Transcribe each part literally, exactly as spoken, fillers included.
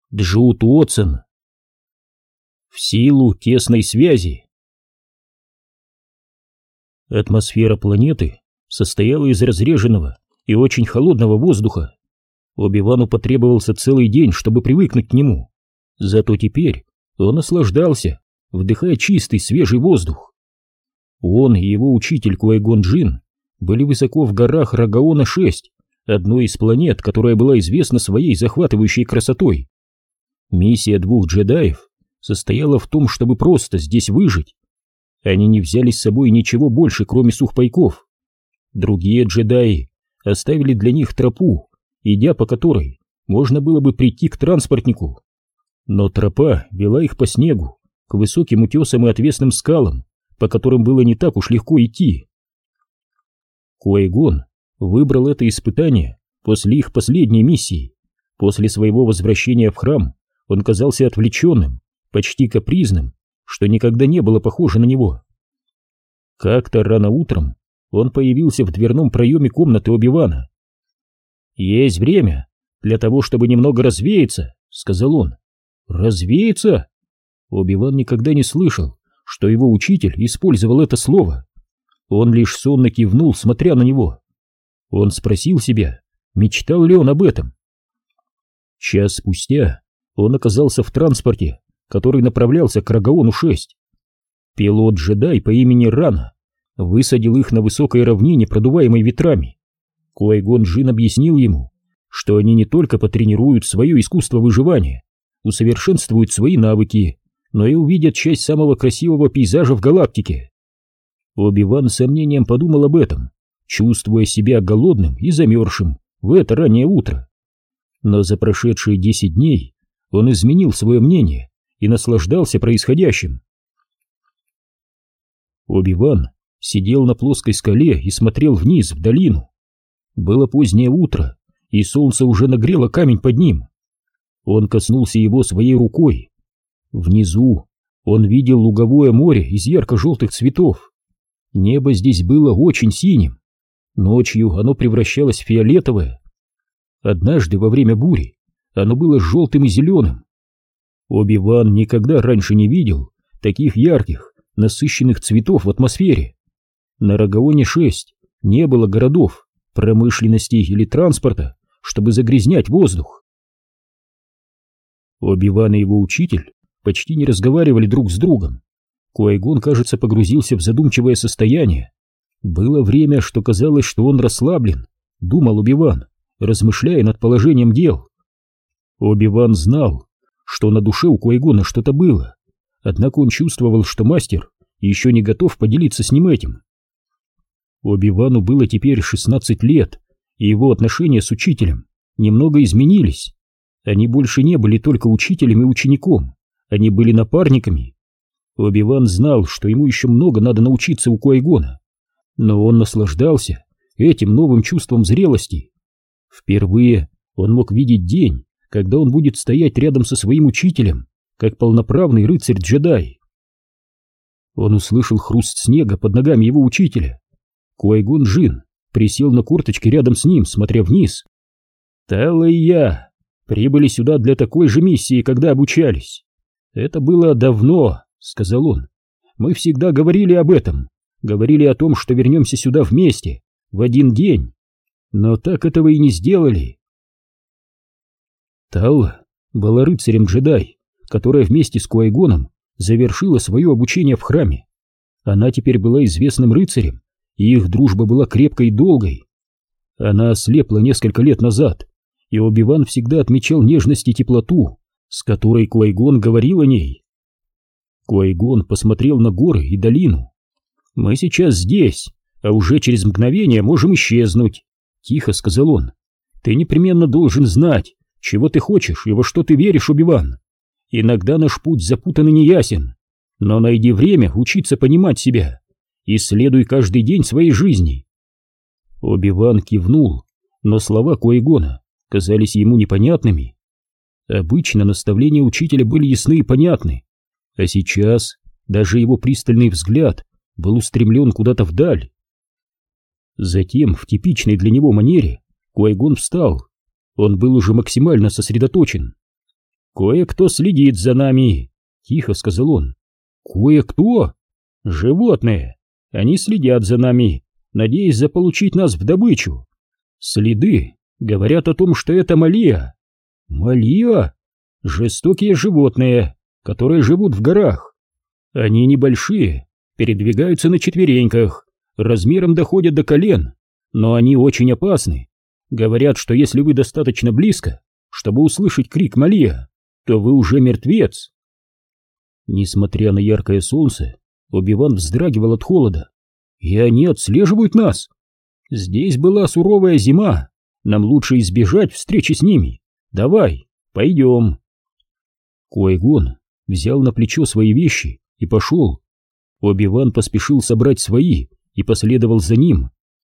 Джуд Уотсон. В силу тесной связи. Атмосфера планеты состояла из разреженного и очень холодного воздуха. Оби-Вану потребовался целый день, чтобы привыкнуть к нему. Зато теперь он наслаждался, вдыхая чистый свежий воздух. Он и его учитель Квай-Гон Джинн были высоко в горах Рагаона шесть, одной из планет, которая была известна своей захватывающей красотой. Миссия двух джедаев состояла в том, чтобы просто здесь выжить. Они не взяли с собой ничего больше, кроме сухпайков. Другие джедаи оставили для них тропу, идя по которой можно было бы прийти к транспортнику. Но тропа вела их по снегу, к высоким утесам и отвесным скалам, по которым было не так уж легко идти. Квай-Гон выбрал это испытание после их последней миссии. После своего возвращения в храм он казался отвлеченным, почти капризным, что никогда не было похоже на него. Как-то рано утром он появился в дверном проеме комнаты Оби-Вана. «Есть время для того, чтобы немного развеяться», — сказал он. «Развеяться?» Оби-Ван никогда не слышал, что его учитель использовал это слово. Он лишь сонно кивнул, смотря на него. Он спросил себя, мечтал ли он об этом. Час спустя он оказался в транспорте, который направлялся к Рагаону шесть. Пилот-джедай по имени Рана высадил их на высокой равнине, продуваемой ветрами. Квай-Гон Джинн объяснил ему, что они не только потренируют свое искусство выживания, усовершенствуют свои навыки, но и увидят часть самого красивого пейзажа в галактике. Оби-Ван с сомнением подумал об этом, чувствуя себя голодным и замерзшим в это раннее утро. Но за прошедшие десять дней он изменил свое мнение и наслаждался происходящим. Оби-Ван сидел на плоской скале и смотрел вниз в долину. Было позднее утро, и солнце уже нагрело камень под ним. Он коснулся его своей рукой. Внизу он видел луговое море из ярко-желтых цветов. Небо здесь было очень синим. Ночью оно превращалось в фиолетовое. Однажды во время бури оно было желтым и зеленым. Оби-Ван никогда раньше не видел таких ярких, насыщенных цветов в атмосфере. На Рагаоне шесть не было городов, промышленности или транспорта, чтобы загрязнять воздух. Оби-Ван и его учитель почти не разговаривали друг с другом. Квай-Гон, кажется, погрузился в задумчивое состояние. Было время, что казалось, что он расслаблен, думал Оби-Ван, размышляя над положением дел. Оби-Ван знал, что на душе у Квай-Гона что-то было, однако он чувствовал, что мастер еще не готов поделиться с ним этим. Оби-Вану было теперь шестнадцать лет, и его отношения с учителем немного изменились. Они больше не были только учителем и учеником, они были напарниками. Оби-Ван знал, что ему еще много надо научиться у Квай-Гона, но он наслаждался этим новым чувством зрелости. Впервые он мог видеть день, когда он будет стоять рядом со своим учителем, как полноправный рыцарь-джедай. Он услышал хруст снега под ногами его учителя. Квай-Гон Джинн присел на корточки рядом с ним, смотря вниз. Талла и я прибыли сюда для такой же миссии, когда обучались. Это было давно, сказал он. Мы всегда говорили об этом, говорили о том, что вернемся сюда вместе, в один день, но так этого и не сделали. Талла была рыцарем-джедай, которая вместе с Квай-Гоном завершила свое обучение в храме. Она теперь была известным рыцарем, и их дружба была крепкой и долгой. Она ослепла несколько лет назад, и Оби-Ван всегда отмечал нежность и теплоту, с которой Квай-Гон говорил о ней. Квай-Гон посмотрел на горы и долину. «Мы сейчас здесь, а уже через мгновение можем исчезнуть», — тихо сказал он. «Ты непременно должен знать, чего ты хочешь и во что ты веришь, Оби-Ван. Иногда наш путь запутан и неясен, но найди время учиться понимать себя. Исследуй каждый день своей жизни». Оби-Ван кивнул, но слова Квай-Гона казались ему непонятными. Обычно наставления учителя были ясны и понятны, а сейчас даже его пристальный взгляд был устремлен куда-то вдаль. Затем, в типичной для него манере, Квай-Гон встал. Он был уже максимально сосредоточен. «Кое-кто следит за нами», — тихо сказал он. «Кое-кто? Животные. Они следят за нами, надеясь заполучить нас в добычу. Следы говорят о том, что это Малия». «Малия? Жестокие животные, которые живут в горах. Они небольшие, передвигаются на четвереньках, размером доходят до колен, но они очень опасны. Говорят, что если вы достаточно близко, чтобы услышать крик Малия, то вы уже мертвец». Несмотря на яркое солнце, Оби-Ван вздрагивал от холода. «И они отслеживают нас? Здесь была суровая зима, нам лучше избежать встречи с ними. Давай, пойдем». Ки-Гон взял на плечо свои вещи и пошел. Оби-Ван поспешил собрать свои и последовал за ним.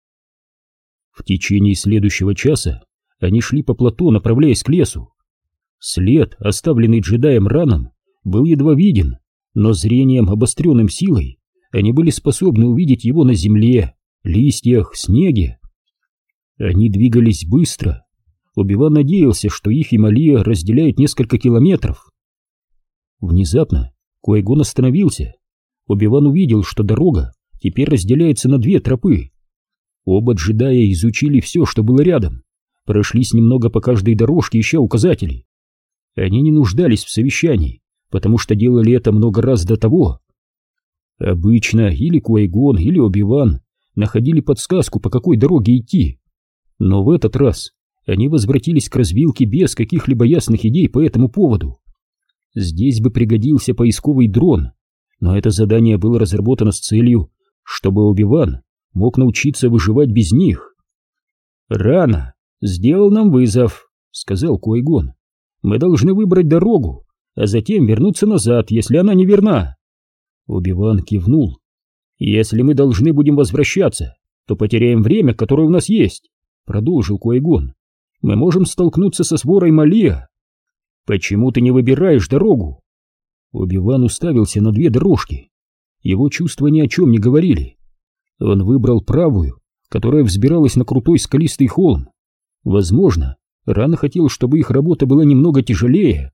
В течение следующего часа они шли по плато, направляясь к лесу. След, оставленный джедаем Раном, был едва виден, но зрением, обостренным силой, они были способны увидеть его на земле, листьях, снеге. Они двигались быстро. Оби-Ван надеялся, что их и Малия разделяет несколько километров. Внезапно Ки-Гон остановился. Оби-Ван увидел, что дорога теперь разделяется на две тропы. Оба джедая изучили все, что было рядом, прошлись немного по каждой дорожке, ища указателей. Они не нуждались в совещании, потому что делали это много раз до того. Обычно или Ки-Гон, или Оби-Ван находили подсказку, по какой дороге идти. Но в этот раз они возвратились к развилке без каких-либо ясных идей по этому поводу. Здесь бы пригодился поисковый дрон, но это задание было разработано с целью, чтобы Оби-Ван мог научиться выживать без них. «Рано сделал нам вызов», — сказал Ки-Гон. «Мы должны выбрать дорогу, а затем вернуться назад, если она не верна». Оби-Ван кивнул. «Если мы должны будем возвращаться, то потеряем время, которое у нас есть», — продолжил Ки-Гон. «Мы можем столкнуться со сворой Малия». «Почему ты не выбираешь дорогу?» Оби-Ван уставился на две дорожки. Его чувства ни о чем не говорили. Он выбрал правую, которая взбиралась на крутой скалистый холм. Возможно, Ран хотел, чтобы их работа была немного тяжелее.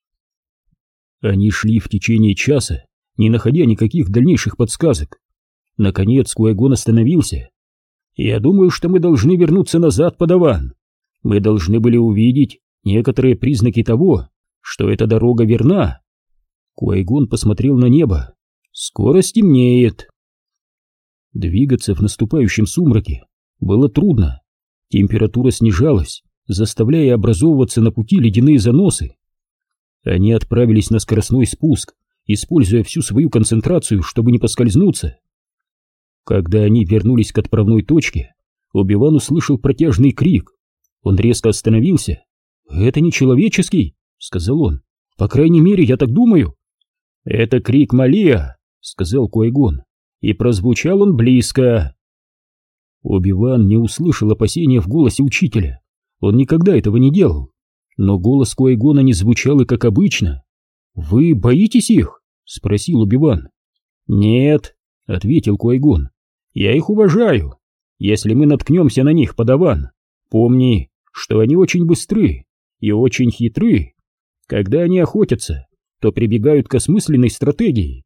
Они шли в течение часа, не находя никаких дальнейших подсказок. Наконец Ки-Гон остановился. «Я думаю, что мы должны вернуться назад, подаван. Мы должны были увидеть некоторые признаки того, что эта дорога верна». Ки-Гон посмотрел на небо. «Скоро стемнеет». Двигаться в наступающем сумраке было трудно. Температура снижалась, заставляя образовываться на пути ледяные заносы. Они отправились на скоростной спуск, используя всю свою концентрацию, чтобы не поскользнуться. Когда они вернулись к отправной точке, Оби-Ван услышал протяжный крик. Он резко остановился. «Это не человеческий», — сказал он. «По крайней мере, я так думаю». «Это крик Малия», — сказал Ки-Гон, и прозвучал он близко. Оби-Ван не услышал опасения в голосе учителя. Он никогда этого не делал. Но голос Ки-Гона не звучал и как обычно. «Вы боитесь их?» — спросил Оби-Ван. «Нет», — ответил Ки-Гон. «Я их уважаю. Если мы наткнемся на них, подаван, помни, что они очень быстры и очень хитры. Когда они охотятся, то прибегают к осмысленной стратегии».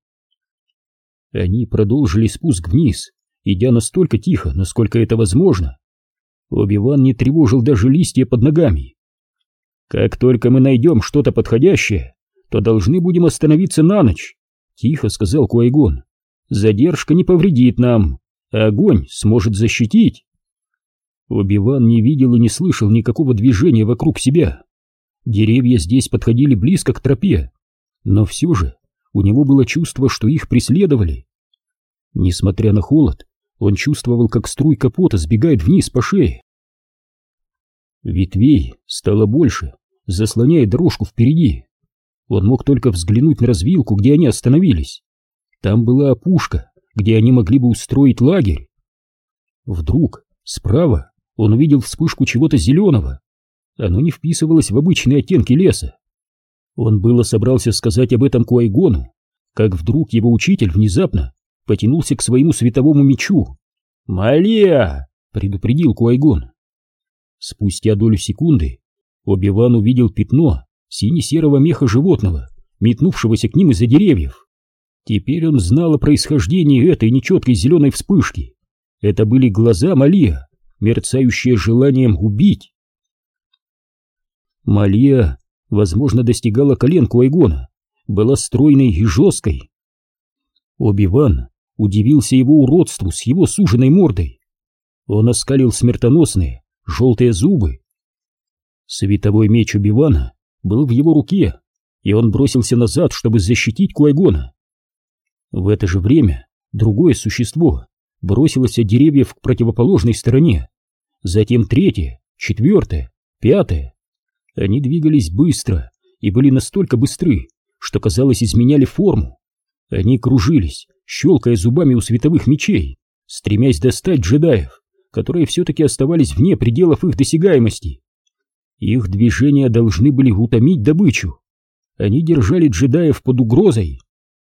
Они продолжили спуск вниз, идя настолько тихо, насколько это возможно. Оби-Ван не тревожил даже листья под ногами. «Как только мы найдем что-то подходящее, то должны будем остановиться на ночь», — тихо сказал Ки-Гон. «Задержка не повредит нам, а огонь сможет защитить». Оби-Ван не видел и не слышал никакого движения вокруг себя. Деревья здесь подходили близко к тропе, но все же у него было чувство, что их преследовали. Несмотря на холод, он чувствовал, как струйка пота сбегает вниз по шее. Ветвей стало больше, заслоняя дорожку впереди. Он мог только взглянуть на развилку, где они остановились. Там была опушка, где они могли бы устроить лагерь. Вдруг справа он увидел вспышку чего-то зеленого. Оно не вписывалось в обычные оттенки леса. Он было собрался сказать об этом Ки-Гону, как вдруг его учитель внезапно потянулся к своему световому мечу. «Малия!» — предупредил Ки-Гон. Спустя долю секунды Оби-Ван увидел пятно, сине-серого меха животного, метнувшегося к ним из-за деревьев. Теперь он знал о происхождении этой нечеткой зеленой вспышки. Это были глаза Малия, мерцающие желанием убить. Малия, возможно, достигала колен Куайгона, была стройной и жесткой. Оби-Ван удивился его уродству с его суженой мордой. Он оскалил смертоносные желтые зубы. Световой меч Оби-Вана был в его руке, и он бросился назад, чтобы защитить Куайгона. В это же время другое существо бросилось от деревьев к противоположной стороне, затем третье, четвертое, пятое. Они двигались быстро и были настолько быстры, что, казалось, изменяли форму. Они кружились, щелкая зубами у световых мечей, стремясь достать джедаев, которые все-таки оставались вне пределов их досягаемости. Их движения должны были утомить добычу. Они держали джедаев под угрозой.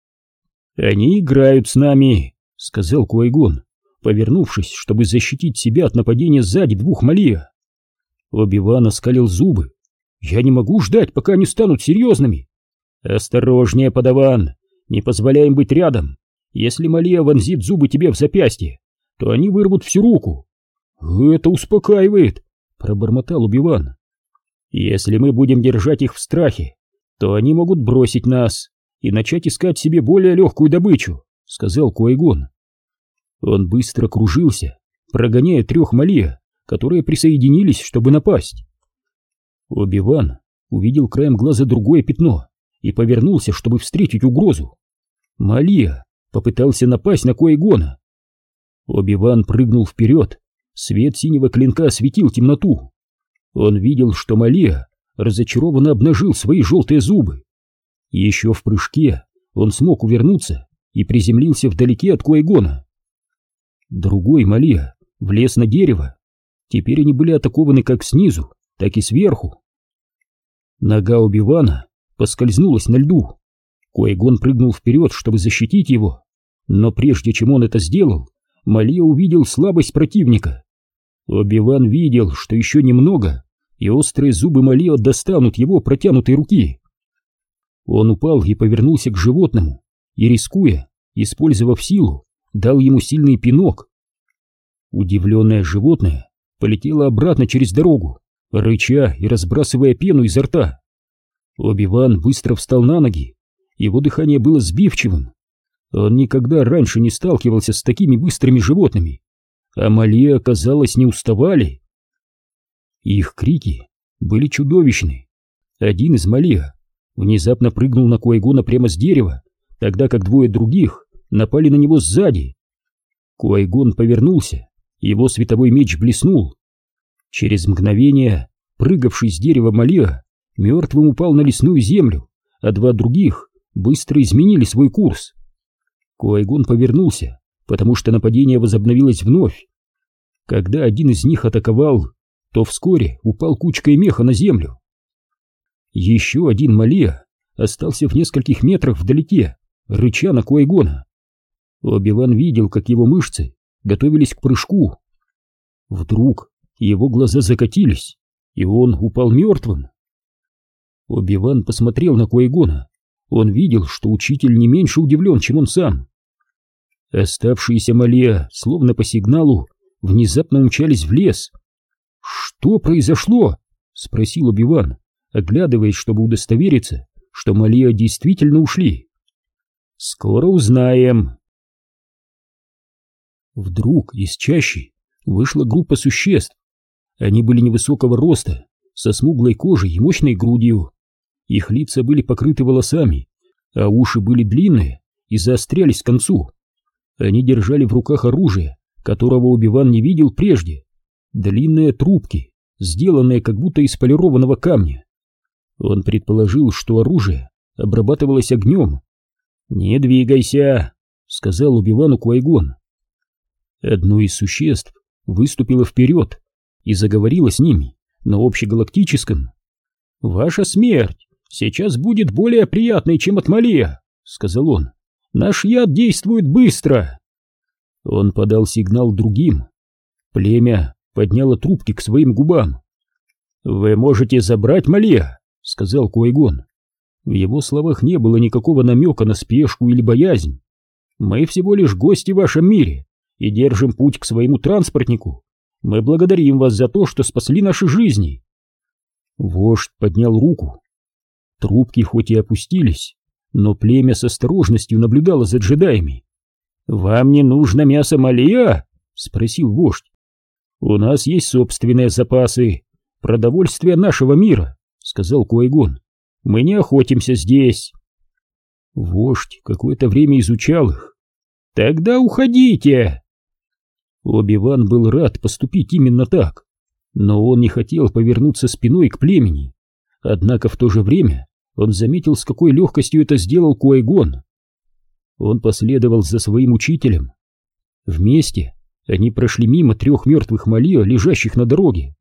«Они играют с нами», — сказал Куайгон, повернувшись, чтобы защитить себя от нападения сзади двух Малия. Оби-Ван оскалил зубы. «Я не могу ждать, пока они станут серьезными». «Осторожнее, подаван, не позволяй им быть рядом. Если Малия вонзит зубы тебе в запястье, то они вырвут всю руку». «Это успокаивает», — пробормотал Оби-Ван. «Если мы будем держать их в страхе, то они могут бросить нас и начать искать себе более легкую добычу», — сказал Куайгон. Он быстро кружился, прогоняя трех Малия, которые присоединились, чтобы напасть. Оби-Ван увидел краем глаза другое пятно и повернулся, чтобы встретить угрозу. Малия попытался напасть на Куайгона. Оби-Ван прыгнул вперед, свет синего клинка осветил темноту. Он видел, что Малия разочарованно обнажил свои желтые зубы. Еще в прыжке он смог увернуться и приземлился вдалеке от Куайгона. Другой Малия влез на дерево. Теперь они были атакованы как снизу, так и сверху. Нога Оби-Вана поскользнулась на льду. Куайгон прыгнул вперед, чтобы защитить его, но прежде чем он это сделал, Малия увидел слабость противника. Оби-Ван видел, что еще немного, и острые зубы Малия достанут его протянутой руки. Он упал и повернулся к животному, и, рискуя, использовав силу, дал ему сильный пинок. Удивленное животное полетело обратно через дорогу, рыча и разбрасывая пену изо рта. Оби-Ван быстро встал на ноги, его дыхание было сбивчивым. Он никогда раньше не сталкивался с такими быстрыми животными, а Малия, казалось, не уставали. Их крики были чудовищны. Один из Малия внезапно прыгнул на Куайгона прямо с дерева, тогда как двое других напали на него сзади. Куайгон повернулся, его световой меч блеснул. Через мгновение прыгавший с дерева Малия мертвым упал на лесную землю, а два других быстро изменили свой курс. Куайгон повернулся, потому что нападение возобновилось вновь. Когда один из них атаковал, то вскоре упал кучкой меха на землю. Еще один Малия остался в нескольких метрах вдалеке, рыча на Куайгона. Оби-Ван видел, как его мышцы готовились к прыжку. Вдруг его глаза закатились, и он упал мертвым. Оби-Ван посмотрел на Куайгона. Он видел, что учитель не меньше удивлен, чем он сам. Оставшиеся Малия, словно по сигналу, внезапно умчались в лес. «Что произошло?» — спросил Оби-Ван, оглядываясь, чтобы удостовериться, что Малия действительно ушли. «Скоро узнаем». Вдруг из чащи вышла группа существ. Они были невысокого роста, со смуглой кожей и мощной грудью. Их лица были покрыты волосами, а уши были длинные и заострялись к концу. Они держали в руках оружие, которого Оби-Ван не видел прежде. Длинные трубки, сделанные как будто из полированного камня. Он предположил, что оружие обрабатывалось огнем. «Не двигайся», — сказал Оби-Вану Куайгон. Одно из существ выступило вперед и заговорило с ними на общегалактическом. «Ваша смерть сейчас будет более приятной, чем от Малия», — сказал он. «Наш яд действует быстро». Он подал сигнал другим. Племя подняло трубки к своим губам. «Вы можете забрать Малия — сказал Куайгон. В его словах не было никакого намека на спешку или боязнь. «Мы всего лишь гости в вашем мире и держим путь к своему транспортнику. Мы благодарим вас за то, что спасли наши жизни». Вождь поднял руку. Трубки хоть и опустились, но племя с осторожностью наблюдало за джедаями. «Вам не нужно мясо Малия?» — спросил вождь. «У нас есть собственные запасы, продовольствие нашего мира», — сказал Куайгон. «Мы не охотимся здесь». Вождь какое-то время изучал их. «Тогда уходите!» Оби-Ван был рад поступить именно так, но он не хотел повернуться спиной к племени. Однако в то же время он заметил, с какой легкостью это сделал Куайгон. Он последовал за своим учителем. Вместе они прошли мимо трех мертвых Малио, лежащих на дороге.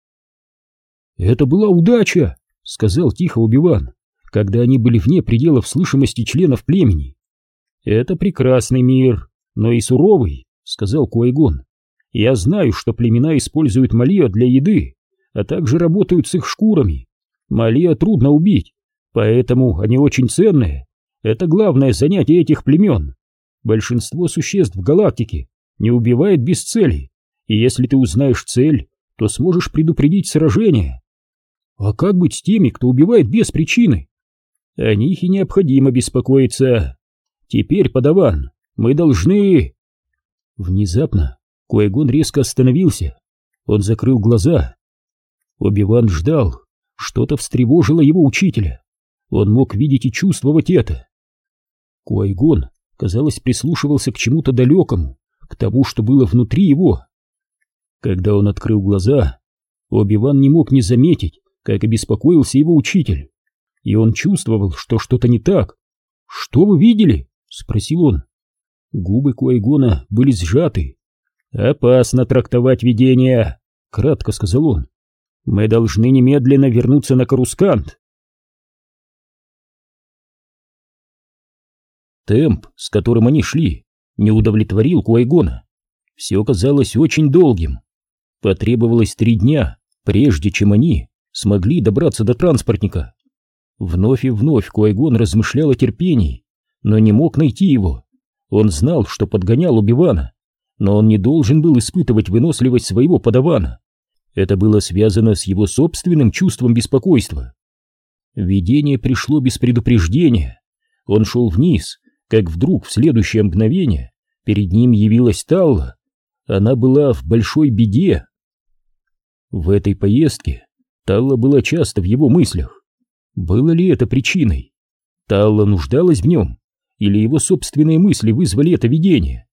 «Это была удача!» — сказал тихо Оби-Ван, когда они были вне пределов слышимости членов племени. «Это прекрасный мир, но и суровый», — сказал Куайгон. «Я знаю, что племена используют Малио для еды, а также работают с их шкурами. Малио трудно убить, поэтому они очень ценные. Это главное занятие этих племен. Большинство существ в галактике не убивает без цели, и если ты узнаешь цель, то сможешь предупредить сражение. А как быть с теми, кто убивает без причины? О них и необходимо беспокоиться. Теперь, подаван, мы должны...» Внезапно Куайгон резко остановился. Он закрыл глаза. Оби-Ван ждал. Что-то встревожило его учителя. Он мог видеть и чувствовать это. Куайгон, казалось, прислушивался к чему-то далекому, к тому, что было внутри его. Когда он открыл глаза, Оби-Ван не мог не заметить, как обеспокоился его учитель. И он чувствовал, что что-то не так. «Что вы видели?» — спросил он. Губы Куайгона были сжаты. «Опасно трактовать видение», — кратко сказал он. «Мы должны немедленно вернуться на Карускант». Темп, с которым они шли, не удовлетворил Куайгона. Все казалось очень долгим. Потребовалось три дня, прежде чем они смогли добраться до транспортника. Вновь и вновь Куайгон размышлял о терпении, но не мог найти его. Он знал, что подгонял Оби-Вана, но он не должен был испытывать выносливость своего подавана. Это было связано с его собственным чувством беспокойства. Видение пришло без предупреждения. Он шел вниз, как вдруг в следующее мгновение перед ним явилась Талла. Она была в большой беде. В этой поездке Талла была часто в его мыслях. Было ли это причиной? Талла нуждалась в нем, или его собственные мысли вызвали это видение?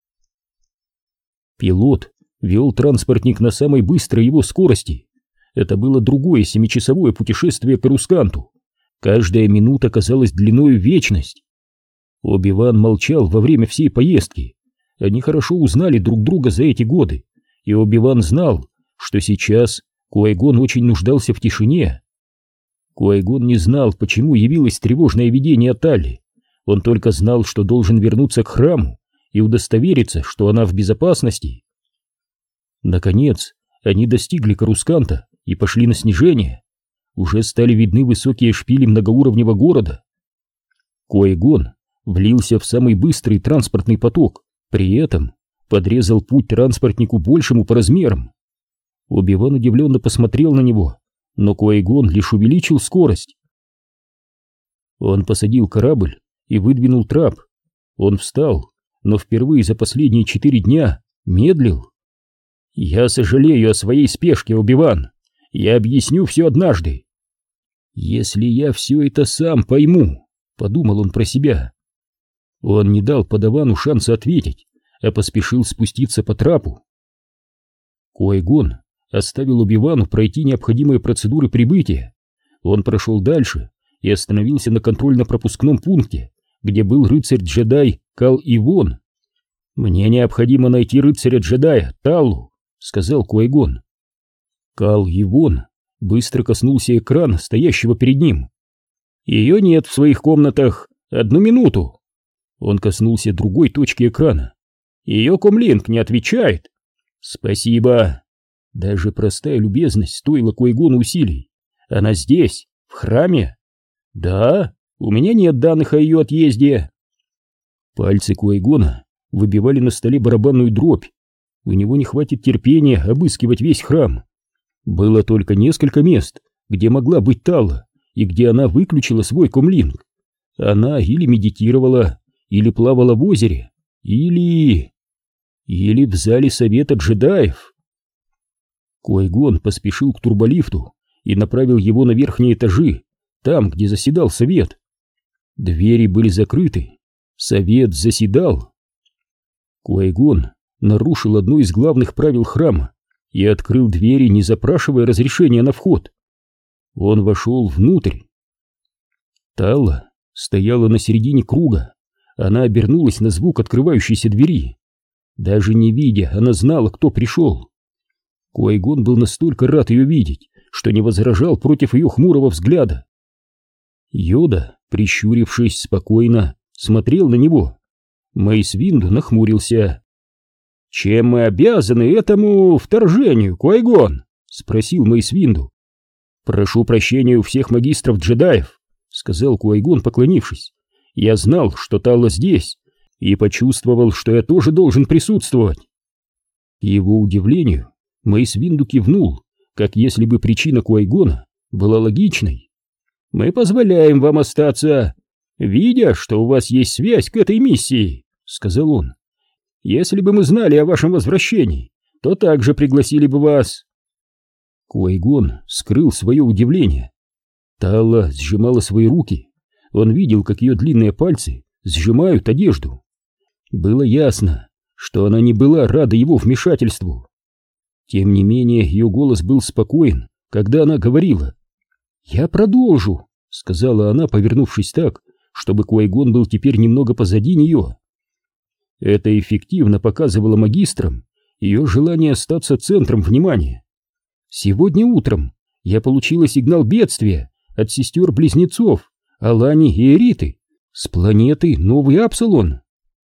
Пилот вел транспортник на самой быстрой его скорости. Это было другое семичасовое путешествие к Карусканту. Каждая минута казалась длиною в вечность. Оби-Ван молчал во время всей поездки. Они хорошо узнали друг друга за эти годы, и Оби-Ван знал, что сейчас Куайгон очень нуждался в тишине. Куайгон не знал, почему явилось тревожное видение о Талле. Он только знал, что должен вернуться к храму и удостовериться, что она в безопасности. Наконец, они достигли Карусканта и пошли на снижение. Уже стали видны высокие шпили многоуровневого города. Куайгон влился в самый быстрый транспортный поток, при этом подрезал путь транспортнику большему по размерам. Оби-Ван удивленно посмотрел на него, но Куайгон лишь увеличил скорость. Он посадил корабль и выдвинул трап. Он встал, но впервые за последние четыре дня медлил. «Я сожалею о своей спешке, Оби-Ван. Я объясню все однажды». «Если я все это сам пойму», — подумал он про себя. Он не дал подавану шанса ответить, а поспешил спуститься по трапу. Куайгон оставил Оби-Вану пройти необходимые процедуры прибытия. Он прошел дальше и остановился на контрольно-пропускном пункте, где был рыцарь-джедай Кал-Ивон. «Мне необходимо найти рыцаря-джедая Таллу», — сказал Куайгон. Кал-Ивон быстро коснулся экрана, стоящего перед ним. «Ее нет в своих комнатах. Одну минуту». Он коснулся другой точки экрана. «Ее комлинк не отвечает». «Спасибо». Даже простая любезность стоила Куайгону усилий. «Она здесь, В храме? Да, у меня нет данных о ее отъезде. Пальцы Куайгона выбивали на столе барабанную дробь. У него не хватит терпения обыскивать весь храм. Было только несколько мест, где могла быть Талла, и где она выключила свой комлинг. Она или медитировала, или плавала в озере, или... или в зале совета джедаев. Куайгон поспешил к турболифту и направил его на верхние этажи, там, где заседал совет. Двери были закрыты. Совет заседал. Куайгон нарушил одно из главных правил храма и открыл двери, не запрашивая разрешения на вход. Он вошел внутрь. Талла стояла на середине круга. Она обернулась на звук открывающейся двери. Даже не видя, она знала, кто пришел. Куайгон был настолько рад ее видеть, что не возражал против ее хмурого взгляда. Йода, прищурившись спокойно, смотрел на него. Мейс Винду нахмурился. «Чем мы обязаны этому вторжению, Куайгон?» — спросил Мейс Винду. «Прошу прощения у всех магистров-джедаев», — сказал Куайгон, поклонившись. «Я знал, что Талла здесь, и почувствовал, что я тоже должен присутствовать». К его удивлению, Мейс Винду кивнул, как если бы причина Куайгона была логичной. «Мы позволяем вам остаться, видя, что у вас есть связь к этой миссии», — сказал он. «Если бы мы знали о вашем возвращении, то также пригласили бы вас». Куайгон скрыл свое удивление. Талла сжимала свои руки. Он видел, как ее длинные пальцы сжимают одежду. Было ясно, что она не была рада его вмешательству. Тем не менее, ее голос был спокоен, когда она говорила. «Я продолжу», — сказала она, повернувшись так, чтобы Куайгон был теперь немного позади нее. Это эффективно показывало магистрам ее желание остаться центром внимания. «Сегодня утром я получила сигнал бедствия от сестер-близнецов Алани и Эриты с планеты Новый Апсалон».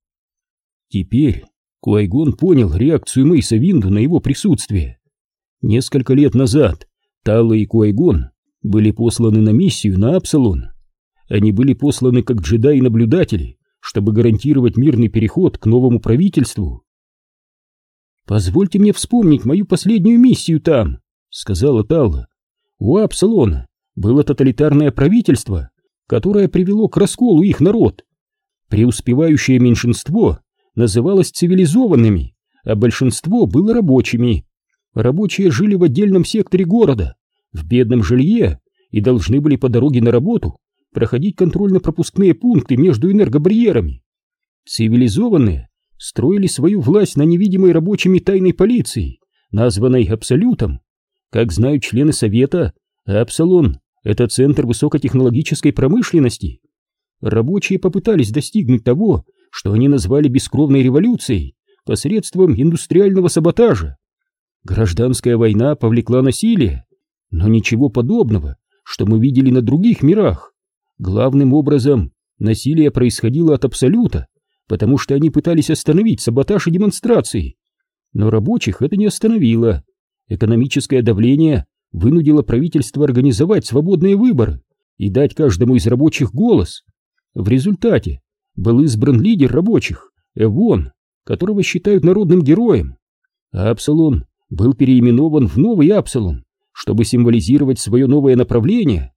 Теперь Куайгон понял реакцию Мейса Винду на его присутствие. Несколько лет назад Талла и Куайгон были посланы на миссию на Апсалон. Они были посланы как джедаи-наблюдатели, чтобы гарантировать мирный переход к новому правительству. «Позвольте мне вспомнить мою последнюю миссию там», — сказала Талла. «У Апсалона было тоталитарное правительство, которое привело к расколу их народ. Преуспевающее меньшинство называлось цивилизованными, а большинство было рабочими. Рабочие жили в отдельном секторе города, в бедном жилье, и должны были по дороге на работу проходить контрольно-пропускные пункты между энергобарьерами. Цивилизованные строили свою власть на невидимой рабочими тайной полиции, названной Абсолютом. Как знают члены Совета, Апсалон — это центр высокотехнологической промышленности. Рабочие попытались достигнуть того, что они назвали бескровной революцией посредством индустриального саботажа. Гражданская война повлекла насилие, но ничего подобного, что мы видели на других мирах. Главным образом, насилие происходило от Абсолюта, потому что они пытались остановить саботаж и демонстрации. Но рабочих это не остановило. Экономическое давление вынудило правительство организовать свободные выборы и дать каждому из рабочих голос. В результате был избран лидер рабочих, Эвон, которого считают народным героем. А Апсалон был переименован в Новый Апсалон, чтобы символизировать свое новое направление.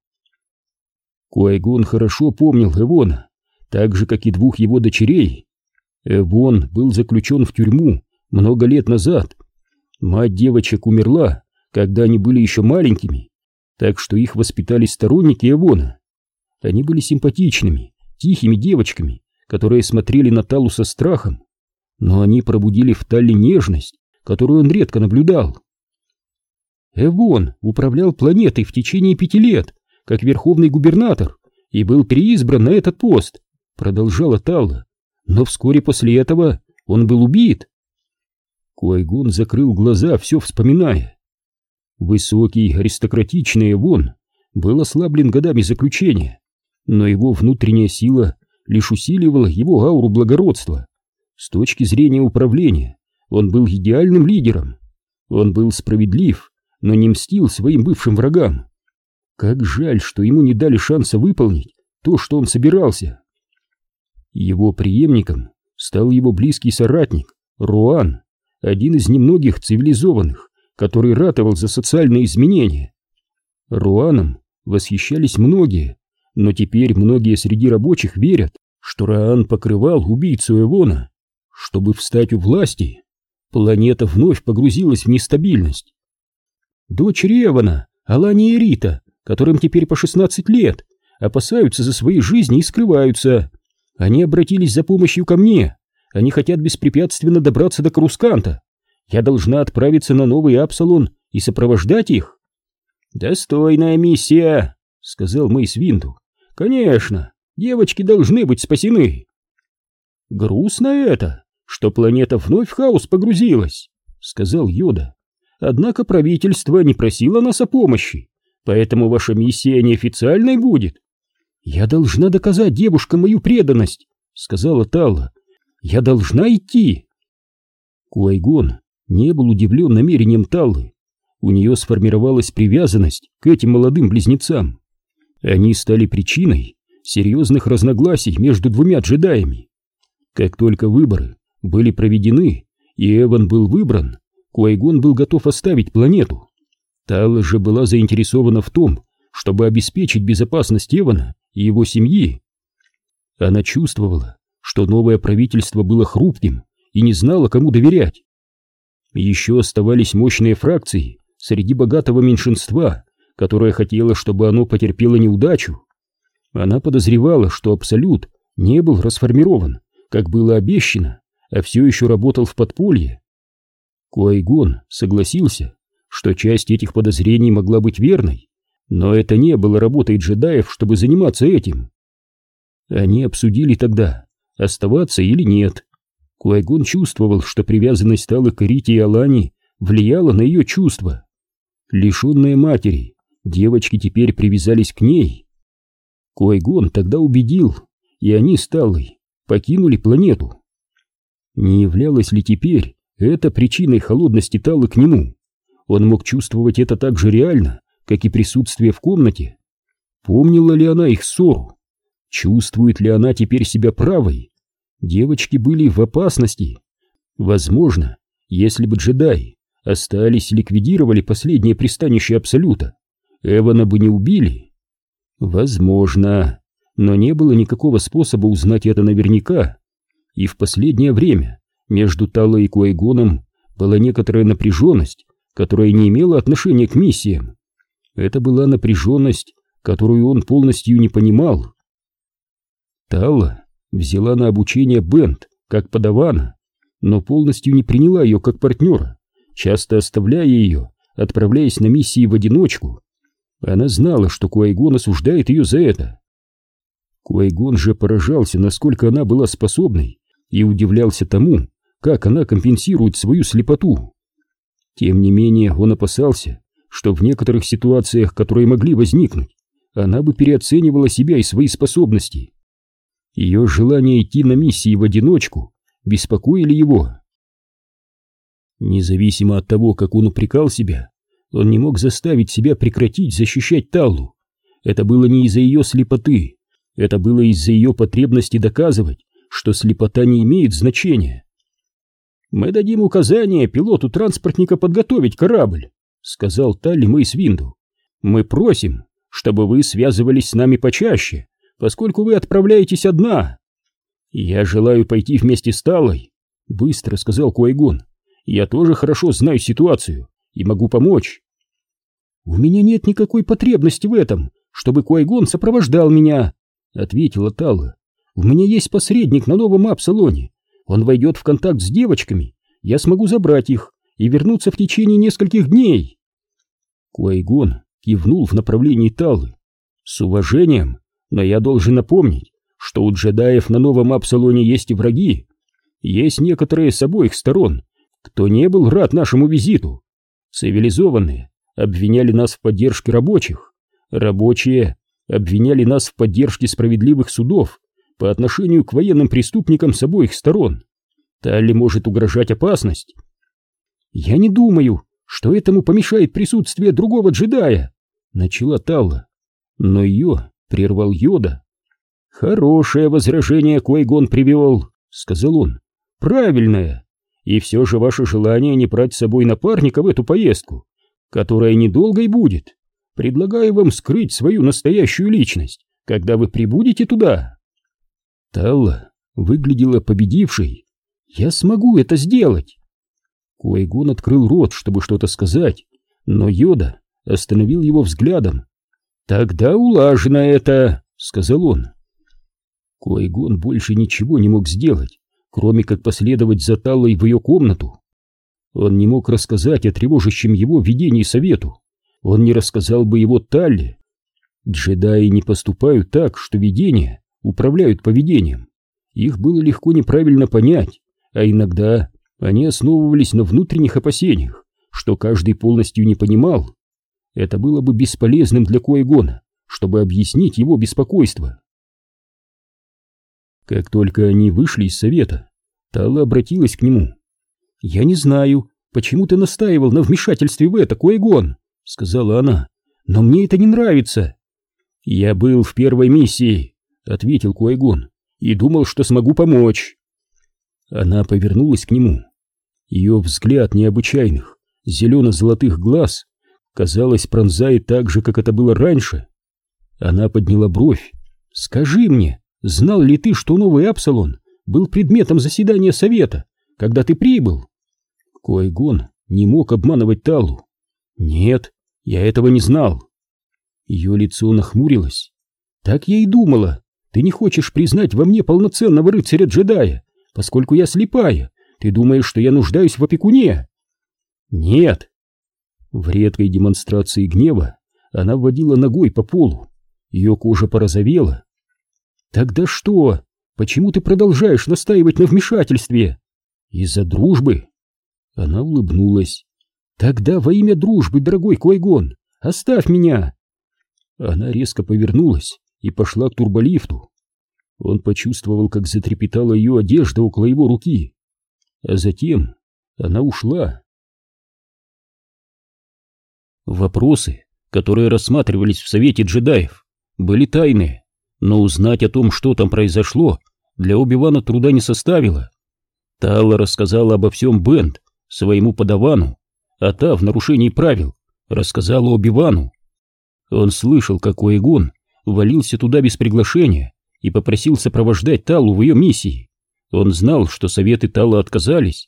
Куайгон хорошо помнил Эвона, так же, как и двух его дочерей. Эвон был заключен в тюрьму много лет назад. Мать девочек умерла, когда они были еще маленькими, так что их воспитали сторонники Эвона. Они были симпатичными, тихими девочками, которые смотрели на Таллу со страхом, но они пробудили в Талле нежность, которую он редко наблюдал. Эвон управлял планетой в течение пяти лет, как верховный губернатор, и был переизбран на этот пост, продолжала Талла, но вскоре после этого он был убит. Куайгон закрыл глаза, все вспоминая. Высокий, аристократичный Эвон был ослаблен годами заключения, но его внутренняя сила лишь усиливала его ауру благородства. С точки зрения управления он был идеальным лидером. Он был справедлив, но не мстил своим бывшим врагам. Как жаль, что ему не дали шанса выполнить то, что он собирался. Его преемником стал его близкий соратник Руан, один из немногих цивилизованных, который ратовал за социальные изменения. Руаном восхищались многие, но теперь многие среди рабочих верят, что Раан покрывал убийцу Эвона. Чтобы встать у власти, планета вновь погрузилась в нестабильность. Дочери Эвона, Алани и Рита, которым теперь по шестнадцать лет, опасаются за свои жизни и скрываются. Они обратились за помощью ко мне. Они хотят беспрепятственно добраться до Карусканта. Я должна отправиться на Новый Апсалон и сопровождать их. «Достойная миссия», — сказал Мейс Винду. «Конечно, девочки должны быть спасены». «Грустно это, что планета вновь в хаос погрузилась», — сказал Йода. «Однако правительство не просило нас о помощи, поэтому ваша миссия неофициальной будет». «Я должна доказать девушкам мою преданность», — сказала Талла. «Я должна идти». Куайгон не был удивлен намерением Таллы. У нее сформировалась привязанность к этим молодым близнецам. Они стали причиной серьезных разногласий между двумя джедаями. Как только выборы были проведены и Эван был выбран, Куайгон был готов оставить планету. Талла же была заинтересована в том, чтобы обеспечить безопасность Эвана и его семьи. Она чувствовала, что новое правительство было хрупким и не знала, кому доверять. Еще оставались мощные фракции среди богатого меньшинства, которое хотело, чтобы оно потерпело неудачу. Она подозревала, что Абсолют не был расформирован, как было обещано, а все еще работал в подполье. Куайгон согласился, что часть этих подозрений могла быть верной, но это не было работой джедаев, чтобы заниматься этим. Они обсудили тогда, оставаться или нет. Куайгон чувствовал, что привязанность Таллы к Рите и Алани влияла на ее чувства. Лишенные матери, девочки теперь привязались к ней. Куайгон тогда убедил, и они с Таллой покинули планету. Не являлась ли теперь это причиной холодности Таллы к нему? Он мог чувствовать это так же реально, как и присутствие в комнате. Помнила ли она их ссору? Чувствует ли она теперь себя правой? Девочки были в опасности. Возможно, если бы джедаи остались и ликвидировали последнее пристанище Абсолюта, Эвана бы не убили. Возможно, но не было никакого способа узнать это наверняка. И в последнее время между Таллой и Куайгоном была некоторая напряженность, которая не имела отношения к миссиям. Это была напряженность, которую он полностью не понимал. Талла взяла на обучение Бент как подавана, но полностью не приняла ее как партнера, часто оставляя ее, отправляясь на миссии в одиночку. Она знала, что Куайгон осуждает ее за это. Куайгон же поражался, насколько она была способной, и удивлялся тому, как она компенсирует свою слепоту. Тем не менее, он опасался, что в некоторых ситуациях, которые могли возникнуть, она бы переоценивала себя и свои способности. Ее желание идти на миссии в одиночку беспокоили его. Независимо от того, как он упрекал себя, он не мог заставить себя прекратить защищать Таллу. Это было не из-за ее слепоты, это было из-за ее потребности доказывать, что слепота не имеет значения. «Мы дадим указание пилоту транспортника подготовить корабль», — сказал Талли Мейс Винду. «Мы просим, чтобы вы связывались с нами почаще, поскольку вы отправляетесь одна». «Я желаю пойти вместе с Таллой», — быстро сказал Куайгон. «Я тоже хорошо знаю ситуацию и могу помочь». «У меня нет никакой потребности в этом, чтобы Куайгон сопровождал меня», — ответила Талла. «У меня есть посредник на Новом Апсалоне. Он войдет в контакт с девочками, я смогу забрать их и вернуться в течение нескольких дней». Куайгон кивнул в направлении Таллы. «С уважением, но я должен напомнить, что у джедаев на Новом Апсалоне есть и враги. Есть некоторые с обоих сторон, кто не был рад нашему визиту. Цивилизованные обвиняли нас в поддержке рабочих, рабочие обвиняли нас в поддержке справедливых судов по отношению к военным преступникам с обоих сторон. Талли может угрожать опасность». «Я не думаю, что этому помешает присутствие другого джедая», начала Талла, но ее прервал Йода. «Хорошее возражение Квай-Гон привел», — сказал он. «Правильное. И все же ваше желание не брать с собой напарника в эту поездку, которая недолгой будет. Предлагаю вам скрыть свою настоящую личность, когда вы прибудете туда». Талла выглядела победившей. «Я смогу это сделать». Квай-Гон открыл рот, чтобы что-то сказать, но Йода остановил его взглядом. «Тогда улажено это», — сказал он. Квай-Гон больше ничего не мог сделать, кроме как последовать за Таллой в ее комнату. Он не мог рассказать о тревожащем его видении совету. Он не рассказал бы его Талле. Джедаи не поступают так, что видения управляют поведением. Их было легко неправильно понять, а иногда они основывались на внутренних опасениях, что каждый полностью не понимал. Это было бы бесполезным для Квай-Гона, чтобы объяснить его беспокойство. Как только они вышли из совета, Талла обратилась к нему. «Я не знаю, почему ты настаивал на вмешательстве в это, Квай-Гон», — сказала она, — «но мне это не нравится». «Я был в первой миссии», — ответил Квай-Гон, — «и думал, что смогу помочь». Она повернулась к нему. Ее взгляд необычайных, зелено-золотых глаз, казалось, пронзает так же, как это было раньше. Она подняла бровь. «Скажи мне, знал ли ты, что новый Апсалон был предметом заседания совета, когда ты прибыл?» Квай-Гон не мог обманывать Таллу. «Нет, я этого не знал». Ее лицо нахмурилось. «Так я и думала. Ты не хочешь признать во мне полноценного рыцаря-джедая, поскольку я слепая. Ты думаешь, что я нуждаюсь в опекуне?» «Нет». В редкой демонстрации гнева она вводила ногой по полу. Ее кожа порозовела. «Тогда что? Почему ты продолжаешь настаивать на вмешательстве?» «Из-за дружбы». Она улыбнулась. «Тогда во имя дружбы, дорогой Квай-Гон, оставь меня!» Она резко повернулась и пошла к турболифту. Он почувствовал, как затрепетала ее одежда около его руки. А затем она ушла. Вопросы, которые рассматривались в Совете джедаев, были тайные, но узнать о том, что там произошло, для Оби-Вана труда не составило. Талла рассказала обо всем Бент, своему подавану, а та, в нарушении правил, рассказала Оби-Вану. Он слышал, как Квай-Гон валился туда без приглашения и попросил сопровождать Таллу в ее миссии. Он знал, что советы Талла отказались.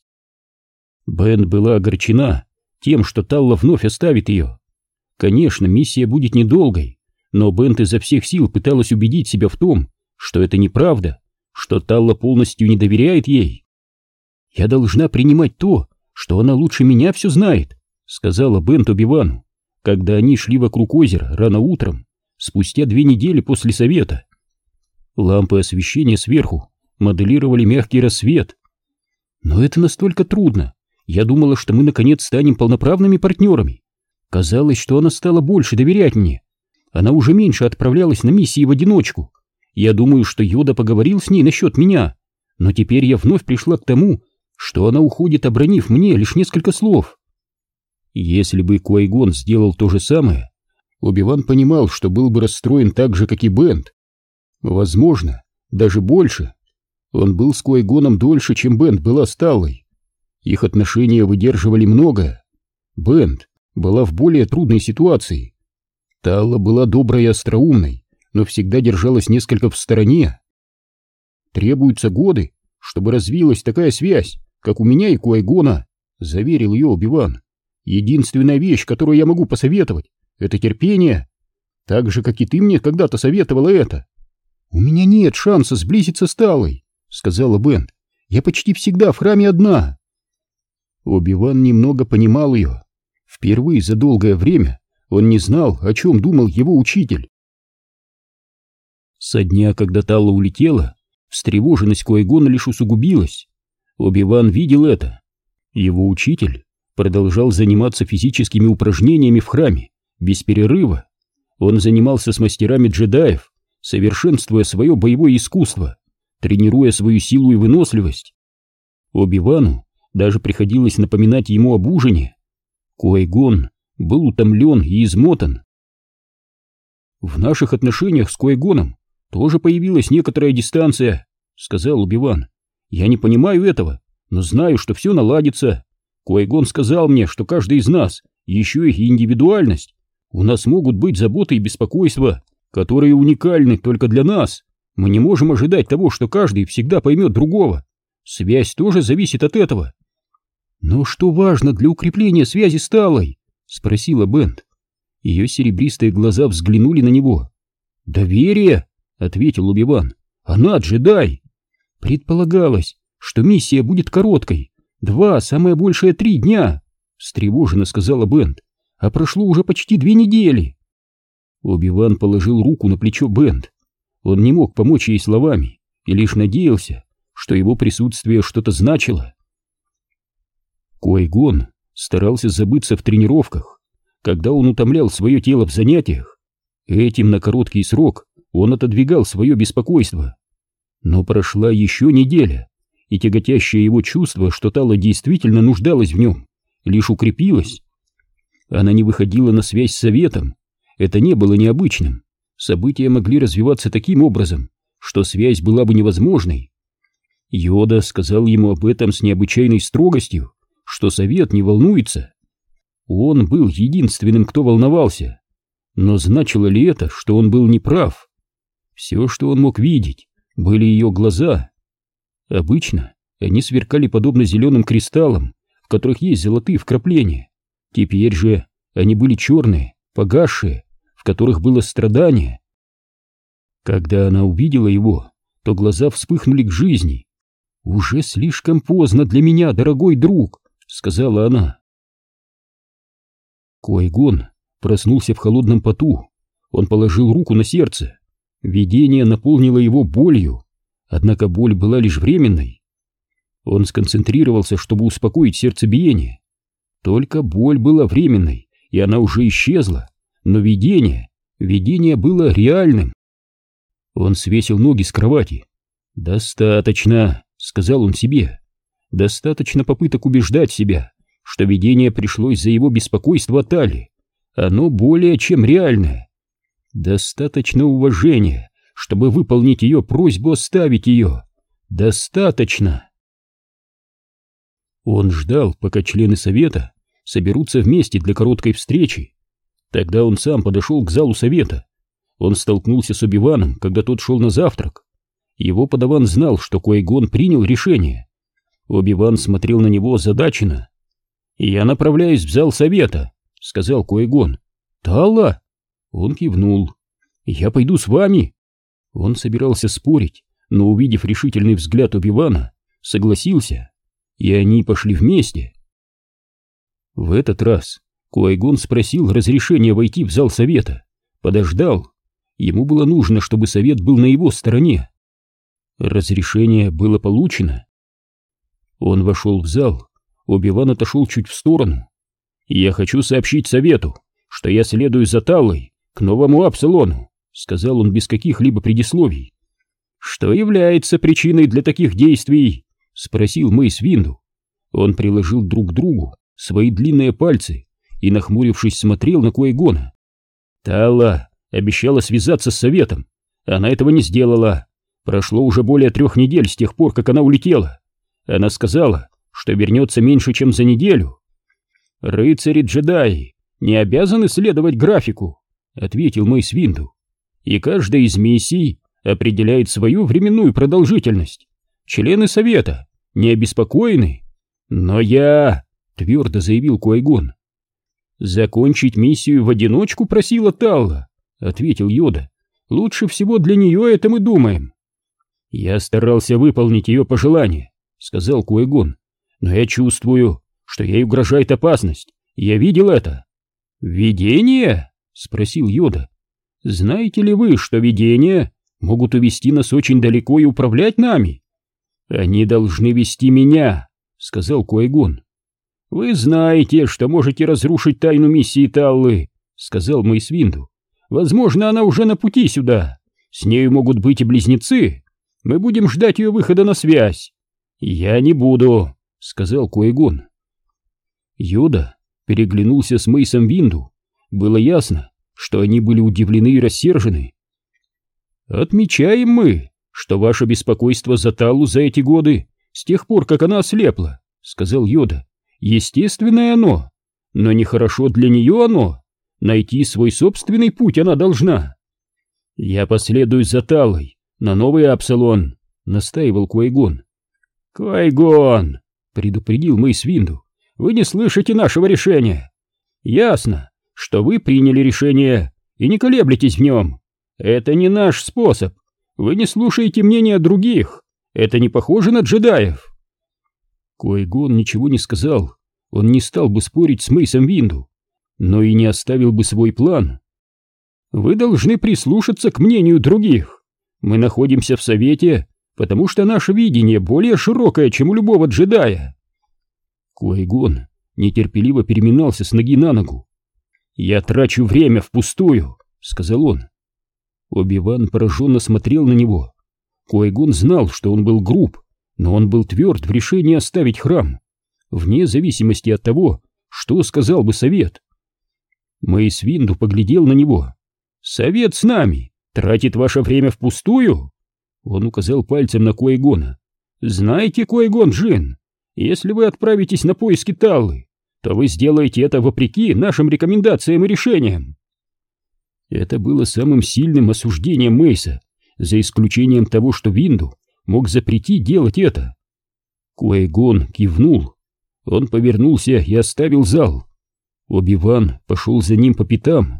Бент была огорчена тем, что Талла вновь оставит ее. Конечно, миссия будет недолгой, но Бент изо всех сил пыталась убедить себя в том, что это неправда, что Талла полностью не доверяет ей. «Я должна принимать то, что она лучше меня все знает», — сказала Бент Оби-Вану, когда они шли вокруг озера рано утром, спустя две недели после совета. Лампы освещения сверху моделировали мягкий рассвет. «Но это настолько трудно. Я думала, что мы наконец станем полноправными партнерами. Казалось, что она стала больше доверять мне. Она уже меньше отправлялась на миссии в одиночку. Я думаю, что Йода поговорил с ней насчет меня, но теперь я вновь пришла к тому, что она уходит, обронив мне лишь несколько слов». Если бы Квай-Гон сделал то же самое, Оби-Ван понимал, что был бы расстроен так же, как и Бент. Возможно, даже больше. Он был с Квай-Гоном дольше, чем Бент была с Таллой. Их отношения выдерживали многое. Бент была в более трудной ситуации. Талла была доброй и остроумной, но всегда держалась несколько в стороне. «Требуются годы, чтобы развилась такая связь, как у меня и Квай-Гона», — заверил ее Оби-Ван. «Единственная вещь, которую я могу посоветовать, — это терпение. Так же, как и ты мне когда-то советовала это». «У меня нет шанса сблизиться с Таллой», — сказала Бент. «Я почти всегда в храме одна». Оби-Ван немного понимал ее. Впервые за долгое время он не знал, о чем думал его учитель. Со дня, когда Талла улетела, встревоженность Квай-Гона лишь усугубилась. Оби-Ван видел это. Его учитель продолжал заниматься физическими упражнениями в храме, без перерыва. Он занимался с мастерами джедаев, совершенствуя свое боевое искусство, тренируя свою силу и выносливость. Оби-Вану даже приходилось напоминать ему об ужине. Квай-Гон был утомлен и измотан. В наших отношениях с Куай-Гоном тоже появилась некоторая дистанция, сказал Оби-Ван. Я не понимаю этого, но знаю, что все наладится. Куай-Гон сказал мне, что каждый из нас еще и индивидуальность. У нас могут быть заботы и беспокойства, которые уникальны только для нас. Мы не можем ожидать того, что каждый всегда поймет другого. Связь тоже зависит от этого. Но что важно для укрепления связи с Талой? Спросила Бент. Ее серебристые глаза взглянули на него. «Доверие!» — ответил Оби-Ван. «Она джедай!» «Предполагалось, что миссия будет короткой. Два, самое большее три дня!» — встревоженно сказала Бент. «А прошло уже почти две недели!» Оби-Ван положил руку на плечо Бент. Он не мог помочь ей словами и лишь надеялся, что его присутствие что-то значило. Куай-Гон старался забыться в тренировках. Когда он утомлял свое тело в занятиях, этим на короткий срок он отодвигал свое беспокойство. Но прошла еще неделя, и тяготящее его чувство, что Тала действительно нуждалась в нем, лишь укрепилось. Она не выходила на связь с Советом. Это не было необычным. События могли развиваться таким образом, что связь была бы невозможной. Йода сказал ему об этом с необычайной строгостью, что Совет не волнуется. Он был единственным, кто волновался. Но значило ли это, что он был неправ? Все, что он мог видеть, были ее глаза. Обычно они сверкали подобно зеленым кристаллам, в которых есть золотые вкрапления. Теперь же они были черные, погасшие, в которых было страдание. Когда она увидела его, то глаза вспыхнули к жизни. «Уже слишком поздно для меня, дорогой друг», — сказала она. Куай-Гон проснулся в холодном поту. Он положил руку на сердце. Видение наполнило его болью, однако боль была лишь временной. Он сконцентрировался, чтобы успокоить сердцебиение. Только боль была временной, и она уже исчезла, но видение, видение было реальным. Он свесил ноги с кровати. «Достаточно», — сказал он себе. «Достаточно попыток убеждать себя, что видение пришло из-за его беспокойства о Тале. Оно более чем реальное. Достаточно уважения, чтобы выполнить ее просьбу оставить ее. Достаточно». Он ждал, пока члены Совета соберутся вместе для короткой встречи. Тогда он сам подошел к залу Совета. Он столкнулся с Оби-Ваном, когда тот шел на завтрак. Его подаван знал, что Куай-Гон принял решение. Оби-Ван смотрел на него озадаченно. «Я направляюсь в зал Совета», — сказал Куай-Гон. «Тала?» Он кивнул. «Я пойду с вами». Он собирался спорить, но, увидев решительный взгляд Оби-Вана, согласился, и они пошли вместе. В этот раз Куай-Гон спросил разрешения войти в зал Совета, подождал. Ему было нужно, чтобы Совет был на его стороне. Разрешение было получено. Он вошел в зал. Оби-Ван отошел чуть в сторону. «Я хочу сообщить Совету, что я следую за Таллой к новому Апсилону», — сказал он без каких-либо предисловий. «Что является причиной для таких действий?» — спросил Мейс Винду. Он приложил друг к другу свои длинные пальцы и, нахмурившись, смотрел на Куай-Гона. «Талла обещала связаться с Советом. Она этого не сделала. Прошло уже более трех недель с тех пор, как она улетела. Она сказала, что вернется меньше, чем за неделю. «Рыцари-джедаи не обязаны следовать графику», — ответил Мейс Винду. «И каждая из миссий определяет свою временную продолжительность. Члены Совета не обеспокоены. Но я...» — твердо заявил Куай-Гон. «Закончить миссию в одиночку просила Талла», — ответил Йода. «Лучше всего для нее это мы думаем». «Я старался выполнить ее пожелание», — сказал Куай-Гон. «Но я чувствую, что ей угрожает опасность. Я видел это». «Видение?» — спросил Йода. «Знаете ли вы, что видения могут увести нас очень далеко и управлять нами?» «Они должны вести меня», — сказал Куай-Гон. «Вы знаете, что можете разрушить тайну миссии Таллы», — сказал Мейс Винду. «Возможно, она уже на пути сюда. С нею могут быть и близнецы. Мы будем ждать ее выхода на связь». «Я не буду», — сказал Куай-Гон. Йода переглянулся с Мейсом Винду. Было ясно, что они были удивлены и рассержены. «Отмечаем мы, что ваше беспокойство за Таллу за эти годы, с тех пор, как она ослепла, — сказал Йода, — естественное оно, но нехорошо для нее оно, найти свой собственный путь она должна». «Я последую за Таллой на новый Апсилон», — настаивал Куайгон. «Куайгон», — предупредил Мейс Винду, — «вы не слышите нашего решения. Ясно, что вы приняли решение и не колеблетесь в нем. Это не наш способ. Вы не слушаете мнения других. Это не похоже на джедаев». Куайгон ничего не сказал. Он не стал бы спорить с Мейсом Винду, но и не оставил бы свой план. «Вы должны прислушаться к мнению других. Мы находимся в Совете, потому что наше видение более широкое, чем у любого джедая». Куайгон нетерпеливо переминался с ноги на ногу. «Я трачу время впустую», — сказал он. Оби-Ван пораженно смотрел на него. Куайгон знал, что он был груб, но он был тверд в решении оставить храм, вне зависимости от того, что сказал бы Совет. Мейс Винду поглядел на него. «Совет с нами тратит ваше время впустую?» Он указал пальцем на Куайгона. «Знаете, Куайгон Джин, если вы отправитесь на поиски Таллы, то вы сделаете это вопреки нашим рекомендациям и решениям». Это было самым сильным осуждением Мейса, за исключением того, что Винду мог запретить делать это. Куайгон кивнул. Он повернулся и оставил зал. Оби-Ван пошел за ним по пятам.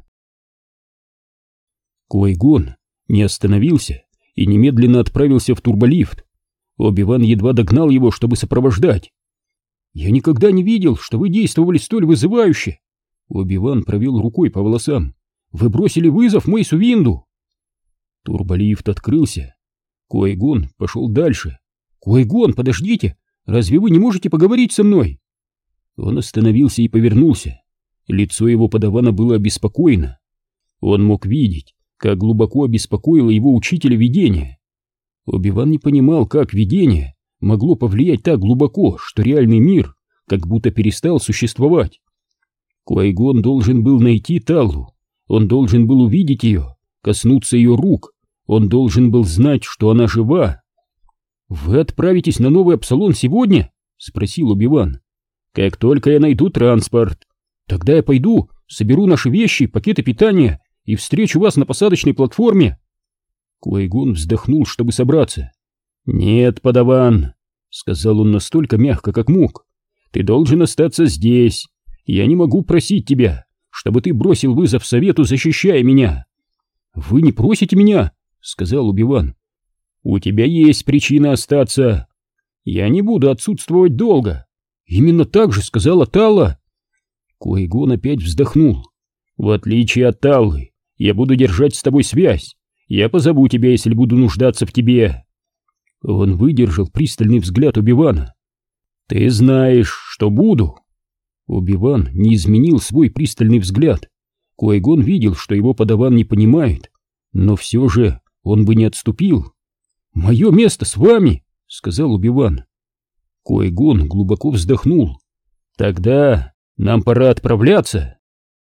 Куайгон не остановился и немедленно отправился в турболифт. Оби-Ван едва догнал его, чтобы сопровождать. «Я никогда не видел, что вы действовали столь вызывающе!» Оби-Ван провел рукой по волосам. «Вы бросили вызов Мейсу Винду!» Турболифт открылся. Куайгон пошел дальше. «Куайгон, подождите! Разве вы не можете поговорить со мной?» Он остановился и повернулся. Лицо его подавана было обеспокоено. Он мог видеть, как глубоко обеспокоило его учителя видения. Оби-Ван не понимал, как видение могло повлиять так глубоко, что реальный мир как будто перестал существовать. Куайгон должен был найти Таллу, он должен был увидеть ее, коснуться ее рук, он должен был знать, что она жива. «Вы отправитесь на новый Апсилон сегодня?» — спросил Оби-Ван. «Как только я найду транспорт. Тогда я пойду, соберу наши вещи, пакеты питания и встречу вас на посадочной платформе». Куайгон вздохнул, чтобы собраться. «Нет, подаван», — сказал он настолько мягко, как мог. «Ты должен остаться здесь. Я не могу просить тебя, чтобы ты бросил вызов Совету, защищая меня». «Вы не просите меня», — сказал Оби-Ван. «У тебя есть причина остаться. Я не буду отсутствовать долго». «Именно так же сказала Талла». Куайгон опять вздохнул. «В отличие от Таллы, я буду держать с тобой связь. Я позову тебя, если буду нуждаться в тебе». Он выдержал пристальный взгляд Оби-Вана. «Ты знаешь, что буду». Оби-Ван не изменил свой пристальный взгляд. Куайгон видел, что его подаван не понимает, но все же он бы не отступил. «Мое место с вами», — сказал Оби-Ван. Куайгон глубоко вздохнул. «Тогда нам пора отправляться».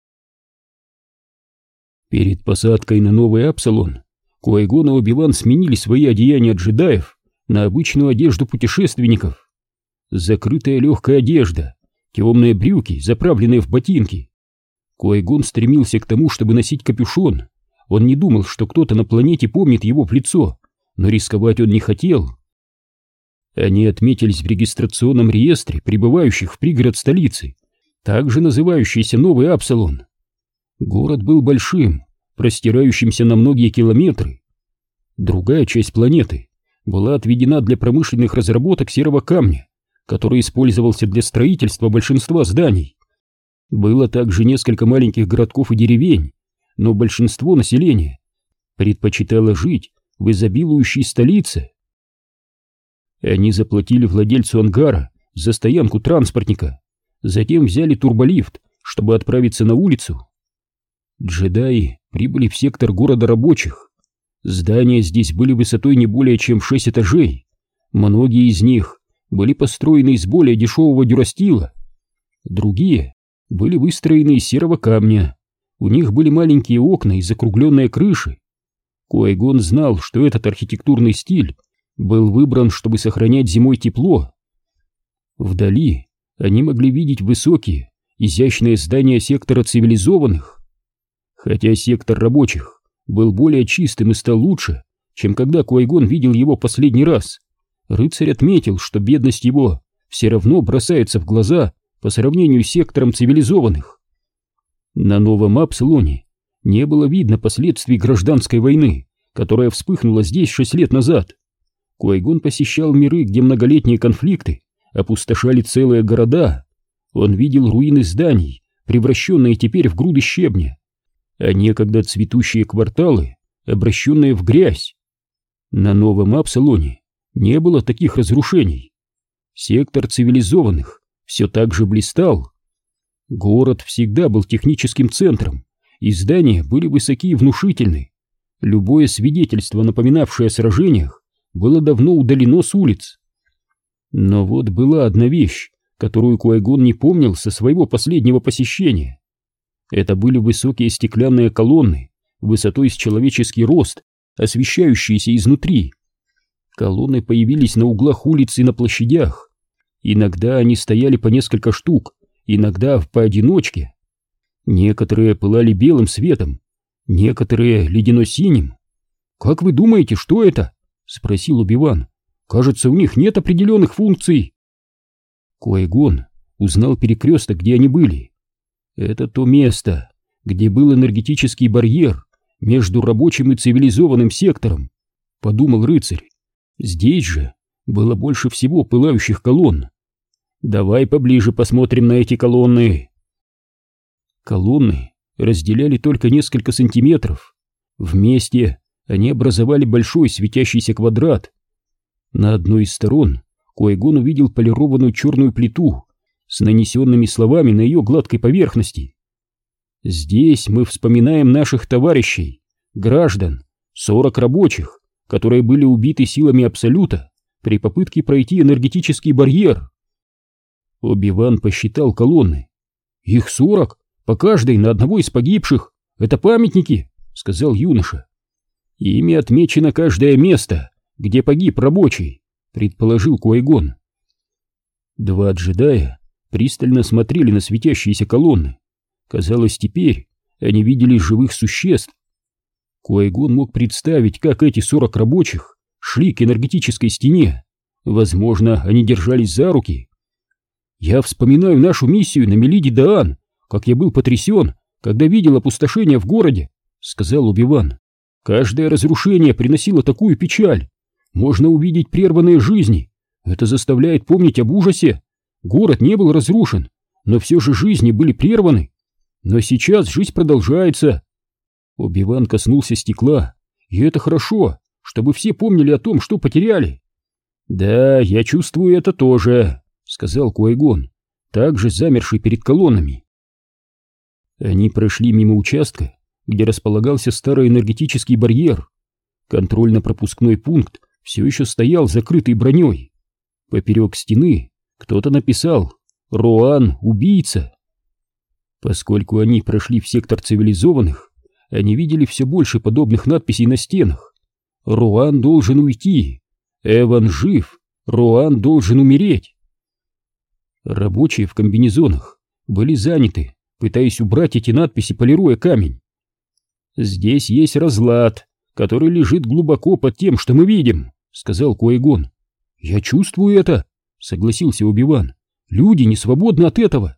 Перед посадкой на новый Апсилон Куайгон и Оби-Ван сменили свои одеяния джедаев на обычную одежду путешественников. Закрытая легкая одежда, темные брюки, заправленные в ботинки. Куайгон стремился к тому, чтобы носить капюшон. Он не думал, что кто-то на планете помнит его в лицо, но рисковать он не хотел. Они отметились в регистрационном реестре прибывающих в пригород столицы, также называющийся Новый Апсилон. Город был большим, простирающимся на многие километры. Другая часть планеты была отведена для промышленных разработок серого камня, который использовался для строительства большинства зданий. Было также несколько маленьких городков и деревень, но большинство населения предпочитало жить в изобилующей столице. Они заплатили владельцу ангара за стоянку транспортника, затем взяли турболифт, чтобы отправиться на улицу. Джедаи прибыли в сектор города рабочих. Здания здесь были высотой не более чем в шесть этажей. Многие из них были построены из более дешевого дюрастила. Другие были выстроены из серого камня. У них были маленькие окна и закругленные крыши. Ки-Гон знал, что этот архитектурный стиль был выбран, чтобы сохранять зимой тепло. Вдали они могли видеть высокие, изящные здания сектора цивилизованных. Хотя сектор рабочих был более чистым и стал лучше, чем когда Ки-Гон видел его последний раз, рыцарь отметил, что бедность его все равно бросается в глаза по сравнению с сектором цивилизованных. На новом Апсилоне не было видно последствий гражданской войны, которая вспыхнула здесь шесть лет назад. Ки-Гон посещал миры, где многолетние конфликты опустошали целые города. Он видел руины зданий, превращенные теперь в груды щебня, а некогда цветущие кварталы, обращенные в грязь. На новом Апсилоне не было таких разрушений. Сектор цивилизованных все так же блистал. Город всегда был техническим центром, и здания были высоки и внушительны. Любое свидетельство, напоминавшее о сражениях, было давно удалено с улиц. Но вот была одна вещь, которую Ки-Гон не помнил со своего последнего посещения. Это были высокие стеклянные колонны, высотой с человеческий рост, освещающиеся изнутри. Колонны появились на углах улиц и на площадях. Иногда они стояли по несколько штук, иногда поодиночке. Некоторые пылали белым светом, некоторые ледяно-синим. «Как вы думаете, что это?» — спросил Оби-Ван. «Кажется, у них нет определенных функций». Ки-Гон узнал перекресток, где они были. Это то место, где был энергетический барьер между рабочим и цивилизованным сектором, подумал рыцарь. Здесь же было больше всего пылающих колонн. Давай поближе посмотрим на эти колонны. Колонны разделяли только несколько сантиметров. Вместе они образовали большой светящийся квадрат. На одной из сторон Ки-Гон увидел полированную черную плиту с нанесенными словами на ее гладкой поверхности. Здесь мы вспоминаем наших товарищей, граждан, сорок рабочих, которые были убиты силами Абсолюта при попытке пройти энергетический барьер. Оби-Ван посчитал колонны. Их сорок, по каждой на одного из погибших. Это памятники, сказал юноша. Ими отмечено каждое место, где погиб рабочий, предположил Ки-Гон. Два джедая пристально смотрели на светящиеся колонны. Казалось, теперь они видели живых существ. Ки-Гон мог представить, как эти сорок рабочих шли к энергетической стене. Возможно, они держались за руки. Я вспоминаю нашу миссию на Мелиде-Даан, как я был потрясен, когда видел опустошение в городе, сказал Оби-Ван. Каждое разрушение приносило такую печаль. Можно увидеть прерванные жизни. Это заставляет помнить об ужасе. Город не был разрушен, но все же жизни были прерваны. Но сейчас жизнь продолжается. Оби-Ван коснулся стекла, и это хорошо, чтобы все помнили о том, что потеряли. Да, я чувствую это тоже, сказал Ки-Гон, также замерший перед колоннами. Они прошли мимо участка, где располагался старый энергетический барьер. Контрольно-пропускной пункт все еще стоял закрытый броней. Поперек стены кто-то написал «Роан, убийца». Поскольку они прошли в сектор цивилизованных, они видели все больше подобных надписей на стенах. «Роан должен уйти», «Эван жив», «Роан должен умереть». Рабочие в комбинезонах были заняты, пытаясь убрать эти надписи, полируя камень. «Здесь есть разлад, который лежит глубоко под тем, что мы видим», — сказал Ки-Гон. «Я чувствую это», — согласился Оби-Ван. «Люди не свободны от этого».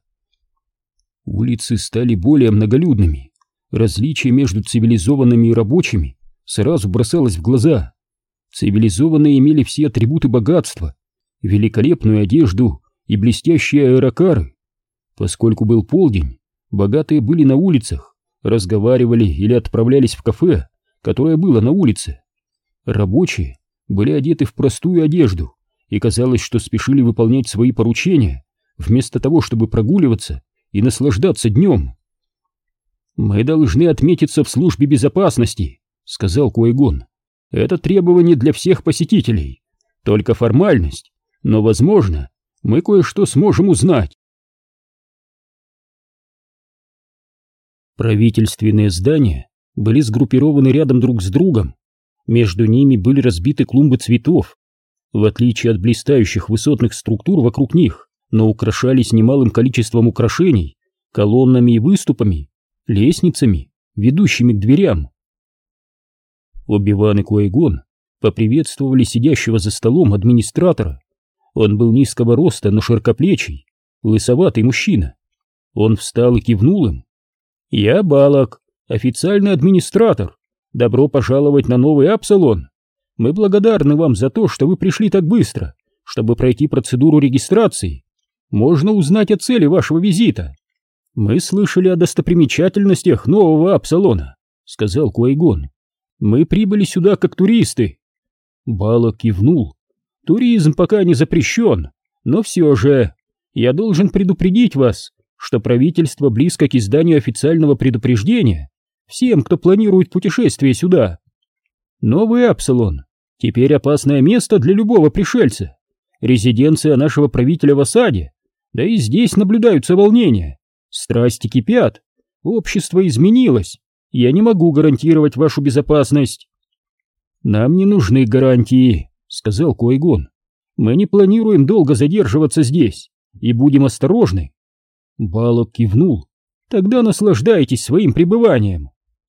Улицы стали более многолюдными. Различие между цивилизованными и рабочими сразу бросалось в глаза. Цивилизованные имели все атрибуты богатства, великолепную одежду и блестящие аэрокары. Поскольку был полдень, богатые были на улицах, разговаривали или отправлялись в кафе, которое было на улице. Рабочие были одеты в простую одежду, и казалось, что спешили выполнять свои поручения, вместо того, чтобы прогуливаться и наслаждаться днем. «Мы должны отметиться в службе безопасности», — сказал Ки-Гон. «Это требование для всех посетителей. Только формальность, но, возможно, мы кое-что сможем узнать». Правительственные здания были сгруппированы рядом друг с другом. Между ними были разбиты клумбы цветов. В отличие от блистающих высотных структур вокруг них, но украшались немалым количеством украшений, колоннами и выступами, лестницами, ведущими к дверям. Оби-Ван и Ки-Гон поприветствовали сидящего за столом администратора. Он был низкого роста, но широкоплечий, лысоватый мужчина. Он встал и кивнул им. «Я Балок, официальный администратор. Добро пожаловать на новый Апсалон. Мы благодарны вам за то, что вы пришли так быстро, чтобы пройти процедуру регистрации. Можно узнать о цели вашего визита. Мы слышали о достопримечательностях нового Апсалона», — сказал Ки-Гон. «Мы прибыли сюда как туристы». Балок кивнул. «Туризм пока не запрещен, но все же я должен предупредить вас, что правительство близко к изданию официального предупреждения всем, кто планирует путешествие сюда. Новый Апсалон теперь опасное место для любого пришельца. Резиденция нашего правителя в осаде, да и здесь наблюдаются волнения. Страсти кипят, общество изменилось. Я не могу гарантировать вашу безопасность». «Нам не нужны гарантии», — сказал Ки-Гон. «Мы не планируем долго задерживаться здесь и будем осторожны». Балок кивнул. «Тогда наслаждайтесь своим пребыванием».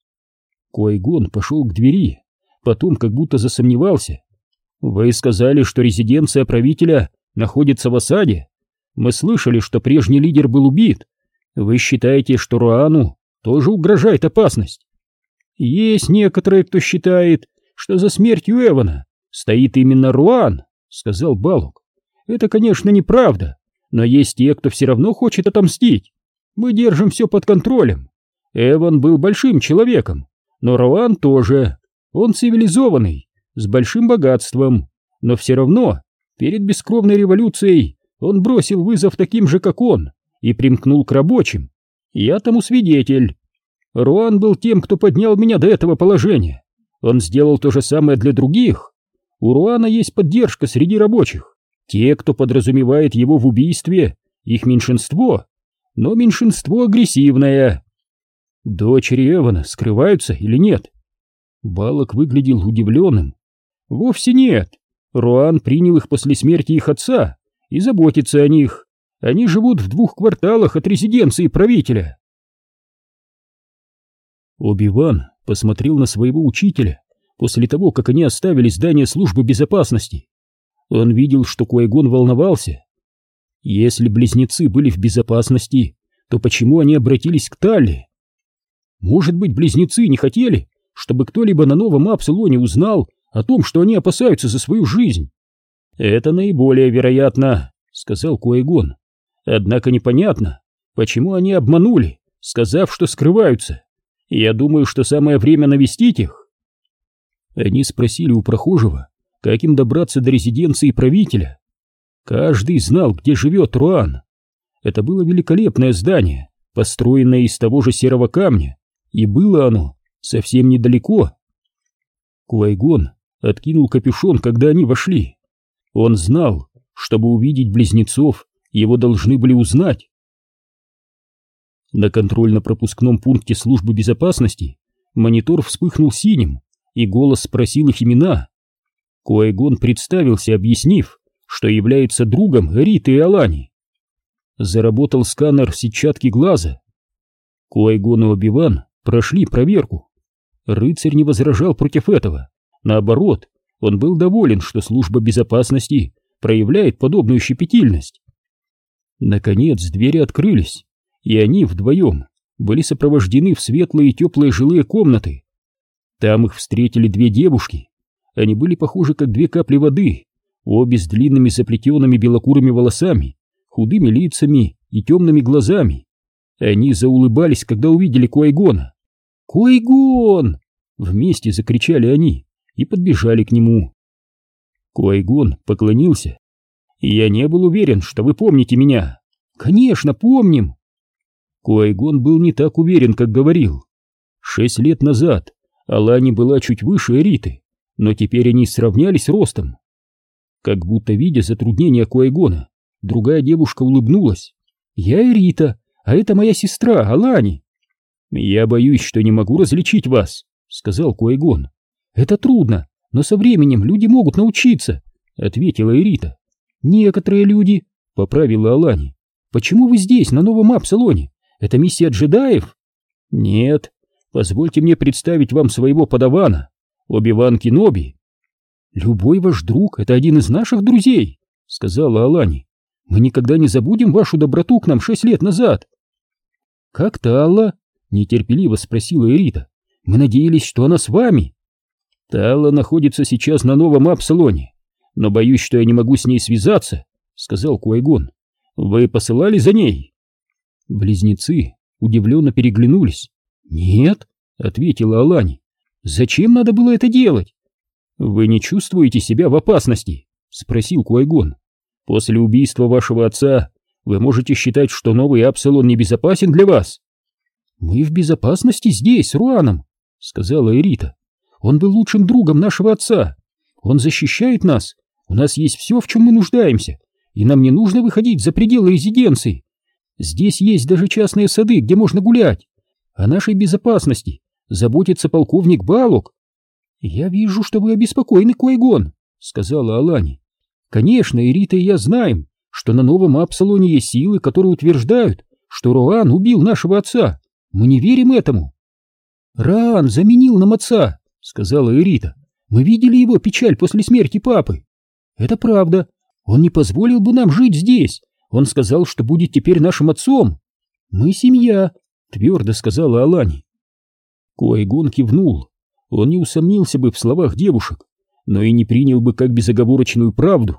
Ки-Гон пошел к двери, потом как будто засомневался. «Вы сказали, что резиденция правителя находится в осаде? Мы слышали, что прежний лидер был убит. Вы считаете, что Руану тоже угрожает опасность?» «Есть некоторые, кто считает, что за смертью Эвана стоит именно Руан», — сказал Балок. «Это, конечно, неправда, но есть те, кто все равно хочет отомстить. Мы держим все под контролем. Эван был большим человеком, но Руан тоже. Он цивилизованный, с большим богатством, но все равно перед бескровной революцией он бросил вызов таким же, как он, и примкнул к рабочим. Я тому свидетель. Руан был тем, кто поднял меня до этого положения. Он сделал то же самое для других. У Руана есть поддержка среди рабочих. Те, кто подразумевает его в убийстве, их меньшинство, но меньшинство агрессивное. Дочери Эвана скрываются или нет?» Балок выглядел удивленным. «Вовсе нет. Руан принял их после смерти их отца и заботится о них. Они живут в двух кварталах от резиденции правителя». Оби-Ван посмотрел на своего учителя после того, как они оставили здание службы безопасности. Он видел, что Ки-Гон волновался. Если близнецы были в безопасности, то почему они обратились к Талли? Может быть, близнецы не хотели, чтобы кто-либо на новом Апсалоне узнал о том, что они опасаются за свою жизнь? «Это наиболее вероятно», — сказал Ки-Гон. «Однако непонятно, почему они обманули, сказав, что скрываются. Я думаю, что самое время навестить их». Они спросили у прохожего, как им добраться до резиденции правителя. Каждый знал, где живет Руан. Это было великолепное здание, построенное из того же серого камня, и было оно совсем недалеко. Ки-Гон откинул капюшон, когда они вошли. Он знал, чтобы увидеть близнецов, его должны были узнать. На контрольно-пропускном пункте службы безопасности монитор вспыхнул синим, и голос спросил их имена. Ки-Гон представился, объяснив, что является другом Риты и Алани. Заработал сканер сетчатки глаза. Ки-Гон и Оби-Ван прошли проверку. Рыцарь не возражал против этого. Наоборот, он был доволен, что служба безопасности проявляет подобную щепетильность. Наконец двери открылись, и они вдвоем были сопровождены в светлые и теплые жилые комнаты. Там их встретили две девушки. Они были похожи как две капли воды, обе с длинными заплетенными белокурыми волосами, худыми лицами и темными глазами. Они заулыбались, когда увидели Ки-Гона. «Ки-Гон!» — вместе закричали они и подбежали к нему. Ки-Гон поклонился. «Я не был уверен, что вы помните меня». «Конечно, помним!» Ки-Гон был не так уверен, как говорил. Шесть лет назад Алани была чуть выше Риты, но теперь они сравнялись ростом. Как будто видя затруднения Ки-Гона, другая девушка улыбнулась. «Я Рита, а это моя сестра Алани». «Я боюсь, что не могу различить вас», — сказал Ки-Гон. «Это трудно, но со временем люди могут научиться», — ответила Эрита. «Некоторые люди», — поправила Алани. «Почему вы здесь, на новом Апсалоне? Это миссия джедаев?» «Нет, позвольте мне представить вам своего подавана, Оби-Ван Кеноби». «Любой ваш друг — это один из наших друзей», — сказала Алани. «Мы никогда не забудем вашу доброту к нам шесть лет назад». «Как Талла?» — нетерпеливо спросила Эрита. «Мы надеялись, что она с вами». «Талла находится сейчас на новом Апсалоне, но боюсь, что я не могу с ней связаться», — сказал Ки-Гон. «Вы посылали за ней?» Близнецы удивленно переглянулись. «Нет», — ответила Алани. «Зачем надо было это делать?» «Вы не чувствуете себя в опасности?» — спросил Ки-Гон. «После убийства вашего отца вы можете считать, что новый Апсалон небезопасен для вас?» «Мы в безопасности здесь, с Руаном», — сказала Эрита. «Он был лучшим другом нашего отца. Он защищает нас. У нас есть все, в чем мы нуждаемся, и нам не нужно выходить за пределы резиденции. Здесь есть даже частные сады, где можно гулять. О нашей безопасности заботится полковник Балок». «Я вижу, что вы обеспокоены, Ки-Гон», — сказала Алани. «Конечно, Эрита и я знаем, что на новом Апсалоне есть силы, которые утверждают, что Руан убил нашего отца. Мы не верим этому». «Раан заменил нам отца», — сказала Эрита. «Мы видели его печаль после смерти папы». «Это правда. Он не позволил бы нам жить здесь. Он сказал, что будет теперь нашим отцом. Мы семья», — твердо сказала Алани. Ки-Гон кивнул. Он не усомнился бы в словах девушек, но и не принял бы как безоговорочную правду.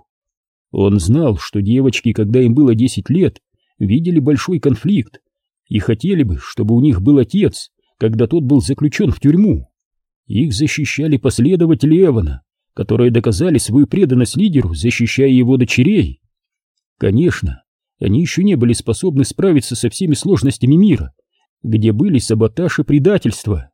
Он знал, что девочки, когда им было десять лет, видели большой конфликт и хотели бы, чтобы у них был отец, когда тот был заключен в тюрьму. Их защищали последователи Эвана, которые доказали свою преданность лидеру, защищая его дочерей. Конечно, они еще не были способны справиться со всеми сложностями мира, где были саботаж и предательство.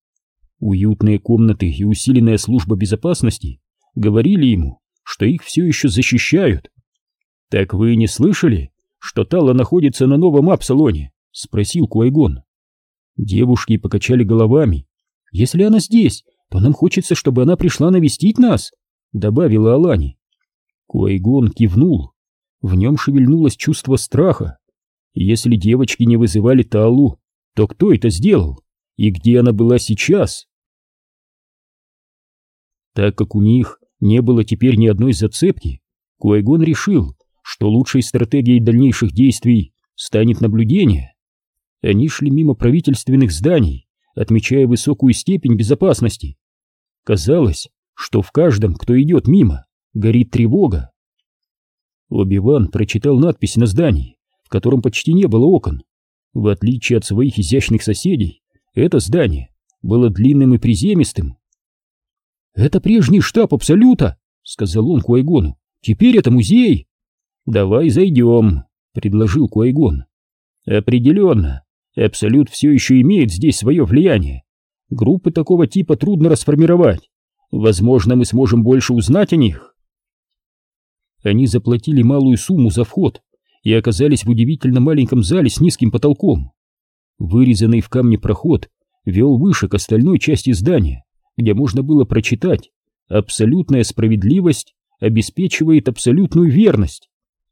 Уютные комнаты и усиленная служба безопасности говорили ему, что их все еще защищают. «Так вы не слышали, что Талла находится на новом Апсалоне?» — спросил Ки-Гон. Девушки покачали головами. «Если она здесь, то нам хочется, чтобы она пришла навестить нас», — добавила Алани. Ки-Гон кивнул. В нем шевельнулось чувство страха. Если девочки не вызывали Таллу, то кто это сделал? И где она была сейчас? Так как у них не было теперь ни одной зацепки, Ки-Гон решил, что лучшей стратегией дальнейших действий станет наблюдение. Они шли мимо правительственных зданий, отмечая высокую степень безопасности. Казалось, что в каждом, кто идет мимо, горит тревога. Оби-Ван прочитал надпись на здании, в котором почти не было окон. В отличие от своих изящных соседей, это здание было длинным и приземистым. «Это прежний штаб Абсолюта», — сказал он Ки-Гону. «Теперь это музей». «Давай зайдем», — предложил Ки-Гон. «Определенно, Абсолют все еще имеет здесь свое влияние. Группы такого типа трудно расформировать. Возможно, мы сможем больше узнать о них». Они заплатили малую сумму за вход и оказались в удивительно маленьком зале с низким потолком. Вырезанный в камне проход вел выше к остальной части здания, где можно было прочитать: «Абсолютная справедливость обеспечивает абсолютную верность».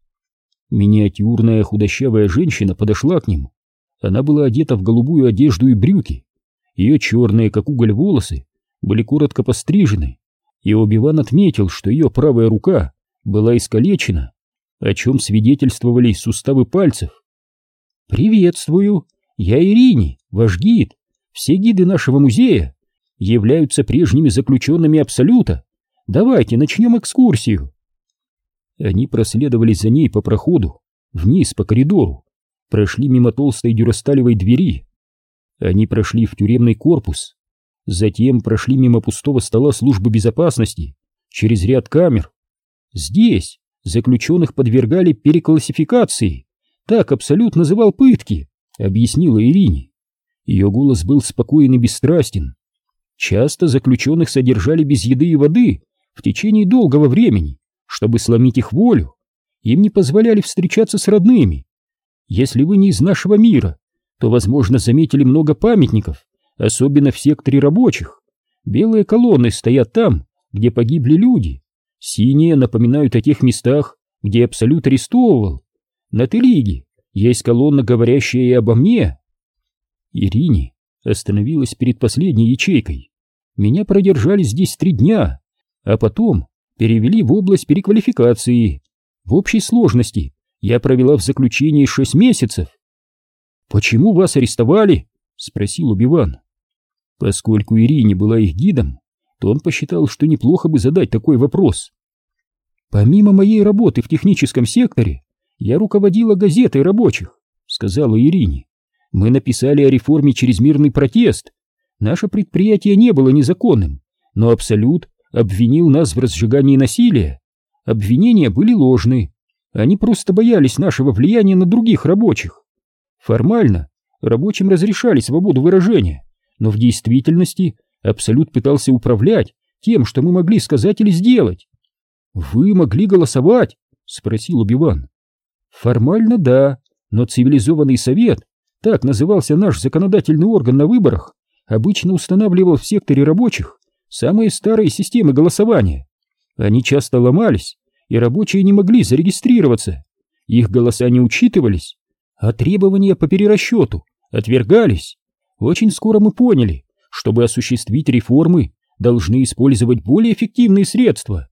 Миниатюрная худощавая женщина подошла к ним. Она была одета в голубую одежду и брюки. Ее черные, как уголь, волосы были коротко пострижены, и Оби-Ван отметил, что ее правая рука была искалечена, о чем свидетельствовали суставы пальцев. «Приветствую, я Ирини, ваш гид. Все гиды нашего музея являются прежними заключенными Абсолюта. Давайте начнем экскурсию». Они проследовали за ней по проходу, вниз по коридору, прошли мимо толстой дюрасталевой двери. Они прошли в тюремный корпус, затем прошли мимо пустого стола службы безопасности, через ряд камер. Здесь заключенных подвергали переклассификации, так Абсолют называл пытки, объяснила Ирини. Ее голос был спокоен и бесстрастен. Часто заключенных содержали без еды и воды в течение долгого времени, чтобы сломить их волю. Им не позволяли встречаться с родными. Если вы не из нашего мира, то, возможно, заметили много памятников, особенно в секторе рабочих. Белые колонны стоят там, где погибли люди. Синие напоминают о тех местах, где Абсолют арестовывал. На Телиге есть колонна, говорящая и обо мне. Ирине остановилась перед последней ячейкой. Меня продержали здесь три дня, а потом перевели в область переквалификации. В общей сложности я провела в заключении шесть месяцев. «Почему вас арестовали?» — спросил Оби-Ван. Поскольку Ирине была их гидом, то он посчитал, что неплохо бы задать такой вопрос. «Помимо моей работы в техническом секторе, я руководила газетой рабочих», — сказала Ирине. «Мы написали о реформе через мирный протест. Наше предприятие не было незаконным, но Абсолют обвинил нас в разжигании насилия. Обвинения были ложны. Они просто боялись нашего влияния на других рабочих. Формально рабочим разрешали свободу выражения, но в действительности Абсолют пытался управлять тем, что мы могли сказать или сделать». «Вы могли голосовать?» — спросил Оби-Ван. «Формально да, но цивилизованный совет, так назывался наш законодательный орган на выборах, обычно устанавливал в секторе рабочих самые старые системы голосования. Они часто ломались, и рабочие не могли зарегистрироваться. Их голоса не учитывались, а требования по перерасчету отвергались. Очень скоро мы поняли, чтобы осуществить реформы, должны использовать более эффективные средства».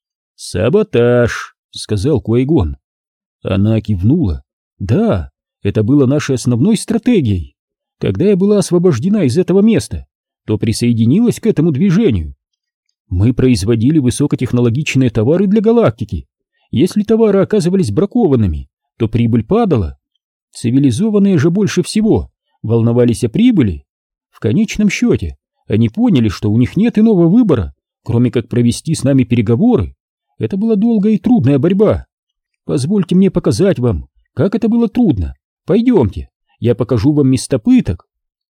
«Саботаж», — сказал Куайгон. Она кивнула. «Да, это было нашей основной стратегией. Когда я была освобождена из этого места, то присоединилась к этому движению. Мы производили высокотехнологичные товары для галактики. Если товары оказывались бракованными, то прибыль падала. Цивилизованные же больше всего волновались о прибыли. В конечном счете, они поняли, что у них нет иного выбора, кроме как провести с нами переговоры. Это была долгая и трудная борьба. Позвольте мне показать вам, как это было трудно. Пойдемте, я покажу вам места пыток».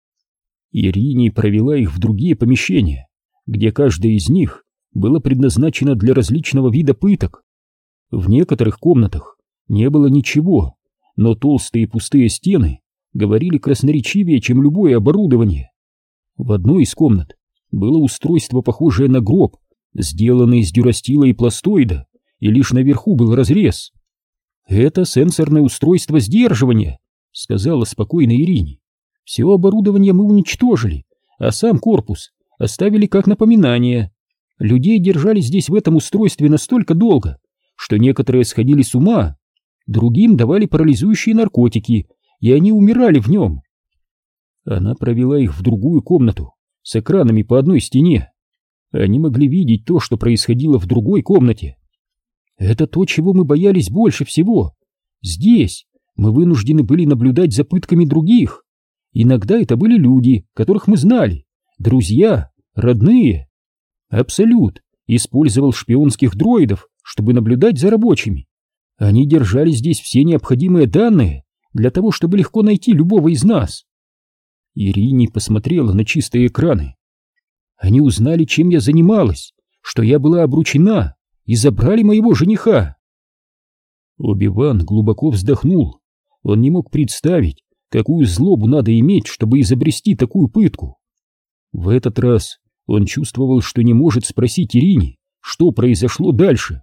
Ирине провела их в другие помещения, где каждое из них было предназначено для различного вида пыток. В некоторых комнатах не было ничего, но толстые пустые стены говорили красноречивее, чем любое оборудование. В одной из комнат было устройство, похожее на гроб, сделанный из дюрастила и пластоида, и лишь наверху был разрез. «Это сенсорное устройство сдерживания», — сказала спокойно Ирине. «Все оборудование мы уничтожили, а сам корпус оставили как напоминание. Людей держали здесь в этом устройстве настолько долго, что некоторые сходили с ума, другим давали парализующие наркотики, и они умирали в нем». Она провела их в другую комнату с экранами по одной стене. Они могли видеть то, что происходило в другой комнате. «Это то, чего мы боялись больше всего. Здесь мы вынуждены были наблюдать за пытками других. Иногда это были люди, которых мы знали, друзья, родные. Абсолют использовал шпионских дроидов, чтобы наблюдать за рабочими. Они держали здесь все необходимые данные для того, чтобы легко найти любого из нас». Ирине посмотрела на чистые экраны. «Они узнали, чем я занималась, что я была обручена, и забрали моего жениха». Оби-Ван глубоко вздохнул. Он не мог представить, какую злобу надо иметь, чтобы изобрести такую пытку. В этот раз он чувствовал, что не может спросить Ирине, что произошло дальше.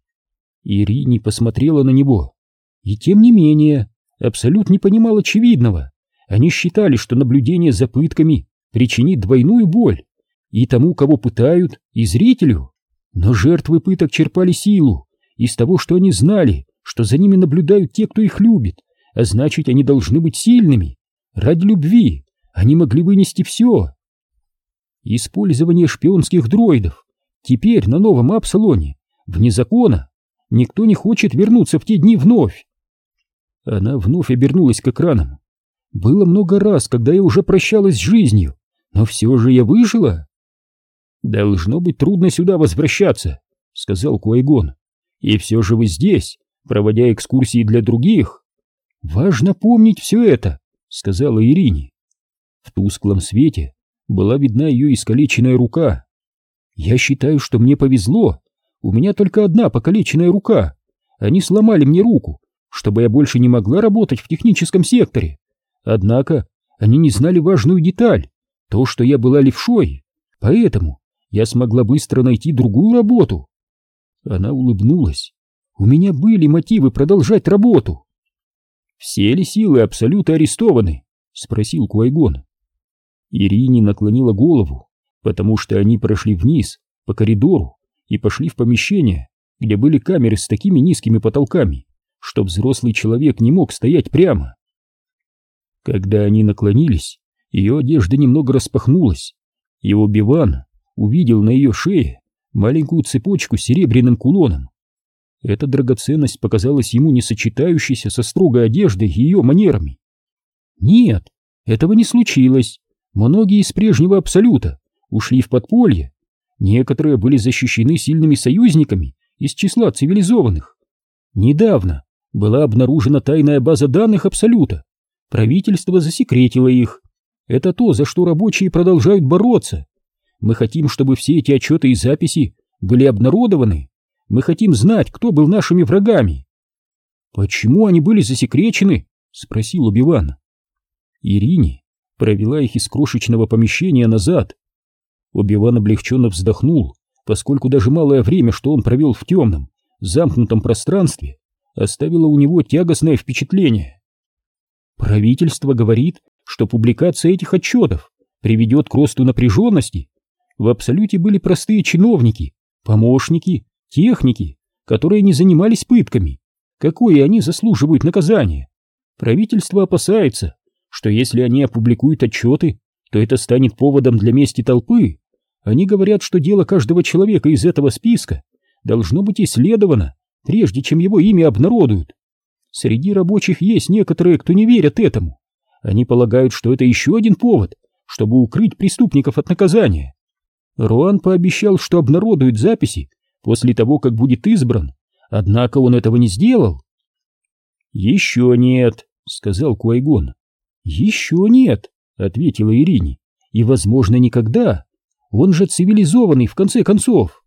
Ирине посмотрела на него. И тем не менее, Абсолют не понимал очевидного. Они считали, что наблюдение за пытками причинит двойную боль и тому, кого пытают, и зрителю. Но жертвы пыток черпали силу из того, что они знали, что за ними наблюдают те, кто их любит, а значит, они должны быть сильными. Ради любви они могли вынести все. Использование шпионских дроидов теперь на новом Апсалоне вне закона. Никто не хочет вернуться в те дни вновь. Она вновь обернулась к экранам. Было много раз, когда я уже прощалась с жизнью, но все же я выжила. «Должно быть трудно сюда возвращаться», — сказал Куайгон. «И все же вы здесь, проводя экскурсии для других». «Важно помнить все это», — сказала Ирине. В тусклом свете была видна ее искалеченная рука. «Я считаю, что мне повезло. У меня только одна покалеченная рука. Они сломали мне руку, чтобы я больше не могла работать в техническом секторе. Однако они не знали важную деталь, то, что я была левшой, поэтому я смогла быстро найти другую работу. Она улыбнулась. У меня были мотивы продолжать работу. «Все ли силы Абсолюта арестованы?» — спросил Куайгон. Ирине наклонила голову, потому что они прошли вниз по коридору и пошли в помещение, где были камеры с такими низкими потолками, что взрослый человек не мог стоять прямо. Когда они наклонились, ее одежда немного распахнулась, и Оби-Ван увидел на ее шее маленькую цепочку с серебряным кулоном. Эта драгоценность показалась ему не сочетающейся со строгой одеждой и ее манерами. Нет, этого не случилось. Многие из прежнего Абсолюта ушли в подполье. Некоторые были защищены сильными союзниками из числа цивилизованных. Недавно была обнаружена тайная база данных Абсолюта. Правительство засекретило их. Это то, за что рабочие продолжают бороться. Мы хотим, чтобы все эти отчеты и записи были обнародованы. Мы хотим знать, кто был нашими врагами. Почему они были засекречены? Спросил Оби-Ван. Ирине провела их из крошечного помещения назад. Оби-Ван облегченно вздохнул, поскольку даже малое время, что он провел в темном, замкнутом пространстве, оставило у него тягостное впечатление. Правительство говорит, что публикация этих отчетов приведет к росту напряженности. В Абсолюте были простые чиновники, помощники, техники, которые не занимались пытками. Какое они заслуживают наказание? Правительство опасается, что если они опубликуют отчеты, то это станет поводом для мести толпы. Они говорят, что дело каждого человека из этого списка должно быть исследовано, прежде чем его имя обнародуют. Среди рабочих есть некоторые, кто не верят этому. Они полагают, что это еще один повод, чтобы укрыть преступников от наказания. Руан пообещал, что обнародует записи после того, как будет избран, однако он этого не сделал. «Еще нет», — сказал Куайгон. «Еще нет», — ответила Ирине, — «и, возможно, никогда. Он же цивилизованный, в конце концов».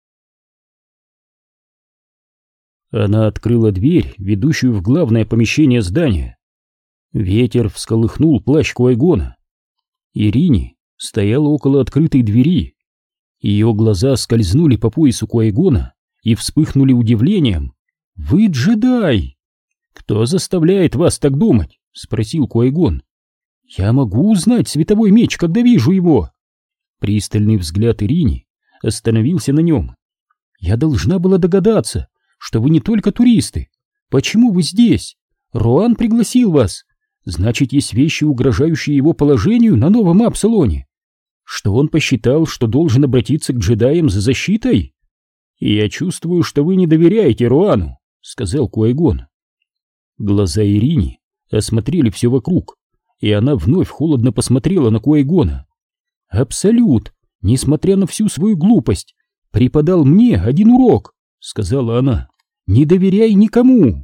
Она открыла дверь, ведущую в главное помещение здания. Ветер всколыхнул плащ Куайгона. Ирине стояла около открытой двери. Ее глаза скользнули по поясу Куайгона и вспыхнули удивлением. «Вы джедай!» «Кто заставляет вас так думать?» — спросил Куайгон. «Я могу узнать световой меч, когда вижу его». Пристальный взгляд Ирине остановился на нем. «Я должна была догадаться, что вы не только туристы. Почему вы здесь? Руан пригласил вас. Значит, есть вещи, угрожающие его положению на новом Апсалоне. Что он посчитал, что должен обратиться к джедаям за защитой? И я чувствую, что вы не доверяете Руану», — сказал Куайгон. Глаза Ирине осмотрели все вокруг, и она вновь холодно посмотрела на Куайгона. «Абсолют, несмотря на всю свою глупость, преподал мне один урок», — сказала она. «Не доверяй никому».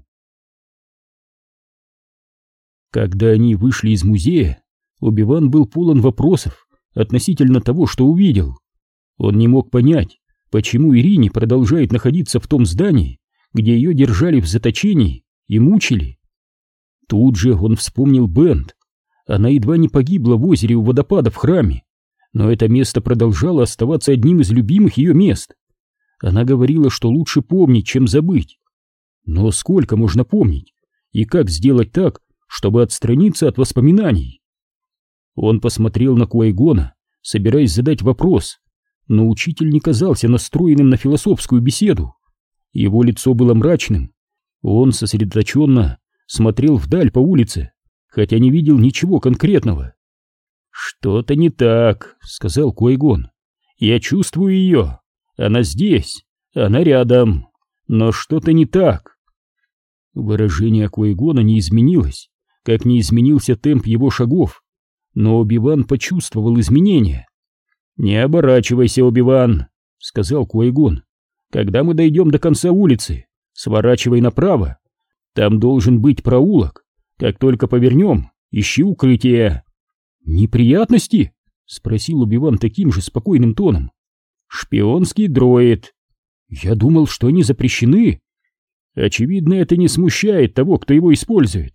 Когда они вышли из музея, Оби-Ван был полон вопросов относительно того, что увидел. Он не мог понять, почему Ирине продолжает находиться в том здании, где ее держали в заточении и мучили. Тут же он вспомнил Бент. Она едва не погибла в озере у водопада в храме, но это место продолжало оставаться одним из любимых ее мест. Она говорила, что лучше помнить, чем забыть. Но сколько можно помнить? И как сделать так, чтобы отстраниться от воспоминаний? Он посмотрел на Куайгона, собираясь задать вопрос, но учитель не казался настроенным на философскую беседу. Его лицо было мрачным. Он сосредоточенно смотрел вдаль по улице, хотя не видел ничего конкретного. «Что-то не так», — сказал Куайгон. «Я чувствую ее. Она здесь, она рядом. Но что-то не так». Выражение Куайгона не изменилось, как не изменился темп его шагов, но Оби-Ван почувствовал изменения. «Не оборачивайся, Оби-Ван», — сказал Куайгон. «Когда мы дойдем до конца улицы, сворачивай направо. Там должен быть проулок. Как только повернем, ищи укрытие». «Неприятности?» — спросил Оби-Ван таким же спокойным тоном. «Шпионский дроид». «Я думал, что они запрещены». «Очевидно, это не смущает того, кто его использует.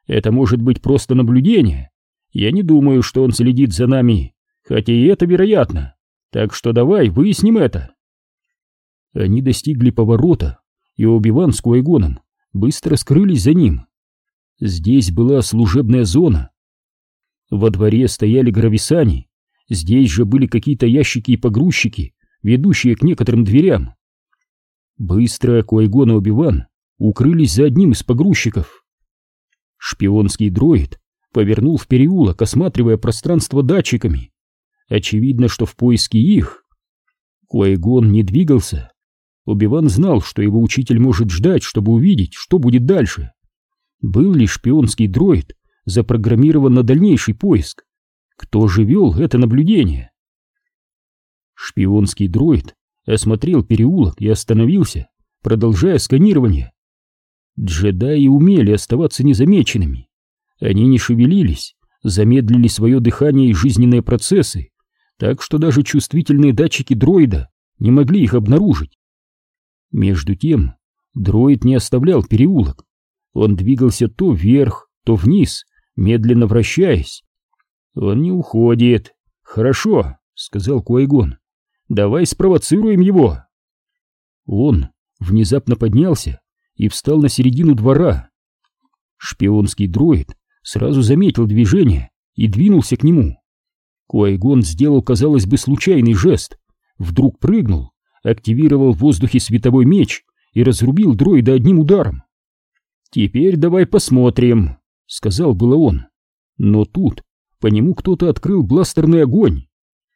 Это может быть просто наблюдение. Я не думаю, что он следит за нами, хотя и это вероятно. Так что давай выясним это. Они достигли поворота, и Оби-Ван с Куай-Гоном быстро скрылись за ним. Здесь была служебная зона. Во дворе стояли грависани, здесь же были какие-то ящики и погрузчики, ведущие к некоторым дверям. Быстро Куай-Гон и Оби-Ван укрылись за одним из погрузчиков. Шпионский дроид повернул в переулок, осматривая пространство датчиками. Очевидно, что в поиске их. Куай-Гон не двигался. Оби-Ван знал, что его учитель может ждать, чтобы увидеть, что будет дальше. Был ли шпионский дроид запрограммирован на дальнейший поиск? Кто же вел это наблюдение? Шпионский дроид осмотрел переулок и остановился, продолжая сканирование. Джедаи умели оставаться незамеченными. Они не шевелились, замедлили свое дыхание и жизненные процессы, так что даже чувствительные датчики дроида не могли их обнаружить. Между тем, дроид не оставлял переулок. Он двигался то вверх, то вниз, медленно вращаясь. «Он не уходит. Хорошо», — сказал Куай-Гон. «Давай спровоцируем его». Он внезапно поднялся и встал на середину двора. Шпионский дроид сразу заметил движение и двинулся к нему. Куай-Гон сделал, казалось бы, случайный жест. Вдруг прыгнул, активировал в воздухе световой меч и разрубил дроида одним ударом. «Теперь давай посмотрим», — сказал было он. Но тут по нему кто-то открыл бластерный огонь.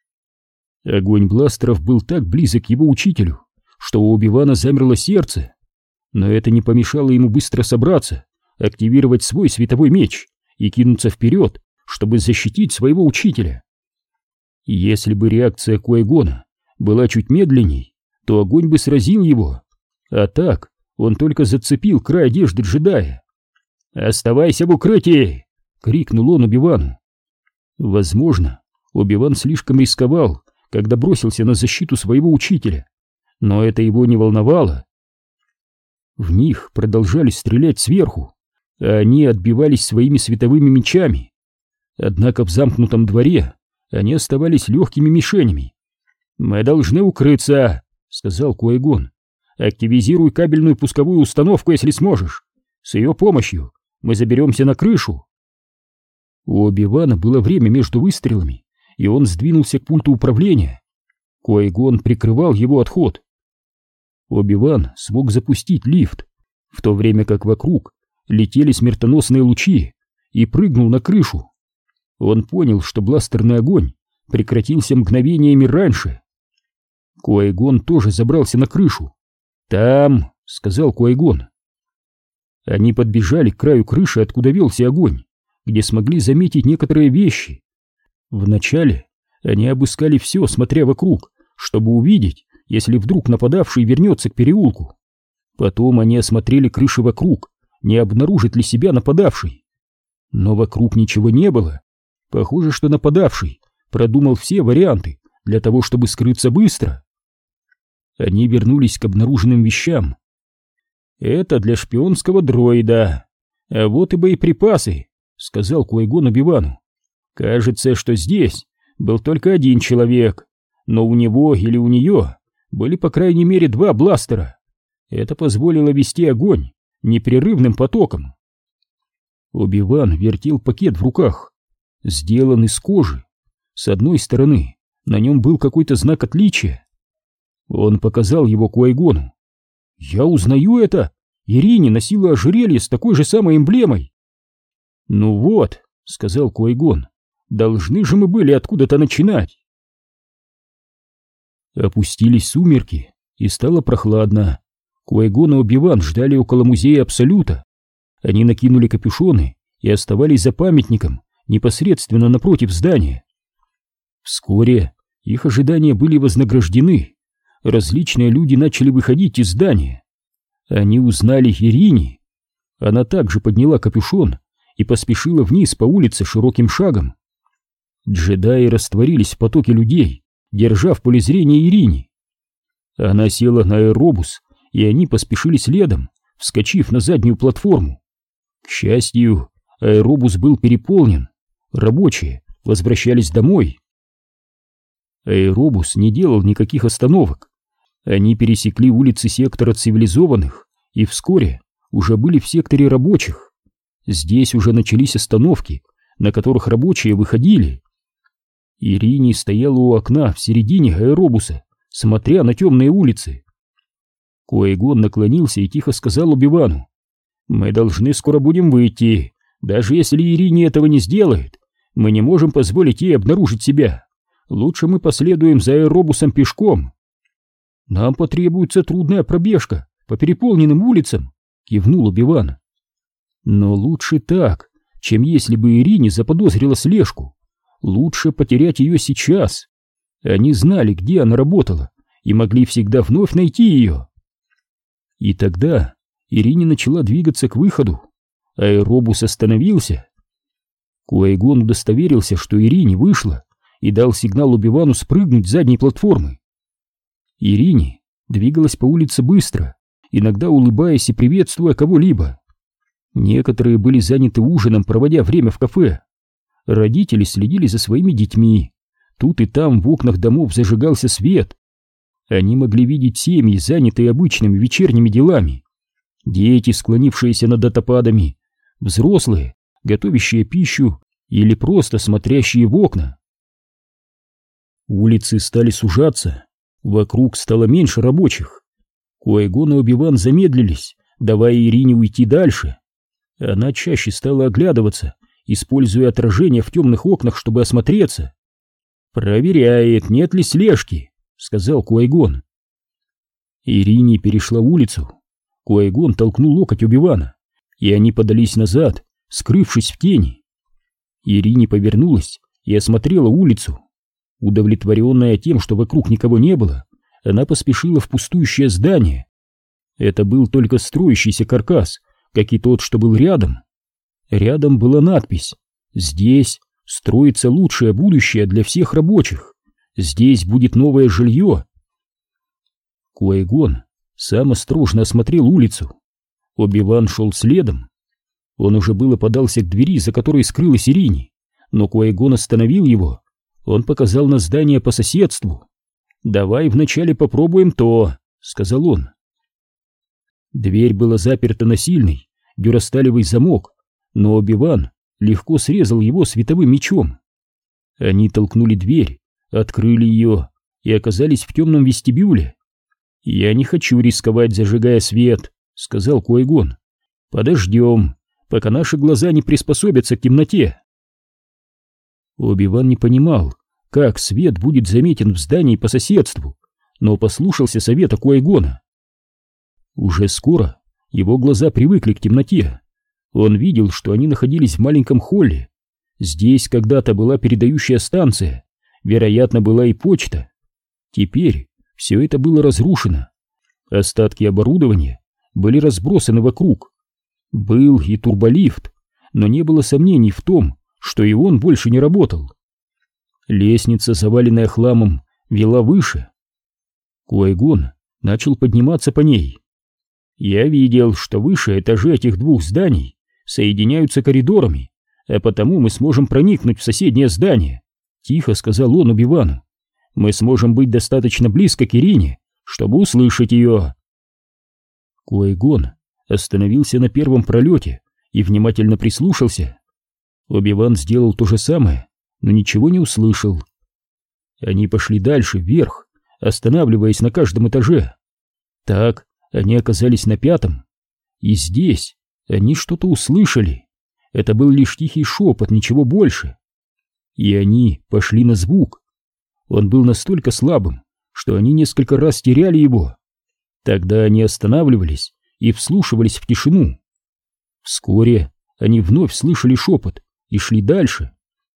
Огонь бластеров был так близок к его учителю, что у Оби-Вана замерло сердце. Но это не помешало ему быстро собраться, активировать свой световой меч и кинуться вперед, чтобы защитить своего учителя. Если бы реакция Куай-Гона была чуть медленней, то огонь бы сразил его, а так он только зацепил край одежды джедая. «Оставайся в укрытии!» — крикнул он Оби-Вану. Возможно, Оби-Ван слишком рисковал, когда бросился на защиту своего учителя, но это его не волновало. В них продолжали стрелять сверху, а они отбивались своими световыми мечами. Однако в замкнутом дворе они оставались легкими мишенями. «Мы должны укрыться», — сказал Куай-Гон. «Активизируй кабельную пусковую установку, если сможешь. С ее помощью мы заберемся на крышу». У Оби-Вана было время между выстрелами, и он сдвинулся к пульту управления. Куай-Гон прикрывал его отход. Оби-Ван смог запустить лифт, в то время как вокруг летели смертоносные лучи, и прыгнул на крышу. Он понял, что бластерный огонь прекратился мгновениями раньше. Куай-Гон тоже забрался на крышу. «Там», — сказал Куай-Гон. Они подбежали к краю крыши, откуда велся огонь, где смогли заметить некоторые вещи. Вначале они обыскали все, смотря вокруг, чтобы увидеть, если вдруг нападавший вернется к переулку. Потом они осмотрели крыши вокруг, не обнаружит ли себя нападавший. Но вокруг ничего не было. Похоже, что нападавший продумал все варианты для того, чтобы скрыться быстро. Они вернулись к обнаруженным вещам. «Это для шпионского дроида. А вот и боеприпасы», — сказал Куай-Гон Оби-Вану. «Кажется, что здесь был только один человек, но у него или у нее были по крайней мере два бластера. Это позволило вести огонь непрерывным потоком». Оби-Ван вертел пакет в руках. Сделан из кожи. С одной стороны на нем был какой-то знак отличия. Он показал его Куай-Гону. «Я узнаю это! Ирине носила ожерелье с такой же самой эмблемой!» «Ну вот», — сказал Куай-Гон, — «должны же мы были откуда-то начинать!» Опустились сумерки, и стало прохладно. Куай-Гон и Оби-Ван ждали около музея Абсолюта. Они накинули капюшоны и оставались за памятником, непосредственно напротив здания. Вскоре их ожидания были вознаграждены. Различные люди начали выходить из здания. Они узнали Ирини. Она также подняла капюшон и поспешила вниз по улице широким шагом. Джедаи растворились в потоке людей, держа в поле зрения Ирини. Она села на аэробус, и они поспешили следом, вскочив на заднюю платформу. К счастью, аэробус был переполнен, рабочие возвращались домой. Аэробус не делал никаких остановок. Они пересекли улицы сектора цивилизованных и вскоре уже были в секторе рабочих. Здесь уже начались остановки, на которых рабочие выходили. Ирине стояла у окна в середине аэробуса, смотря на темные улицы. Ки-Гон наклонился и тихо сказал Оби-Вану: «Мы должны скоро будем выйти. Даже если Ирине этого не сделает, мы не можем позволить ей обнаружить себя. Лучше мы последуем за аэробусом пешком». «Нам потребуется трудная пробежка по переполненным улицам», — кивнул Оби-Ван. «Но лучше так, чем если бы Ирине заподозрила слежку. Лучше потерять ее сейчас. Они знали, где она работала, и могли всегда вновь найти ее». И тогда Ирине начала двигаться к выходу. Аэробус остановился. Ки-Гон удостоверился, что Ирине вышла, и дал сигнал Оби-Вану спрыгнуть с задней платформы. Ирине двигалась по улице быстро, иногда улыбаясь и приветствуя кого-либо. Некоторые были заняты ужином, проводя время в кафе. Родители следили за своими детьми. Тут и там в окнах домов зажигался свет. Они могли видеть семьи, занятые обычными вечерними делами. Дети, склонившиеся над датападами, взрослые, готовящие пищу или просто смотрящие в окна. Улицы стали сужаться, вокруг стало меньше рабочих. Ки-Гон и Оби-Ван замедлились, давая Ирине уйти дальше. Она чаще стала оглядываться, используя отражение в темных окнах, чтобы осмотреться. «Проверяет, нет ли слежки», — сказал Ки-Гон. Ирине перешла улицу. Ки-Гон толкнул локоть Оби-Вана, и они подались назад, скрывшись в тени. Ирине повернулась и осмотрела улицу. Удовлетворенная тем, что вокруг никого не было, она поспешила в пустующее здание. Это был только строящийся каркас, как и тот, что был рядом. Рядом была надпись: «Здесь строится лучшее будущее для всех рабочих. Здесь будет новое жилье». Ки-Гон сам осторожно осмотрел улицу. Оби-Ван шел следом. Он уже было подался к двери, за которой скрылась Ирине, но Ки-Гон остановил его. Он показал на здание по соседству. «Давай вначале попробуем то», — сказал он. Дверь была заперта на сильный дюрасталевый замок, но Оби-Ван легко срезал его световым мечом. Они толкнули дверь, открыли ее и оказались в темном вестибюле. «Я не хочу рисковать, зажигая свет», — сказал Ки-Гон. «Подождем, пока наши глаза не приспособятся к темноте». Оби-Ван не понимал, как свет будет заметен в здании по соседству, но послушался совета Ки-Гона. Уже скоро его глаза привыкли к темноте. Он видел, что они находились в маленьком холле. Здесь когда-то была передающая станция, вероятно, была и почта. Теперь все это было разрушено. Остатки оборудования были разбросаны вокруг. Был и турболифт, но не было сомнений в том, что и он больше не работал. Лестница, заваленная хламом, вела выше. Ки-Гон начал подниматься по ней. «Я видел, что выше этажи этих двух зданий соединяются коридорами, а потому мы сможем проникнуть в соседнее здание», — тихо сказал он Оби-Вану. «Мы сможем быть достаточно близко к Ирине, чтобы услышать ее». Ки-Гон остановился на первом пролете и внимательно прислушался. Оби-Ван сделал то же самое, но ничего не услышал. Они пошли дальше, вверх, останавливаясь на каждом этаже. Так они оказались на пятом, и здесь они что-то услышали. Это был лишь тихий шепот, ничего больше. И они пошли на звук. Он был настолько слабым, что они несколько раз теряли его. Тогда они останавливались и вслушивались в тишину. Вскоре они вновь слышали шепот и шли дальше.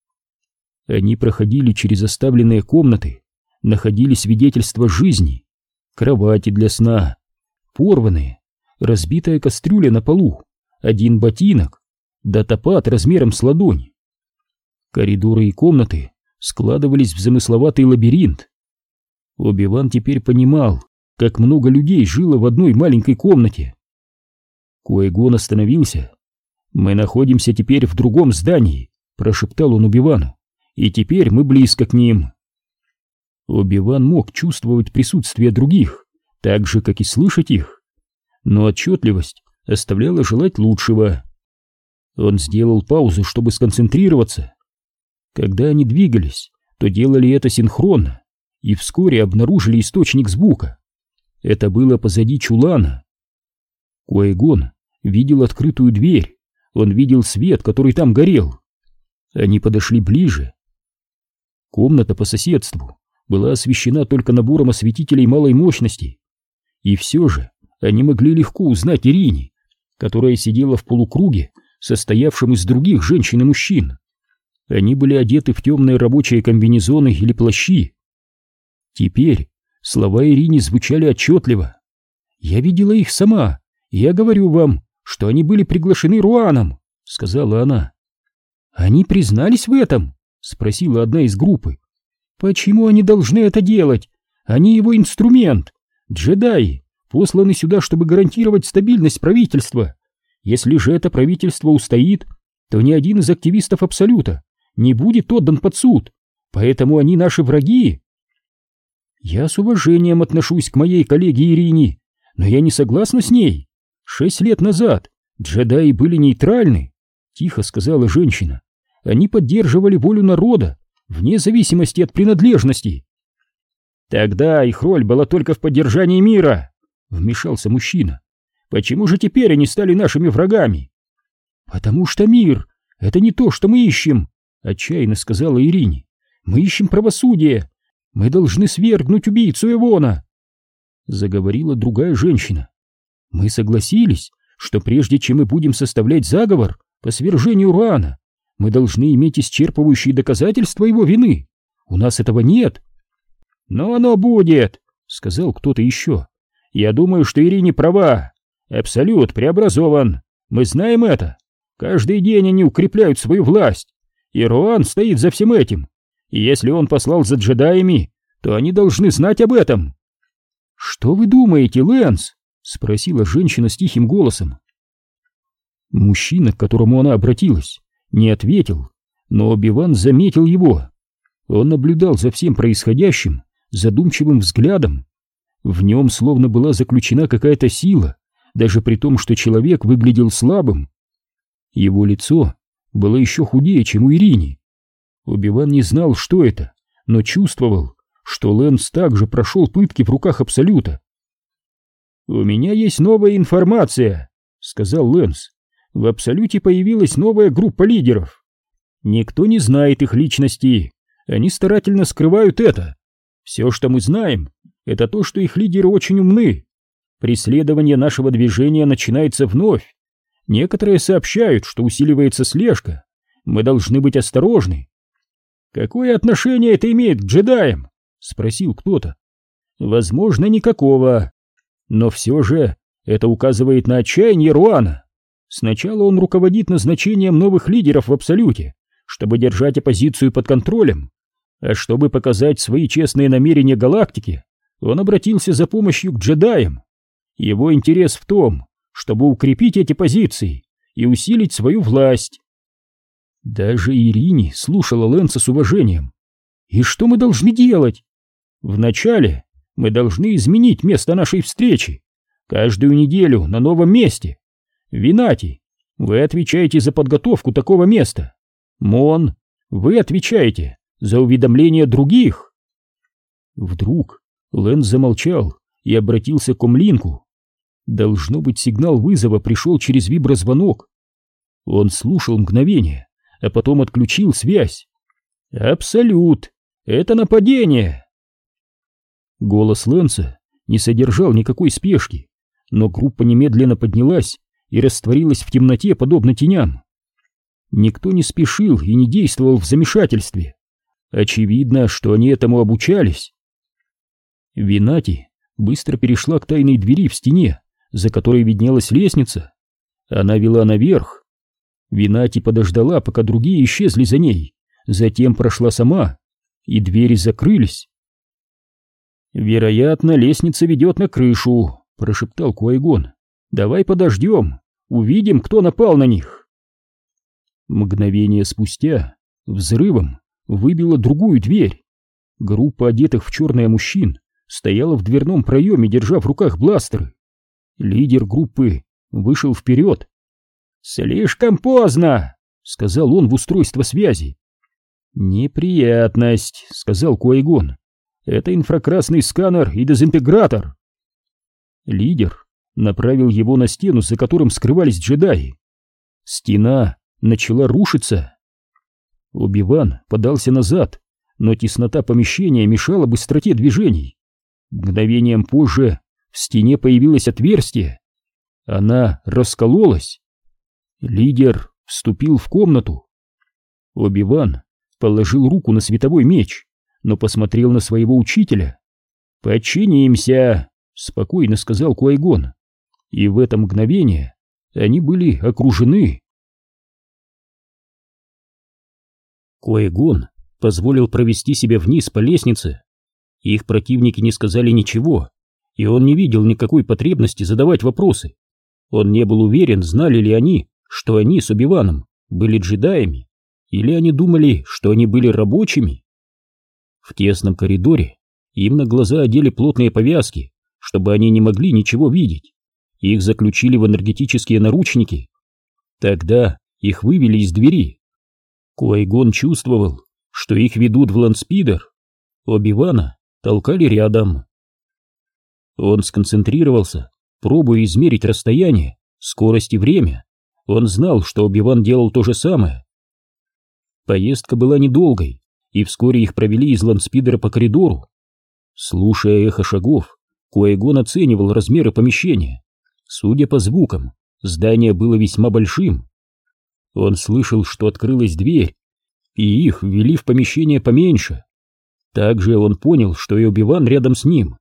Они проходили через оставленные комнаты, находили свидетельства жизни, кровати для сна, порванные, разбитая кастрюля на полу, один ботинок, датапад размером с ладонь. Коридоры и комнаты складывались в замысловатый лабиринт. Оби-Ван теперь понимал, как много людей жило в одной маленькой комнате. Ки-Гон остановился. «Мы находимся теперь в другом здании», — прошептал он Оби-Вану, — «и теперь мы близко к ним». Оби-Ван мог чувствовать присутствие других, так же, как и слышать их, но отчетливость оставляла желать лучшего. Он сделал паузу, чтобы сконцентрироваться. Когда они двигались, то делали это синхронно, и вскоре обнаружили источник звука. Это было позади чулана. Ки-Гон видел открытую дверь, он видел свет, который там горел. Они подошли ближе. Комната по соседству была освещена только набором осветителей малой мощности, и все же они могли легко узнать Ирини, которая сидела в полукруге, состоявшем из других женщин и мужчин. Они были одеты в темные рабочие комбинезоны или плащи. Теперь слова Ирини звучали отчетливо. «Я видела их сама, и я говорю вам, что они были приглашены Руаном», — сказала она. «Они признались в этом?» — спросила одна из группы. «Почему они должны это делать? Они его инструмент. Джедаи посланы сюда, чтобы гарантировать стабильность правительства. Если же это правительство устоит, то ни один из активистов Абсолюта не будет отдан под суд, поэтому они наши враги». «Я с уважением отношусь к моей коллеге Ирине, но я не согласна с ней. Шесть лет назад джедаи были нейтральны», — тихо сказала женщина. «Они поддерживали волю народа, вне зависимости от принадлежности». «Тогда их роль была только в поддержании мира», — вмешался мужчина. «Почему же теперь они стали нашими врагами?» «Потому что мир — это не то, что мы ищем», — отчаянно сказала Ирине. «Мы ищем правосудие. Мы должны свергнуть убийцу Эвона», — заговорила другая женщина. «Мы согласились, что прежде чем мы будем составлять заговор по свержению Руана, мы должны иметь исчерпывающие доказательства его вины. У нас этого нет». «Но оно будет», — сказал кто-то еще. «Я думаю, что Ирине права. Абсолют преобразован. Мы знаем это. Каждый день они укрепляют свою власть. И Руан стоит за всем этим. И если он послал за джедаями, то они должны знать об этом». «Что вы думаете, Лэнс?» — спросила женщина с тихим голосом. Мужчина, к которому она обратилась, не ответил, но Оби-Ван заметил его. Он наблюдал за всем происходящим задумчивым взглядом. В нем словно была заключена какая-то сила, даже при том, что человек выглядел слабым. Его лицо было еще худее, чем у Ирини. Оби-Ван не знал, что это, но чувствовал, что Лэнс также прошел пытки в руках Абсолюта. «У меня есть новая информация», — сказал Лэнс. «В Абсолюте появилась новая группа лидеров. Никто не знает их личности, они старательно скрывают это. Все, что мы знаем, это то, что их лидеры очень умны. Преследование нашего движения начинается вновь. Некоторые сообщают, что усиливается слежка. Мы должны быть осторожны». «Какое отношение это имеет к джедаям?» — спросил кто-то. «Возможно, никакого. Но все же это указывает на отчаяние Руана. Сначала он руководит назначением новых лидеров в Абсолюте, чтобы держать оппозицию под контролем, а чтобы показать свои честные намерения галактике, он обратился за помощью к джедаям. Его интерес в том, чтобы укрепить эти позиции и усилить свою власть». Даже Ирине слушала Лэнса с уважением. «И что мы должны делать?» «Вначале мы должны изменить место нашей встречи. Каждую неделю на новом месте. Винати, вы отвечаете за подготовку такого места. Мон, вы отвечаете за уведомление других». Вдруг Лэнс замолчал и обратился к Омлинку. Должно быть, сигнал вызова пришел через виброзвонок. Он слушал мгновение, а потом отключил связь. «Абсолют! Это нападение!» Голос Лэнса не содержал никакой спешки, но группа немедленно поднялась и растворилась в темноте, подобно теням. Никто не спешил и не действовал в замешательстве. Очевидно, что они этому обучались. Винати быстро перешла к тайной двери в стене, за которой виднелась лестница. Она вела наверх. Винати подождала, пока другие исчезли за ней, затем прошла сама, и двери закрылись. «Вероятно, лестница ведет на крышу», — прошептал Ки-Гон. «Давай подождем, увидим, кто напал на них». Мгновение спустя взрывом выбило другую дверь. Группа одетых в черное мужчин стояла в дверном проеме, держа в руках бластеры. Лидер группы вышел вперед. «Слишком поздно!» — сказал он в устройство связи. «Неприятность», — сказал Куайгон. «Это инфракрасный сканер и дезинтегратор». Лидер направил его на стену, за которым скрывались джедаи. Стена начала рушиться. Оби-Ван подался назад, но теснота помещения мешала быстроте движений. Мгновением позже в стене появилось отверстие. Она раскололась. Лидер вступил в комнату. Оби-Ван положил руку на световой меч, но посмотрел на своего учителя. «Подчинимся», — спокойно сказал Куайгон. И в это мгновение они были окружены. Куайгон позволил провести себя вниз по лестнице. Их противники не сказали ничего, и он не видел никакой потребности задавать вопросы. Он не был уверен, знали ли они, что они с Оби-Ваном были джедаями, или они думали, что они были рабочими. В тесном коридоре им на глаза одели плотные повязки, чтобы они не могли ничего видеть. Их заключили в энергетические наручники. Тогда их вывели из двери. Куайгон чувствовал, что их ведут в ландспидер. Оби-Вана толкали рядом. Он сконцентрировался, пробуя измерить расстояние, скорость и время. Он знал, что Оби-Ван делал то же самое. Поездка была недолгой, и вскоре их провели из ландспидера по коридору. Слушая эхо шагов, Куайгон оценивал размеры помещения. Судя по звукам, здание было весьма большим. Он слышал, что открылась дверь, и их ввели в помещение поменьше. Также он понял, что и Оби-Ван рядом с ним.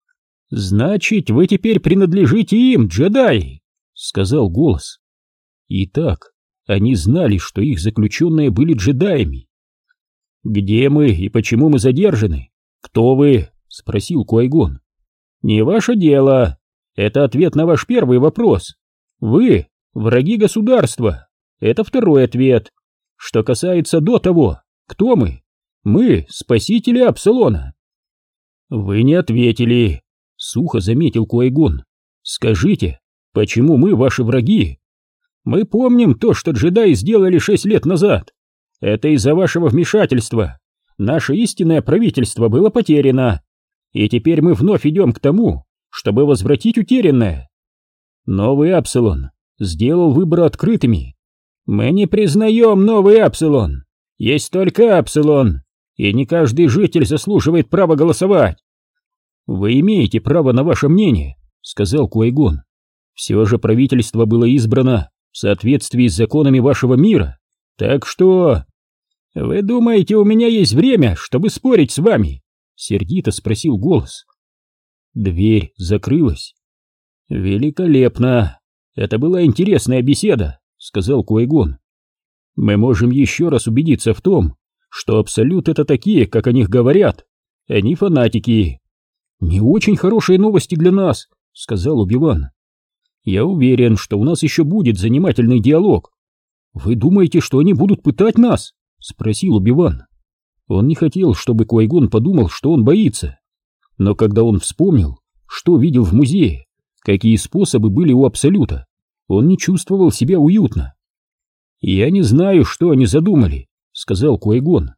«Значит, вы теперь принадлежите им, джедаи!» — сказал голос. Итак, они знали, что их заключенные были джедаями. «Где мы и почему мы задержаны? Кто вы?» — спросил Куайгон. «Не ваше дело. Это ответ на ваш первый вопрос. Вы — враги государства. Это второй ответ. Что касается до того, кто мы? Мы — спасители Апсилона». «Вы не ответили», — сухо заметил Куайгон. «Скажите, почему мы ваши враги?» «Мы помним то, что джедаи сделали шесть лет назад. Это из-за вашего вмешательства. Наше истинное правительство было потеряно. И теперь мы вновь идем к тому, чтобы возвратить утерянное. Новый Апсилон сделал выборы открытыми. Мы не признаем новый Апсилон. Есть только Апсилон, и не каждый житель заслуживает права голосовать». «Вы имеете право на ваше мнение», — сказал Куайгон. «Все же правительство было избрано в соответствии с законами вашего мира, так что...» «Вы думаете, у меня есть время, чтобы спорить с вами?» — сердито спросил голос. Дверь закрылась. «Великолепно! Это была интересная беседа», — сказал Куайгон. «Мы можем еще раз убедиться в том, что Абсолют — это такие, как о них говорят. Они фанатики». «Не очень хорошие новости для нас», — сказал Оби-Ван. «Я уверен, что у нас еще будет занимательный диалог». «Вы думаете, что они будут пытать нас?» — спросил Оби-Ван. Он не хотел, чтобы Куайгон подумал, что он боится. Но когда он вспомнил, что видел в музее, какие способы были у Абсолюта, он не чувствовал себя уютно. «Я не знаю, что они задумали», — сказал Куайгон.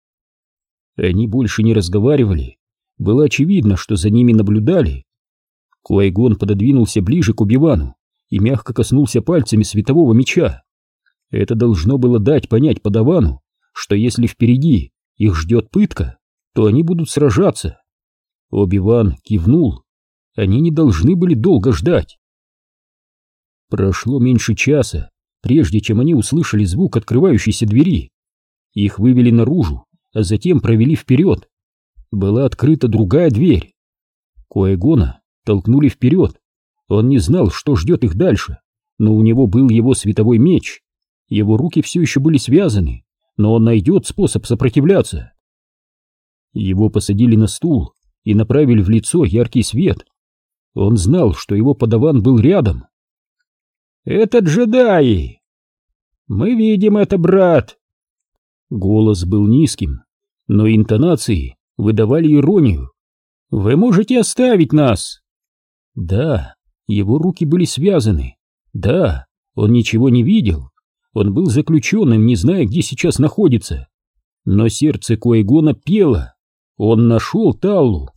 Они больше не разговаривали. Было очевидно, что за ними наблюдали. Куайгон пододвинулся ближе к Оби-Вану и мягко коснулся пальцами светового меча. Это должно было дать понять подавану, что если впереди их ждет пытка, то они будут сражаться. Оби-Ван кивнул. Они не должны были долго ждать. Прошло меньше часа, прежде чем они услышали звук открывающейся двери. Их вывели наружу, а затем провели вперед. Была открыта другая дверь. Куайгона толкнули вперед. Он не знал, что ждет их дальше, но у него был его световой меч. Его руки все еще были связаны, но он найдет способ сопротивляться. Его посадили на стул и направили в лицо яркий свет. Он знал, что его подаван был рядом. «Это джедаи!» Мы видим это, брат. Голос был низким, но интонации выдавали иронию. Вы можете оставить нас. Да, его руки были связаны. Да, он ничего не видел. Он был заключенным, не зная, где сейчас находится. Но сердце Ки-Гона пело. Он нашел Таллу.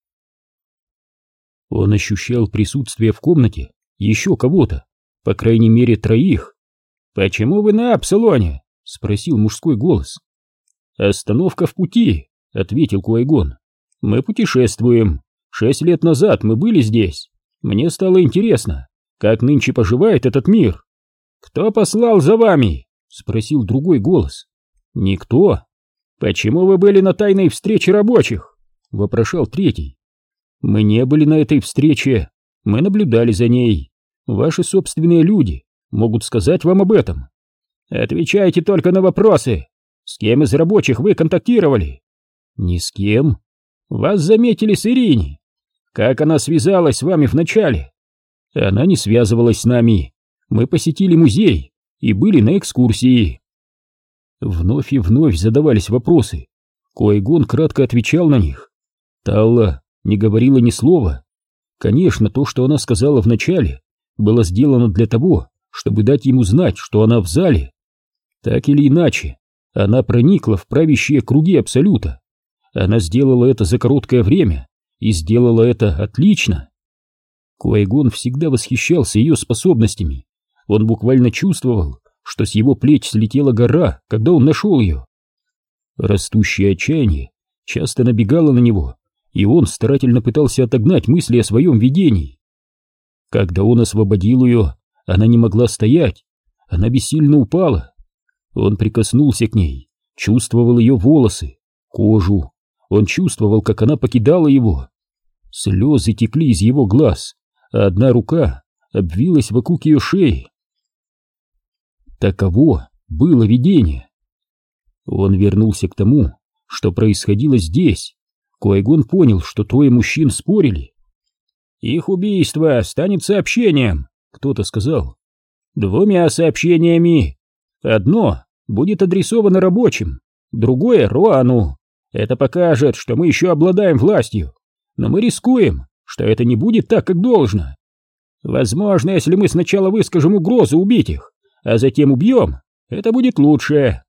Он ощущал присутствие в комнате еще кого-то, по крайней мере троих. «Почему вы на Апсилоне?» — спросил мужской голос. «Остановка в пути», — ответил Ки-Гон. «Мы путешествуем. Шесть лет назад мы были здесь. Мне стало интересно, как нынче поживает этот мир». «Кто послал за вами?» — спросил другой голос. «Никто». «Почему вы были на тайной встрече рабочих?» — вопрошал третий. «Мы не были на этой встрече. Мы наблюдали за ней. Ваши собственные люди могут сказать вам об этом». «Отвечайте только на вопросы. С кем из рабочих вы контактировали?» «Ни с кем». «Вас заметили с Ирини. Как она связалась с вами вначале?» «Она не связывалась с нами. Мы посетили музей и были на экскурсии». Вновь и вновь задавались вопросы. Ки-Гон кратко отвечал на них. Талла не говорила ни слова. Конечно, то, что она сказала вначале, было сделано для того, чтобы дать ему знать, что она в зале. Так или иначе, она проникла в правящие круги Абсолюта. Она сделала это за короткое время и сделала это отлично. Ки-Гон всегда восхищался ее способностями. Он буквально чувствовал, что с его плеч слетела гора, когда он нашел ее. Растущее отчаяние часто набегало на него, и он старательно пытался отогнать мысли о своем видении. Когда он освободил ее, она не могла стоять, она бессильно упала. Он прикоснулся к ней, чувствовал ее волосы, кожу. Он чувствовал, как она покидала его. Слезы текли из его глаз, а одна рука обвилась вокруг ее шеи. Таково было видение. Он вернулся к тому, что происходило здесь. Ки-Гон понял, что трое мужчин спорили. «Их убийство станет сообщением», — кто-то сказал. «Двумя сообщениями. Одно будет адресовано рабочим, другое — Руану. Это покажет, что мы еще обладаем властью, но мы рискуем, что это не будет так, как должно. Возможно, если мы сначала выскажем угрозу убить их, а затем убьем, это будет лучше».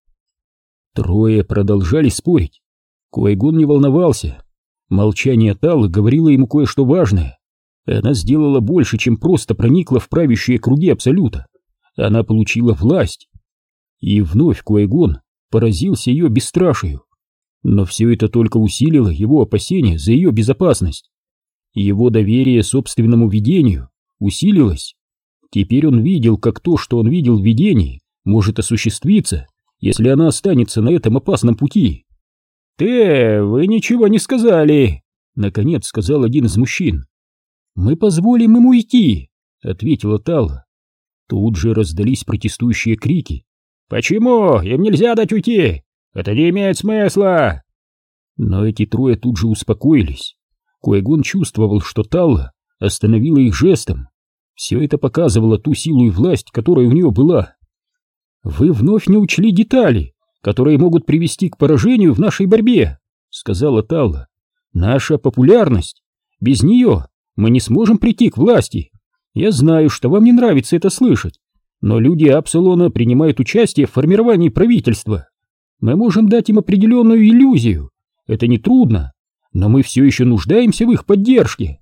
Трое продолжали спорить. Ки-Гон не волновался. Молчание Таллы говорило ему кое-что важное. Она сделала больше, чем просто проникла в правящие круги Абсолюта. Она получила власть. И вновь Ки-Гон поразился ее бесстрашию. Но все это только усилило его опасения за ее безопасность. Его доверие собственному видению усилилось. Теперь он видел, как то, что он видел в видении, может осуществиться, если она останется на этом опасном пути. «Ты, вы ничего не сказали», — наконец сказал один из мужчин. «Мы позволим ему уйти», — ответила Талла. Тут же раздались протестующие крики. «Почему? Им нельзя дать уйти! Это не имеет смысла!» Но эти трое тут же успокоились. Ки-Гон чувствовал, что Талла остановила их жестом. Все это показывало ту силу и власть, которая у нее была. «Вы вновь не учли детали, которые могут привести к поражению в нашей борьбе», — сказала Талла. «Наша популярность. Без нее мы не сможем прийти к власти. Я знаю, что вам не нравится это слышать, но люди Апсилона принимают участие в формировании правительства. Мы можем дать им определенную иллюзию. Это нетрудно, но мы все еще нуждаемся в их поддержке».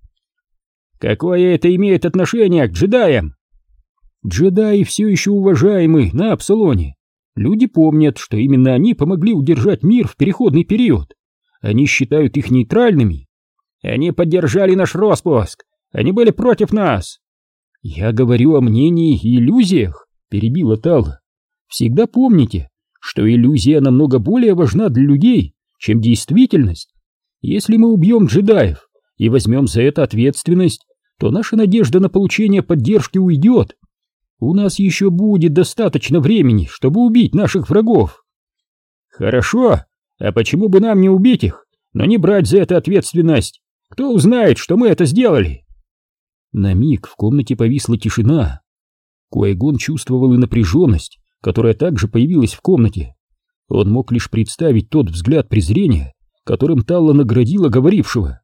«Какое это имеет отношение к джедаям?» «Джедаи все еще уважаемы на Апсилоне. Люди помнят, что именно они помогли удержать мир в переходный период. Они считают их нейтральными. Они поддержали наш распуск. Они были против нас». «Я говорю о мнении и иллюзиях», — перебила Талла. «Всегда помните, что иллюзия намного более важна для людей, чем действительность. Если мы убьем джедаев и возьмем за это ответственность, то наша надежда на получение поддержки уйдет. У нас еще будет достаточно времени, чтобы убить наших врагов». «Хорошо, а почему бы нам не убить их, но не брать за это ответственность? Кто узнает, что мы это сделали?» На миг в комнате повисла тишина. Ки-Гон чувствовал и напряженность, которая также появилась в комнате. Он мог лишь представить тот взгляд презрения, которым Талла наградила говорившего.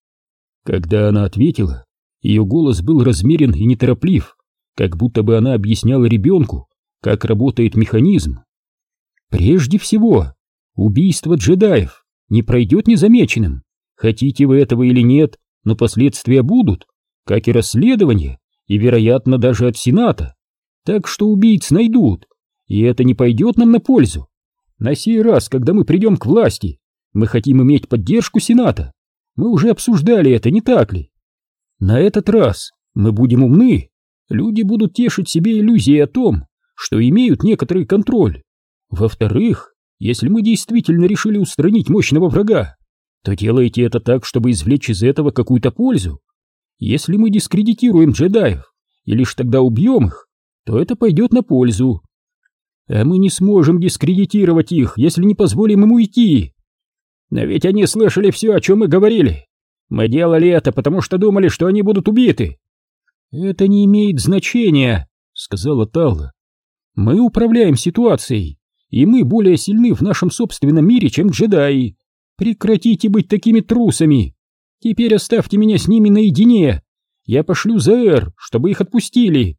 Когда она ответила, ее голос был размерен и нетороплив, как будто бы она объясняла ребенку, как работает механизм. «Прежде всего, убийство джедаев не пройдет незамеченным. Хотите вы этого или нет, но последствия будут, как и расследование, и, вероятно, даже от Сената. Так что убийц найдут, и это не пойдет нам на пользу. На сей раз, когда мы придем к власти, мы хотим иметь поддержку Сената. Мы уже обсуждали это, не так ли? На этот раз мы будем умны. Люди будут тешить себе иллюзии о том, что имеют некоторый контроль. Во-вторых, если мы действительно решили устранить мощного врага, то делайте это так, чтобы извлечь из этого какую-то пользу. Если мы дискредитируем джедаев и лишь тогда убьем их, то это пойдет на пользу. А мы не сможем дискредитировать их, если не позволим им уйти. Но ведь они слышали все, о чем мы говорили. Мы делали это, потому что думали, что они будут убиты. Это не имеет значения, сказала Талла. Мы управляем ситуацией, и мы более сильны в нашем собственном мире, чем джедаи. Прекратите быть такими трусами. Теперь оставьте меня с ними наедине. Я пошлю за Эр, чтобы их отпустили.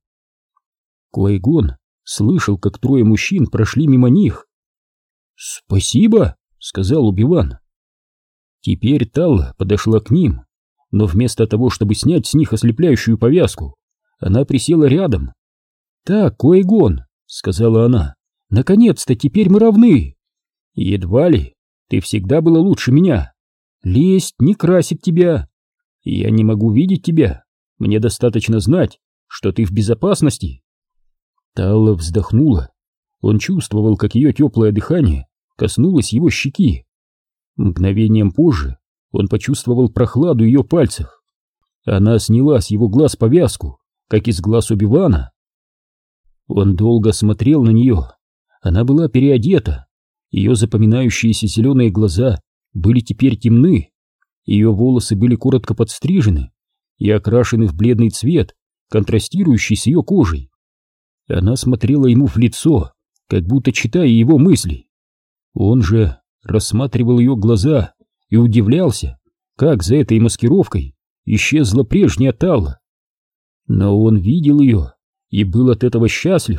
Куай-Гон слышал, как трое мужчин прошли мимо них. «Спасибо», — сказал Оби-Ван. Теперь Талла подошла к ним, но вместо того, чтобы снять с них ослепляющую повязку, она присела рядом. «Так, Куай-Гон», — сказала она, — «наконец-то теперь мы равны». «Едва ли. Ты всегда была лучше меня. Лесть не красит тебя. Я не могу видеть тебя. Мне достаточно знать, что ты в безопасности». Талла вздохнула. Он чувствовал, как ее теплое дыхание коснулось его щеки. Мгновением позже он почувствовал прохладу ее пальцев. Она сняла с его глаз повязку, как из глаз Оби-Вана. Он долго смотрел на нее. Она была переодета. Ее запоминающиеся зеленые глаза были теперь темны. Ее волосы были коротко подстрижены и окрашены в бледный цвет, контрастирующий с ее кожей. Она смотрела ему в лицо, как будто читая его мысли. Он же рассматривал ее глаза и удивлялся, как за этой маскировкой исчезла прежняя Талла. Но он видел ее и был от этого счастлив.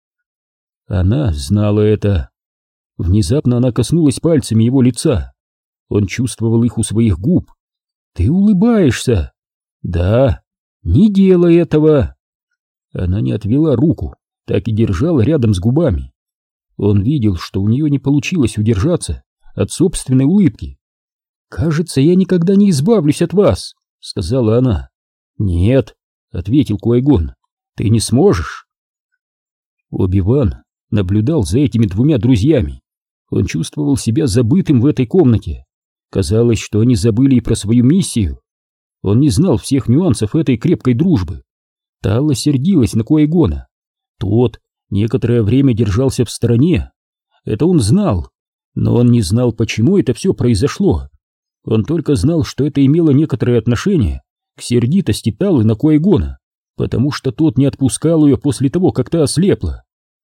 Она знала это. Внезапно она коснулась пальцами его лица. Он чувствовал их у своих губ. «Ты улыбаешься?» «Да». «Не делай этого». Она не отвела руку, так и держала рядом с губами. Он видел, что у нее не получилось удержаться от собственной улыбки. «Кажется, я никогда не избавлюсь от вас», — сказала она. «Нет», — ответил Куай-Гон, — «ты не сможешь». Оби-Ван наблюдал за этими двумя друзьями. Он чувствовал себя забытым в этой комнате. Казалось, что они забыли и про свою миссию. Он не знал всех нюансов этой крепкой дружбы. Талла сердилась на Куай-Гона. Тот некоторое время держался в стороне. Это он знал, но он не знал, почему это все произошло. Он только знал, что это имело некоторое отношение к сердитости Таллы на Куай-Гона, потому что тот не отпускал ее после того, как та ослепла.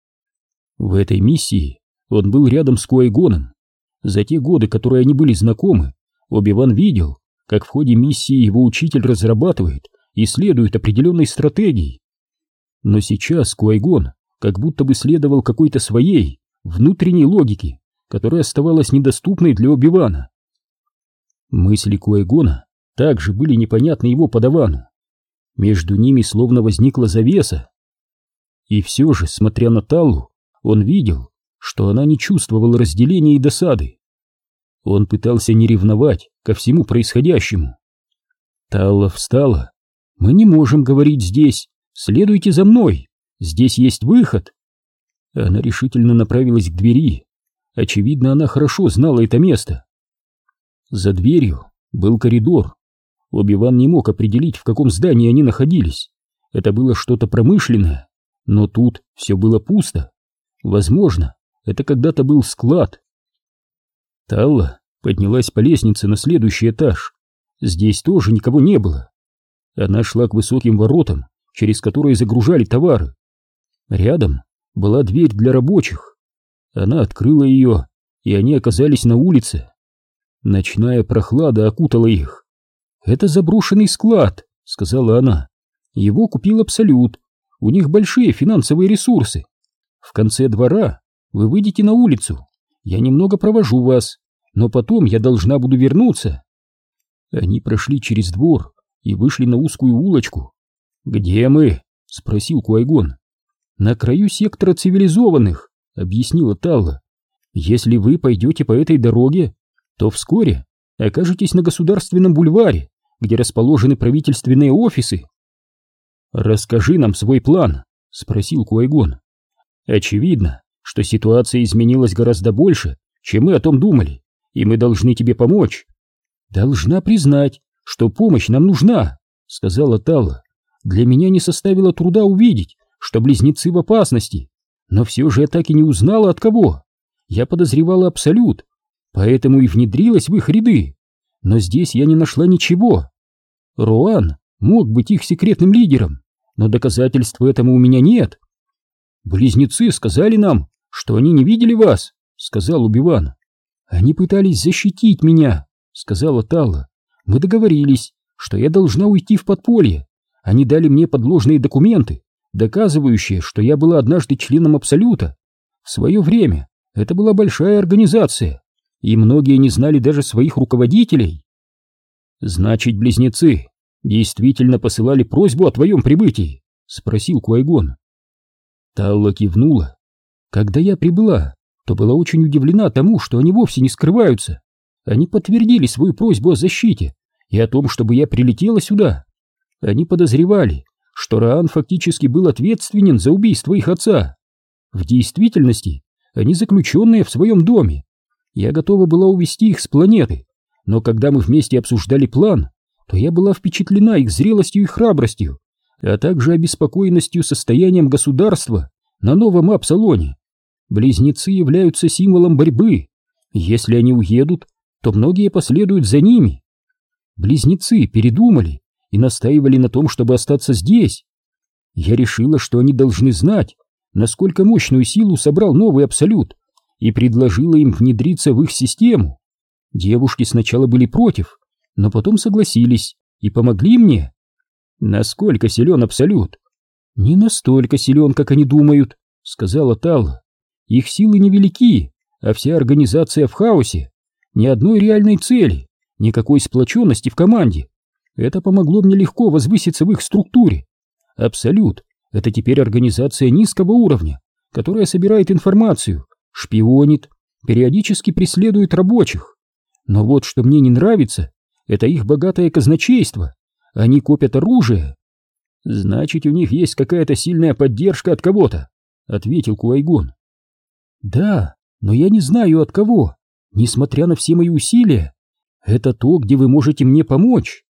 В этой миссии он был рядом с Куай-Гоном. За те годы, которые они были знакомы, Оби-Ван видел, как в ходе миссии его учитель разрабатывает и следует определенной стратегии. Но сейчас Куай-Гон как будто бы следовал какой-то своей внутренней логике, которая оставалась недоступной для Оби-Вана. Мысли Куай-Гона также были непонятны его подавану. Между ними словно возникла завеса. И все же, смотря на Таллу, он видел, что она не чувствовала разделения и досады. Он пытался не ревновать ко всему происходящему. Талла встала. «Мы не можем говорить здесь. Следуйте за мной. Здесь есть выход». Она решительно направилась к двери. Очевидно, она хорошо знала это место. За дверью был коридор. Оби-Ван не мог определить, в каком здании они находились. Это было что-то промышленное, но тут все было пусто. Возможно, это когда-то был склад. Талла поднялась по лестнице на следующий этаж. Здесь тоже никого не было. Она шла к высоким воротам, через которые загружали товары. Рядом была дверь для рабочих. Она открыла ее, и они оказались на улице. Ночная прохлада окутала их. «Это заброшенный склад», — сказала она. «Его купил Абсолют. У них большие финансовые ресурсы. В конце двора вы выйдете на улицу. Я немного провожу вас, но потом я должна буду вернуться». Они прошли через двор и вышли на узкую улочку. «Где мы?» — спросил Куайгон. «На краю сектора цивилизованных», — объяснила Талла. «Если вы пойдете по этой дороге, то вскоре окажетесь на Государственном бульваре, где расположены правительственные офисы». «Расскажи нам свой план», — спросил Куайгон. «Очевидно, что ситуация изменилась гораздо больше, чем мы о том думали, и мы должны тебе помочь». «Должна признать, что помощь нам нужна», — сказала Талла. «Для меня не составило труда увидеть, что близнецы в опасности, но все же я так и не узнала, от кого. Я подозревала Абсолют, поэтому и внедрилась в их ряды, но здесь я не нашла ничего. Роан мог быть их секретным лидером, но доказательств этому у меня нет». «Близнецы сказали нам, что они не видели вас», — сказал Оби-Ван. «Они пытались защитить меня», — сказала Талла. «Мы договорились, что я должна уйти в подполье. Они дали мне подложные документы, доказывающие, что я была однажды членом Абсолюта. В свое время это была большая организация, и многие не знали даже своих руководителей». «Значит, близнецы действительно посылали просьбу о твоем прибытии?» — спросил Куайгон. Талла кивнула. «Когда я прибыла, то была очень удивлена тому, что они вовсе не скрываются. Они подтвердили свою просьбу о защите и о том, чтобы я прилетела сюда. Они подозревали, что Раан фактически был ответственен за убийство их отца. В действительности они заключенные в своем доме. Я готова была увезти их с планеты, но когда мы вместе обсуждали план, то я была впечатлена их зрелостью и храбростью, а также обеспокоенностью состоянием государства на новом Апсалоне. Близнецы являются символом борьбы. Если они уедут, то многие последуют за ними. Близнецы передумали и настаивали на том, чтобы остаться здесь. Я решила, что они должны знать, насколько мощную силу собрал новый Абсолют, и предложила им внедриться в их систему. Девушки сначала были против, но потом согласились и помогли мне. Насколько силен Абсолют? Не настолько силен, как они думают, сказала Талла. Их силы невелики, а вся организация в хаосе. Ни одной реальной цели, никакой сплоченности в команде. Это помогло мне легко возвыситься в их структуре. Абсолют — это теперь организация низкого уровня, которая собирает информацию, шпионит, периодически преследует рабочих. Но вот что мне не нравится, это их богатое казначейство. Они копят оружие. Значит, у них есть какая-то сильная поддержка от кого-то, ответил Куайгон. Да, но я не знаю от кого. Несмотря на все мои усилия, это то, где вы можете мне помочь.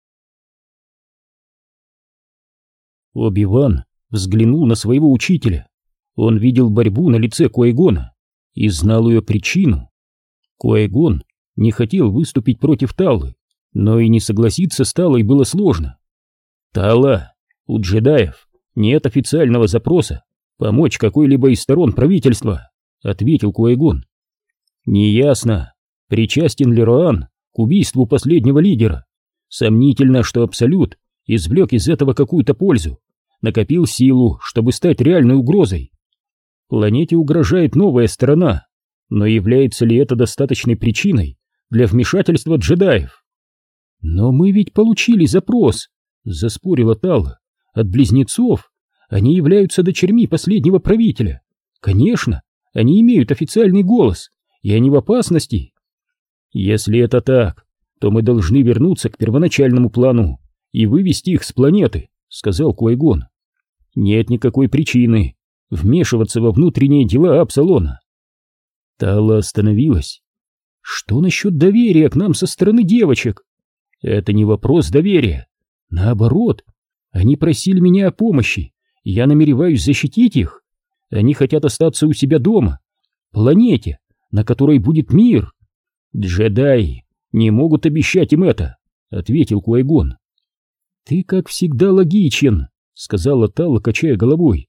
Оби-Ван взглянул на своего учителя. Он видел борьбу на лице Куайгона и знал ее причину. Куайгон не хотел выступить против Таллы, но и не согласиться с Таллой было сложно. «Талла, у джедаев нет официального запроса помочь какой-либо из сторон правительства», — ответил Куайгон. «Неясно, причастен ли Роан к убийству последнего лидера. Сомнительно, что Абсолют извлек из этого какую-то пользу, накопил силу, чтобы стать реальной угрозой. Планете угрожает новая сторона, но является ли это достаточной причиной для вмешательства джедаев?» «Но мы ведь получили запрос», — заспорила Талла, — «от близнецов. Они являются дочерьми последнего правителя. Конечно, они имеют официальный голос, и они в опасности». «Если это так, то мы должны вернуться к первоначальному плану и вывести их с планеты», — сказал Куайгон. «Нет никакой причины вмешиваться во внутренние дела Апсалона». Талла остановилась. «Что насчет доверия к нам со стороны девочек?» «Это не вопрос доверия. Наоборот, они просили меня о помощи, и я намереваюсь защитить их. Они хотят остаться у себя дома, планете, на которой будет мир. Джедаи не могут обещать им это», — ответил Куайгон. «Ты, как всегда, логичен», — сказала Талла, качая головой.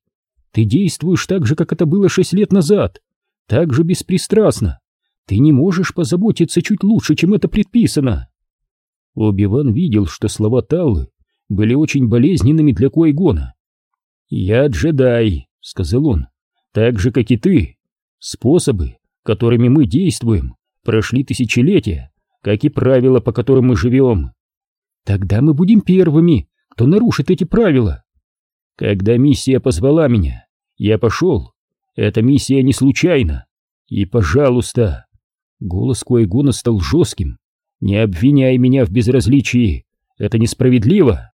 Ты действуешь так же, как это было шесть лет назад, так же беспристрастно. Ты не можешь позаботиться чуть лучше, чем это предписано. Оби-Ван видел, что слова Таллы были очень болезненными для Ки-Гона. «Я джедай», — сказал он, — «так же, как и ты. Способы, которыми мы действуем, прошли тысячелетия, как и правила, по которым мы живем. Тогда мы будем первыми, кто нарушит эти правила. Когда миссия позвала меня, я пошел. Эта миссия не случайна. И, пожалуйста...» Голос Ки-Гона стал жестким. «Не обвиняй меня в безразличии. Это несправедливо».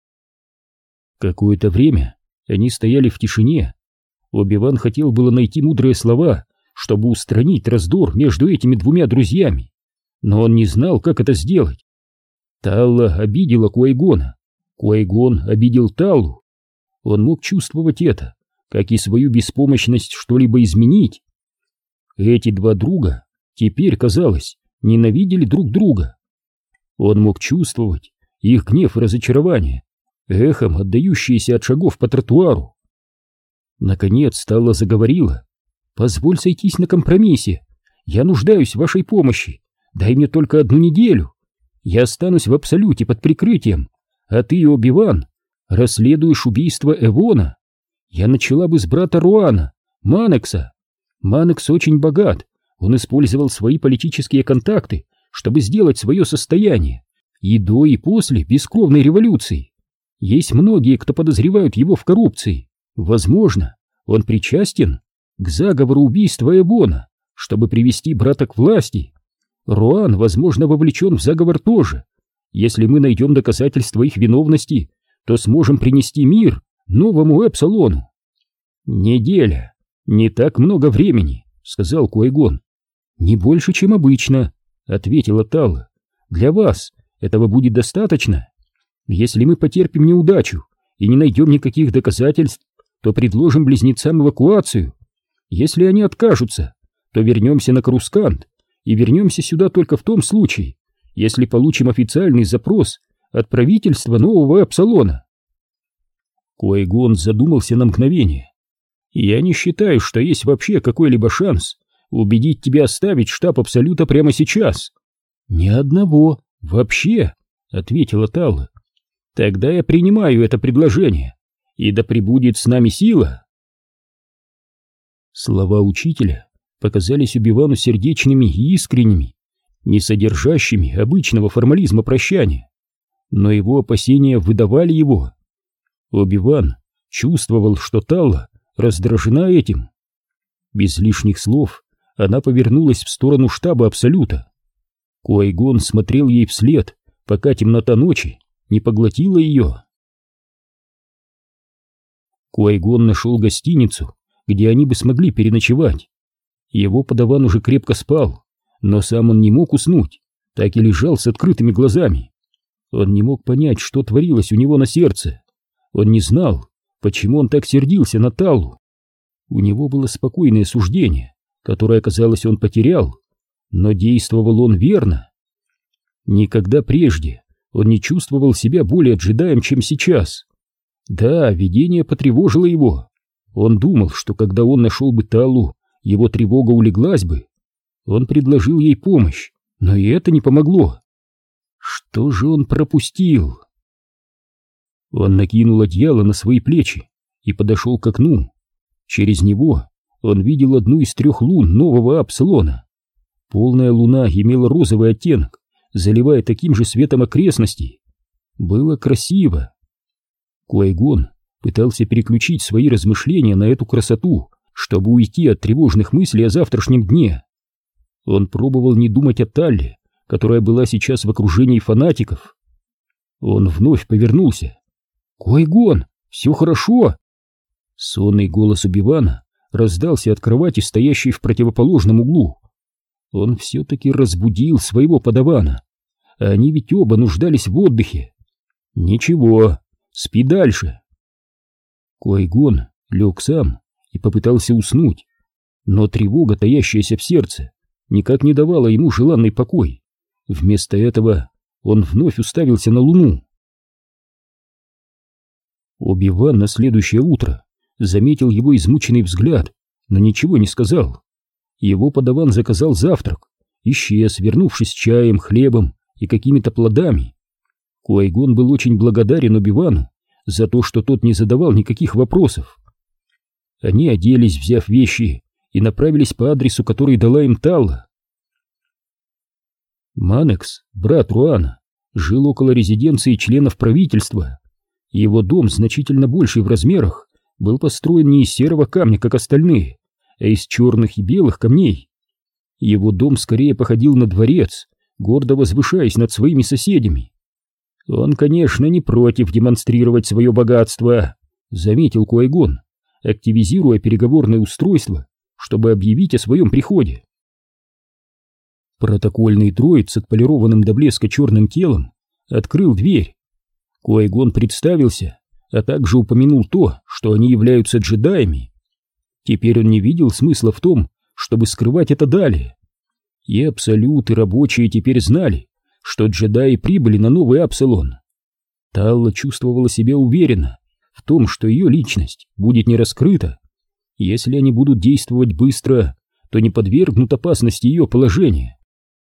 Какое-то время они стояли в тишине. Оби-Ван хотел было найти мудрые слова, чтобы устранить раздор между этими двумя друзьями, но он не знал, как это сделать. Талла обидела Ки-Гона, Ки-Гон обидел Таллу. Он мог чувствовать это, как и свою беспомощность что-либо изменить. Эти два друга теперь, казалось, ненавидели друг друга. Он мог чувствовать их гнев и разочарование, эхом отдающиеся от шагов по тротуару. Наконец Талла заговорила. «Позволь сойтись на компромиссе. Я нуждаюсь в вашей помощи. Дай мне только одну неделю. Я останусь в Абсолюте под прикрытием, а ты, Оби-Ван, расследуешь убийство Эвона. Я начала бы с брата Руана, Манекса. Манекс очень богат. Он использовал свои политические контакты, чтобы сделать свое состояние и до, и после бескровной революции. Есть многие, кто подозревают его в коррупции. Возможно, он причастен к заговору убийства Эвона, чтобы привести брата к власти. Руан, возможно, вовлечен в заговор тоже. Если мы найдем доказательства их виновности, то сможем принести мир новому Эпсилону». «Неделя. Не так много времени», — сказал Ки-Гон. «Не больше, чем обычно», — ответила Талла. «Для вас этого будет достаточно? Если мы потерпим неудачу и не найдем никаких доказательств, то предложим близнецам эвакуацию. Если они откажутся, то вернемся на Корускант и вернемся сюда только в том случае, если получим официальный запрос от правительства нового Эпсилона». Ки-Гон задумался на мгновение. «Я не считаю, что есть вообще какой-либо шанс убедить тебя оставить штаб Абсолюта прямо сейчас». «Ни одного. Вообще», — ответила Талла. «Тогда я принимаю это предложение, и да пребудет с нами сила». Слова учителя показались Оби-Вану сердечными и искренними, не содержащими обычного формализма прощания, но его опасения выдавали его. Оби-Ван чувствовал, что Талла раздражена этим. Без лишних слов она повернулась в сторону штаба Абсолюта. Ки-Гон смотрел ей вслед, пока темнота ночи не поглотила ее. Ки-Гон нашел гостиницу, где они бы смогли переночевать. Его подаван уже крепко спал, но сам он не мог уснуть, так и лежал с открытыми глазами. Он не мог понять, что творилось у него на сердце. Он не знал, почему он так сердился на Таллу. У него было спокойное суждение, которое, казалось, он потерял, но действовал он верно. Никогда прежде он не чувствовал себя более джедаем, чем сейчас. Да, видение потревожило его. Он думал, что когда он нашел бы Таллу, его тревога улеглась бы. Он предложил ей помощь, но и это не помогло. Что же он пропустил? Он накинул одеяло на свои плечи и подошел к окну. Через него он видел одну из трех лун нового Апсилона. Полная луна имела розовый оттенок, заливая таким же светом окрестности. Было красиво. Ки-Гон пытался переключить свои размышления на эту красоту, чтобы уйти от тревожных мыслей о завтрашнем дне. Он пробовал не думать о Талле, которая была сейчас в окружении фанатиков. Он вновь повернулся. «Ки-Гон, все хорошо!» Сонный голос Оби-Вана раздался от кровати, стоящей в противоположном углу. Он все-таки разбудил своего подавана. Они ведь оба нуждались в отдыхе. «Ничего, спи дальше». Ки-Гон лег сам и попытался уснуть, но тревога, таящаяся в сердце, никак не давала ему желанный покой. Вместо этого он вновь уставился на луну. Оби-Ван на следующее утро заметил его измученный взгляд, но ничего не сказал. Его подаван заказал завтрак, исчез, вернувшись с чаем, хлебом и какими-то плодами. Куайгон был очень благодарен Оби-Вану за то, что тот не задавал никаких вопросов. Они оделись, взяв вещи, и направились по адресу, который дала им Талла. Манекс, брат Руана, жил около резиденции членов правительства. Его дом, значительно больший в размерах, был построен не из серого камня, как остальные, а из черных и белых камней. Его дом скорее походил на дворец, гордо возвышаясь над своими соседями. «Он, конечно, не против демонстрировать свое богатство», — заметил Куайгон, активизируя переговорное устройство, чтобы объявить о своем приходе. Протокольный дроид с отполированным до блеска черным телом открыл дверь. Куайгон представился, а также упомянул то, что они являются джедаями. Теперь он не видел смысла в том, чтобы скрывать это далее. И Абсолют, и рабочие теперь знали, что джедаи прибыли на новый Апсилон. Талла чувствовала себя уверенно в том, что ее личность будет не раскрыта. Если они будут действовать быстро, то не подвергнут опасности ее положения.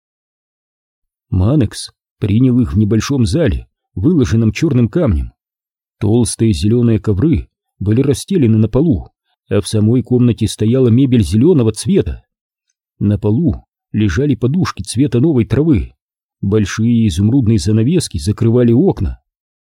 Манекс принял их в небольшом зале, выложенном черным камнем. Толстые зеленые ковры были расстелены на полу, а в самой комнате стояла мебель зеленого цвета. На полу лежали подушки цвета новой травы. Большие изумрудные занавески закрывали окна.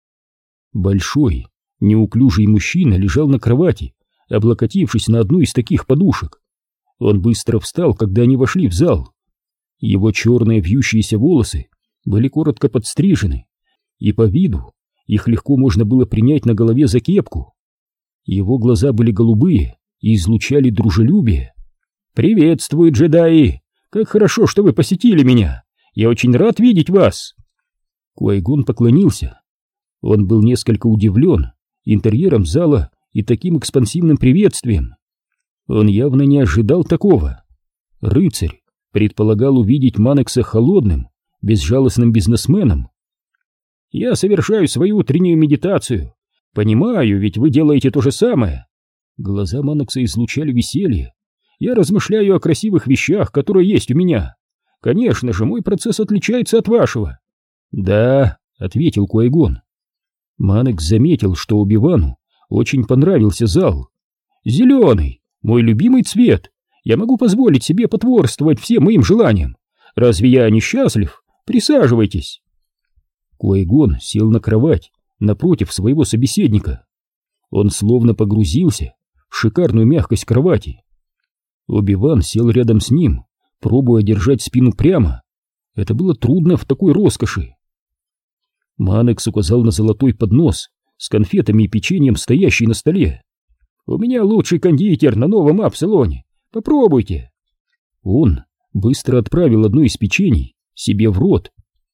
Большой, неуклюжий мужчина лежал на кровати, облокотившись на одну из таких подушек. Он быстро встал, когда они вошли в зал. Его черные вьющиеся волосы были коротко подстрижены, и по виду их легко можно было принять на голове за кепку. Его глаза были голубые и излучали дружелюбие. «Приветствую, джедаи! Как хорошо, что вы посетили меня! Я очень рад видеть вас!» Куайгон поклонился. Он был несколько удивлен интерьером зала и таким экспансивным приветствием. Он явно не ожидал такого. Рыцарь предполагал увидеть Манекса холодным, безжалостным бизнесменом. «Я совершаю свою утреннюю медитацию. Понимаю, ведь вы делаете то же самое». Глаза Манекса излучали веселье. «Я размышляю о красивых вещах, которые есть у меня. Конечно же, мой процесс отличается от вашего». «Да», — ответил Куайгон. Манекс заметил, что Оби-Вану очень понравился зал. «Зеленый, мой любимый цвет. Я могу позволить себе потворствовать всем моим желаниям. Разве я не счастлив? Присаживайтесь». Куайгон сел на кровать напротив своего собеседника. Он словно погрузился в шикарную мягкость кровати. Оби-Ван сел рядом с ним, пробуя держать спину прямо. Это было трудно в такой роскоши. Манекс указал на золотой поднос с конфетами и печеньем, стоящий на столе. «У меня лучший кондитер на новом Апсилоне. Попробуйте». Он быстро отправил одно из печений себе в рот.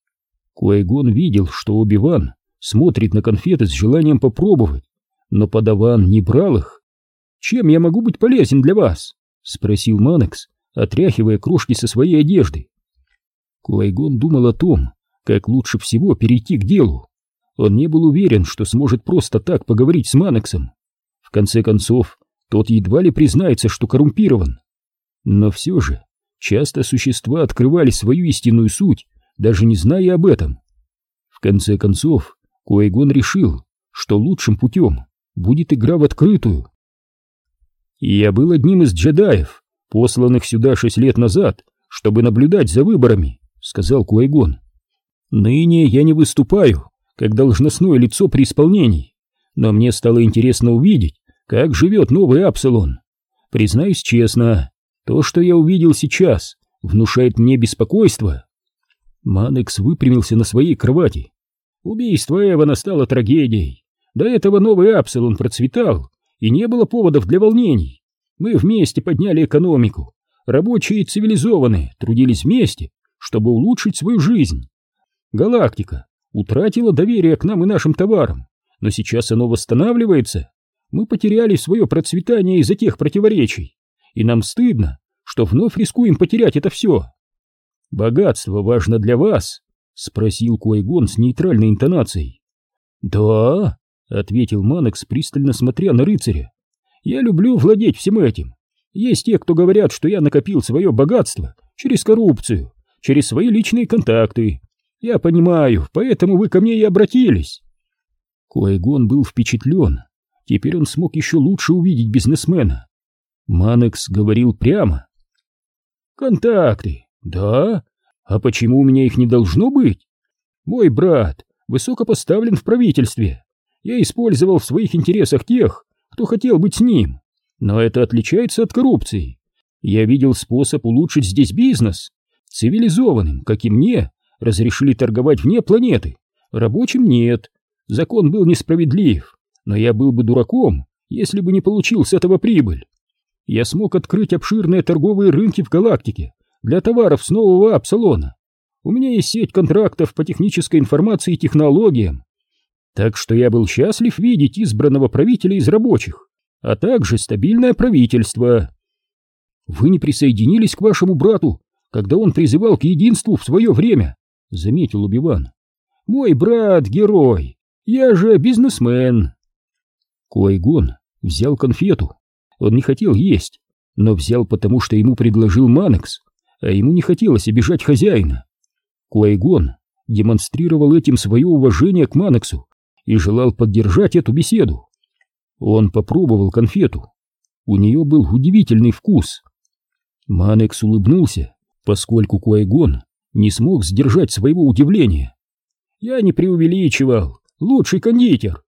Куайгон видел, что Оби-Ван смотрит на конфеты с желанием попробовать, но подаван не брал их. «Чем я могу быть полезен для вас?» — спросил Манекс, отряхивая крошки со своей одежды. Куайгон думал о том, как лучше всего перейти к делу. Он не был уверен, что сможет просто так поговорить с Манексом. В конце концов, тот едва ли признается, что коррумпирован. Но все же, часто существа открывали свою истинную суть, даже не зная об этом. В конце концов, Куайгон решил, что лучшим путем будет игра в открытую. «Я был одним из джедаев, посланных сюда шесть лет назад, чтобы наблюдать за выборами», — сказал Куайгон. «Ныне я не выступаю как должностное лицо при исполнении, но мне стало интересно увидеть, как живет новый Апсилон. Признаюсь честно, то, что я увидел сейчас, внушает мне беспокойство». Манекс выпрямился на своей кровати. «Убийство Эвана стало трагедией. До этого новый Апсилон процветал, и не было поводов для волнений. Мы вместе подняли экономику. Рабочие и цивилизованные трудились вместе, чтобы улучшить свою жизнь. Галактика утратила доверие к нам и нашим товарам, но сейчас оно восстанавливается. Мы потеряли свое процветание из-за тех противоречий, и нам стыдно, что вновь рискуем потерять это все. Богатство важно для вас?» — спросил Куайгон с нейтральной интонацией. «Да», — ответил Манекс, пристально смотря на рыцаря. Я люблю владеть всем этим. Есть те, кто говорят, что я накопил свое богатство через коррупцию, через свои личные контакты. Я понимаю, поэтому вы ко мне и обратились». Куайгон был впечатлен. Теперь он смог еще лучше увидеть бизнесмена. Манекс говорил прямо. «Контакты? Да? А почему у меня их не должно быть? Мой брат высоко поставлен в правительстве. Я использовал в своих интересах тех, кто хотел быть с ним. Но это отличается от коррупции. Я видел способ улучшить здесь бизнес. Цивилизованным, как и мне, разрешили торговать вне планеты. Рабочим нет. Закон был несправедлив. Но я был бы дураком, если бы не получил с этого прибыль. Я смог открыть обширные торговые рынки в галактике для товаров с нового Апсалона. У меня есть сеть контрактов по технической информации и технологиям. Так что я был счастлив видеть избранного правителя из рабочих, а также стабильное правительство. Вы не присоединились к вашему брату, когда он призывал к единству в свое время, заметил Оби-Ван. Мой брат — герой, я же бизнесмен. Куайгон взял конфету. Он не хотел есть, но взял потому, что ему предложил Манекс, а ему не хотелось обижать хозяина. Куайгон демонстрировал этим свое уважение к Манексу и желал поддержать эту беседу. Он попробовал конфету. У нее был удивительный вкус. Манекс улыбнулся, поскольку Куайгон не смог сдержать своего удивления. «Я не преувеличивал. Лучший кондитер».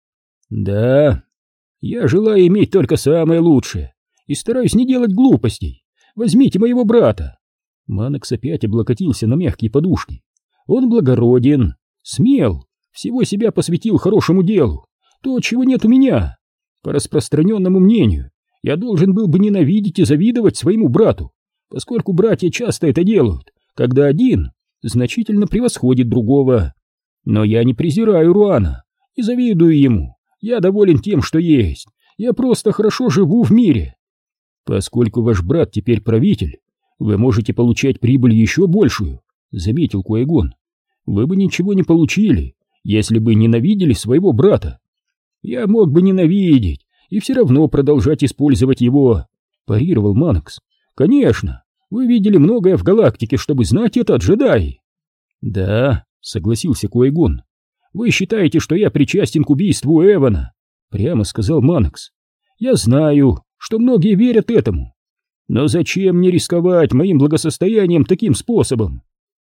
«Да, я желаю иметь только самое лучшее и стараюсь не делать глупостей. Возьмите моего брата». Манекс опять облокотился на мягкие подушки. «Он благороден, смел, всего себя посвятил хорошему делу, то, чего нет у меня. По распространенному мнению, я должен был бы ненавидеть и завидовать своему брату, поскольку братья часто это делают, когда один значительно превосходит другого. Но я не презираю Руана и завидую ему. Я доволен тем, что есть. Я просто хорошо живу в мире. Поскольку ваш брат теперь правитель, вы можете получать прибыль еще большую, заметил Куайгон. Вы бы ничего не получили, если бы ненавидели своего брата. Я мог бы ненавидеть и все равно продолжать использовать его, парировал Манекс. Конечно, вы видели многое в галактике, чтобы знать это от джедаи. Да, согласился Куайгон. Вы считаете, что я причастен к убийству Эвана? Прямо сказал Манекс. Я знаю, что многие верят этому. Но зачем мне рисковать моим благосостоянием таким способом?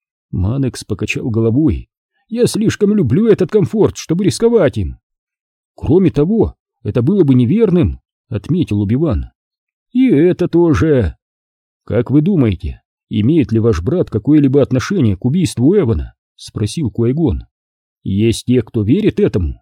Манекс покачал головой. Я слишком люблю этот комфорт, чтобы рисковать им. Кроме того, это было бы неверным, отметил Оби-Ван. И это тоже. Как вы думаете, имеет ли ваш брат какое-либо отношение к убийству Эвана? Спросил Куайгон. Есть те, кто верит этому.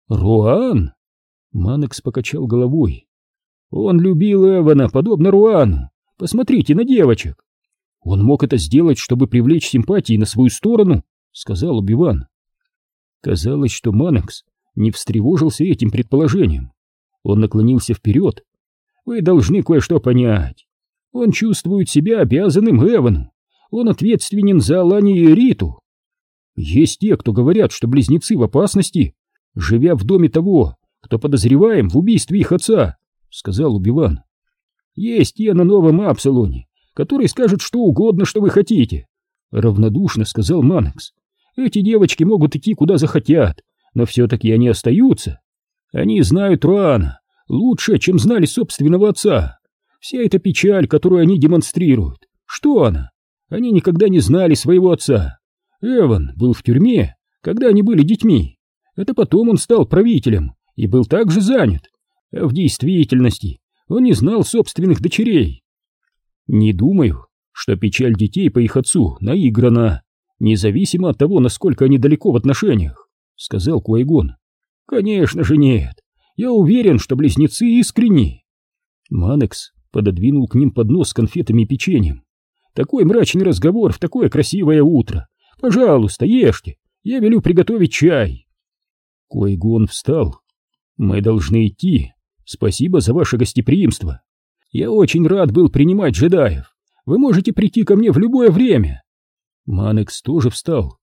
Руан? Манекс покачал головой. Он любил Эвана, подобно Руану. Посмотрите на девочек. Он мог это сделать, чтобы привлечь симпатии на свою сторону, сказал Оби-Ван. Казалось, что Манекс не встревожился этим предположением. Он наклонился вперед. Вы должны кое-что понять. Он чувствует себя обязанным Эвану. Он ответственен за Алани и Риту. Есть те, кто говорят, что близнецы в опасности, живя в доме того, кто подозреваем в убийстве их отца, сказал Оби-Ван. Есть те на Новом Апсалоне, которые скажут что угодно, что вы хотите, равнодушно сказал Манекс. Эти девочки могут идти куда захотят, но все-таки они остаются. Они знают Руана лучше, чем знали собственного отца. Вся эта печаль, которую они демонстрируют, что она? Они никогда не знали своего отца. Эван был в тюрьме, когда они были детьми. Это потом он стал правителем и был также занят. А в действительности он не знал собственных дочерей. Не думаю, что печаль детей по их отцу наиграна, независимо от того, насколько они далеко в отношениях, сказал Куайгон. Конечно же нет. Я уверен, что близнецы искренни. Манекс пододвинул к ним поднос с конфетами и печеньем. Такой мрачный разговор в такое красивое утро. Пожалуйста, ешьте. Я велю приготовить чай. Куайгон встал. Мы должны идти. Спасибо за ваше гостеприимство. Я очень рад был принимать джедаев. Вы можете прийти ко мне в любое время. Манекс тоже встал.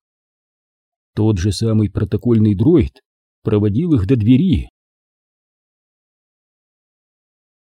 Тот же самый протокольный дроид проводил их до двери.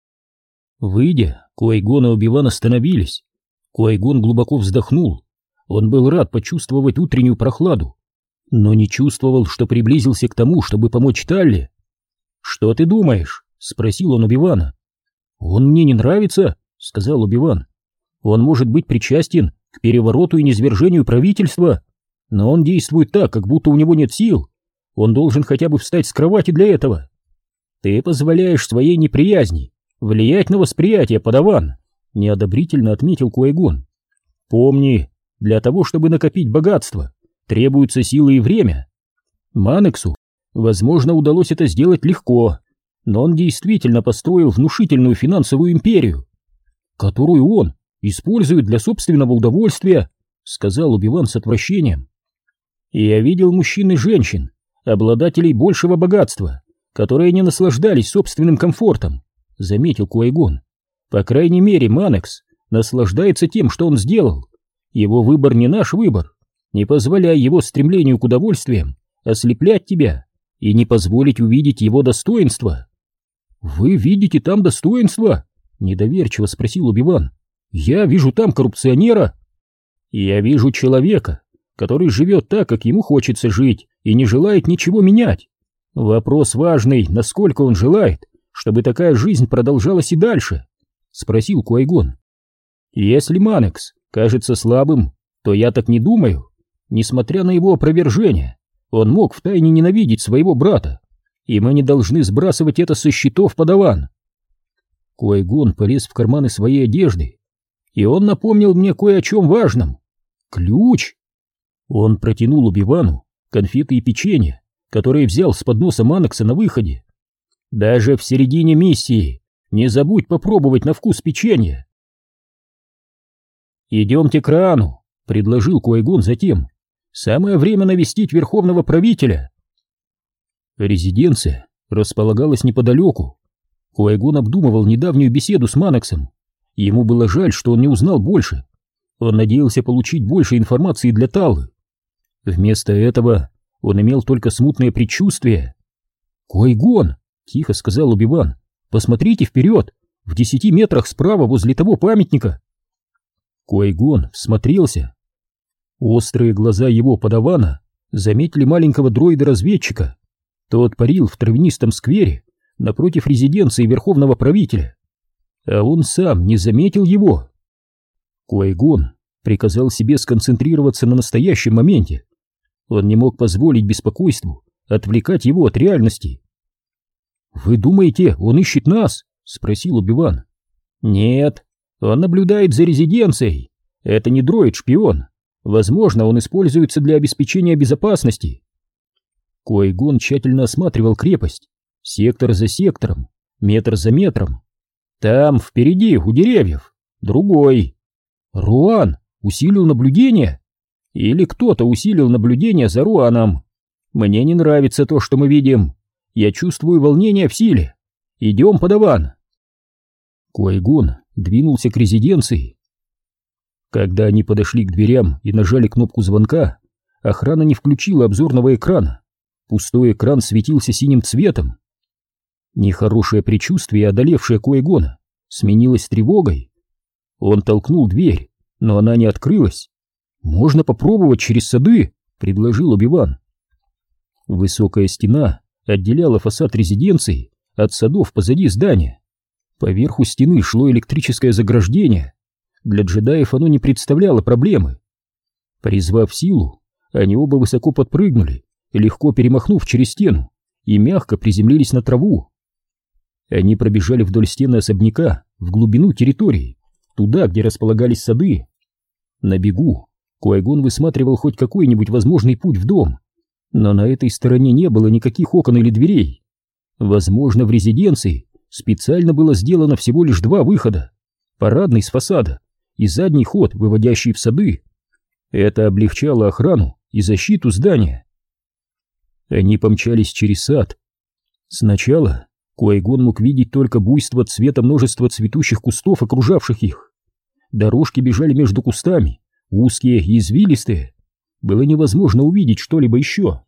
Выйдя, Куайгон и Оби-Ван остановились. Куайгон глубоко вздохнул. Он был рад почувствовать утреннюю прохладу, но не чувствовал, что приблизился к тому, чтобы помочь Талли. «Что ты думаешь?» — спросил он Оби-Вана. «Он мне не нравится», — сказал Оби-Ван. «Он может быть причастен к перевороту и низвержению правительства, но он действует так, как будто у него нет сил. Он должен хотя бы встать с кровати для этого». «Ты позволяешь своей неприязни влиять на восприятие, Падаван», — неодобрительно отметил Куайгон. «Помни, для того, чтобы накопить богатство, требуются силы и время. Манексу, возможно, удалось это сделать легко, но он действительно построил внушительную финансовую империю, которую он использует для собственного удовольствия», — сказал Оби-Ван с отвращением. «Я видел мужчин и женщин, обладателей большего богатства, которые не наслаждались собственным комфортом», — заметил Куайгон. «По крайней мере, Манекс наслаждается тем, что он сделал. Его выбор не наш выбор. Не позволяй его стремлению к удовольствиям ослеплять тебя и не позволить увидеть его достоинства». «Вы видите там достоинства?» — недоверчиво спросил Оби-Ван. «Я вижу там коррупционера». «Я вижу человека, который живет так, как ему хочется жить, и не желает ничего менять. Вопрос важный, насколько он желает, чтобы такая жизнь продолжалась и дальше», — спросил Куайгон. «Если Манекс кажется слабым, то я так не думаю. Несмотря на его опровержение, он мог втайне ненавидеть своего брата, и мы не должны сбрасывать это со счетов, Падаван». Куайгон полез в карманы своей одежды, и он напомнил мне кое о чем важном. Ключ. Он протянул Оби-Вану конфеты и печенье, которые взял с подноса Манекса на выходе. «Даже в середине миссии не забудь попробовать на вкус печенье». «Идемте к Раану», — предложил Куайгон затем. «Самое время навестить верховного правителя». Резиденция располагалась неподалеку. Куайгон обдумывал недавнюю беседу с Манексом. Ему было жаль, что он не узнал больше. Он надеялся получить больше информации для Таллы. Вместо этого он имел только смутное предчувствие. «Куайгон!» — тихо сказал Оби-Ван. «Посмотрите вперед, в десяти метрах справа возле того памятника». Куайгон всмотрелся. Острые глаза его Падавана заметили маленького дроида-разведчика. Тот парил в травянистом сквере напротив резиденции верховного правителя, а он сам не заметил его. Куайгон приказал себе сконцентрироваться на настоящем моменте. Он не мог позволить беспокойству отвлекать его от реальности. «Вы думаете, он ищет нас?» — спросил Оби-Ван. «Нет, он наблюдает за резиденцией. Это не дроид-шпион. Возможно, он используется для обеспечения безопасности». Куайгон тщательно осматривал крепость, сектор за сектором, метр за метром. «Там, впереди, у деревьев, другой. Руан усилил наблюдение? Или кто-то усилил наблюдение за Руаном? Мне не нравится то, что мы видим. Я чувствую волнение в силе. Идем, Падаван». Куайгон двинулся к резиденции. Когда они подошли к дверям и нажали кнопку звонка, охрана не включила обзорного экрана. Пустой экран светился синим цветом. Нехорошее предчувствие, одолевшее Куайгона, сменилось тревогой. Он толкнул дверь, но она не открылась. «Можно попробовать через сады», — предложил Оби-Ван. Высокая стена отделяла фасад резиденции от садов позади здания. Поверху стены шло электрическое заграждение. Для джедаев оно не представляло проблемы. Призвав силу, они оба высоко подпрыгнули, легко перемахнув через стену, и мягко приземлились на траву. Они пробежали вдоль стены особняка в глубину территории, туда, где располагались сады. На бегу Куайгон высматривал хоть какой-нибудь возможный путь в дом, но на этой стороне не было никаких окон или дверей. Возможно, в резиденции специально было сделано всего лишь два выхода: парадный с фасада и задний ход, выводящий в сады. Это облегчало охрану и защиту здания. Они помчались через сад. Сначала Куайгон мог видеть только буйство цвета множества цветущих кустов, окружавших их. Дорожки бежали между кустами, узкие и извилистые. Было невозможно увидеть что-либо еще.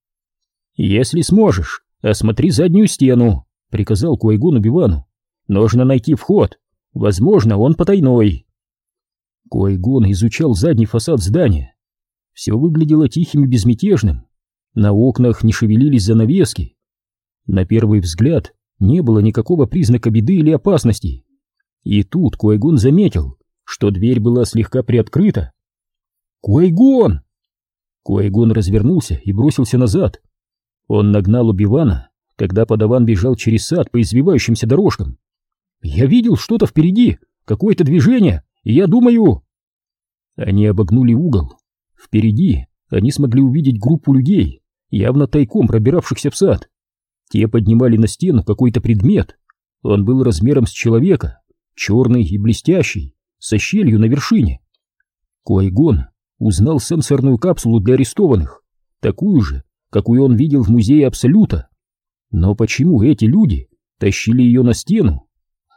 «Если сможешь, осмотри заднюю стену», — приказал Куайгон Оби-Вану. «Нужно найти вход, Возможно, он потайной. Куайгон изучал задний фасад здания. Все выглядело тихим и безмятежным. На окнах не шевелились занавески. На первый взгляд не было никакого признака беды или опасности. И тут Куайгон заметил, что дверь была слегка приоткрыта. «Куайгон!» Куайгон развернулся и бросился назад. Он нагнал Оби-Вана, когда подаван бежал через сад по извивающимся дорожкам. «Я видел что-то впереди, какое-то движение, и я думаю...» Они обогнули угол. Впереди они смогли увидеть группу людей, явно тайком пробиравшихся в сад. Те поднимали на стену какой-то предмет. Он был размером с человека, черный и блестящий, со щелью на вершине. Куайгон узнал сенсорную капсулу для арестованных, такую же, какую он видел в музее Абсолюта. Но почему эти люди тащили ее на стену?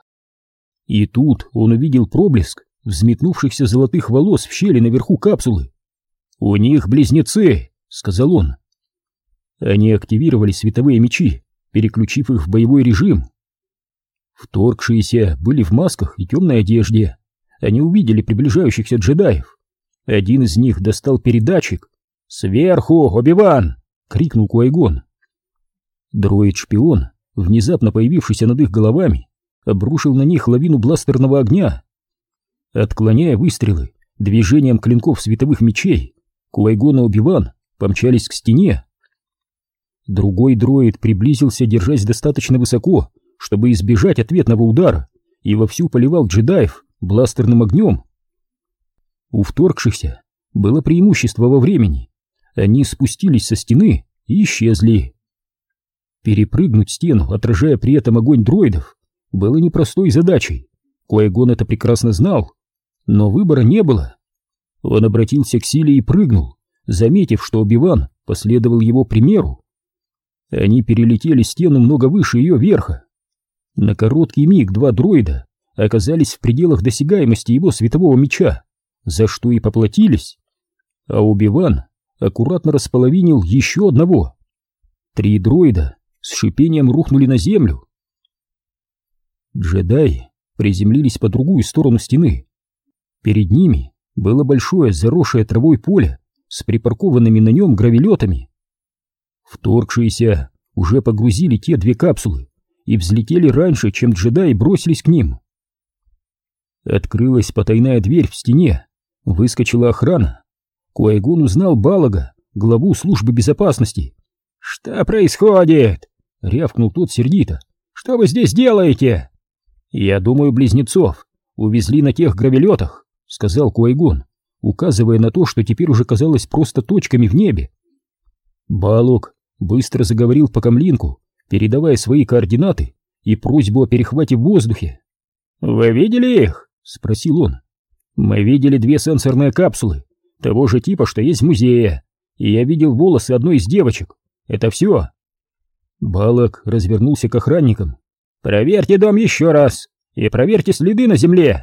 И тут он увидел проблеск взметнувшихся золотых волос в щели наверху капсулы. «У них близнецы», — сказал он. Они активировали световые мечи, переключив их в боевой режим. Вторгшиеся были в масках и темной одежде. Они увидели приближающихся джедаев. Один из них достал передатчик. «Сверху, Оби-Ван!» — крикнул Куайгон. Дроид-шпион, внезапно появившийся над их головами, обрушил на них лавину бластерного огня. Отклоняя выстрелы движением клинков световых мечей, Куайгон и Оби-Ван помчались к стене. Другой дроид приблизился, держась достаточно высоко, чтобы избежать ответного удара, и вовсю поливал джедаев бластерным огнем. У вторгшихся было преимущество во времени. Они спустились со стены и исчезли. Перепрыгнуть стену, отражая при этом огонь дроидов, было непростой задачей. Куайгон это прекрасно знал, но выбора не было. Он обратился к силе и прыгнул, заметив, что Оби-Ван последовал его примеру. Они перелетели стену много выше ее верха. На короткий миг два дроида оказались в пределах досягаемости его светового меча, за что и поплатились. А Оби-Ван аккуратно располовинил еще одного. Три дроида с шипением рухнули на землю. Джедаи приземлились по другую сторону стены. Перед ними было большое заросшее травой поле с припаркованными на нем гравелетами. Вторгшиеся уже погрузили те две капсулы и взлетели раньше, чем джедаи бросились к ним. Открылась потайная дверь в стене, выскочила охрана. Куайгон узнал Балага, главу службы безопасности. «Что происходит?» — рявкнул тот сердито. «Что вы здесь делаете?» «Я думаю, близнецов увезли на тех гравелетах», — сказал Куайгон, указывая на то, что теперь уже казалось просто точками в небе. Балог быстро заговорил по камлинку, передавая свои координаты и просьбу о перехвате в воздухе. «Вы видели их?» — спросил он. «Мы видели две сенсорные капсулы, того же типа, что есть в музее, и я видел волосы одной из девочек. Это все». Балог развернулся к охранникам. «Проверьте дом еще раз и проверьте следы на земле».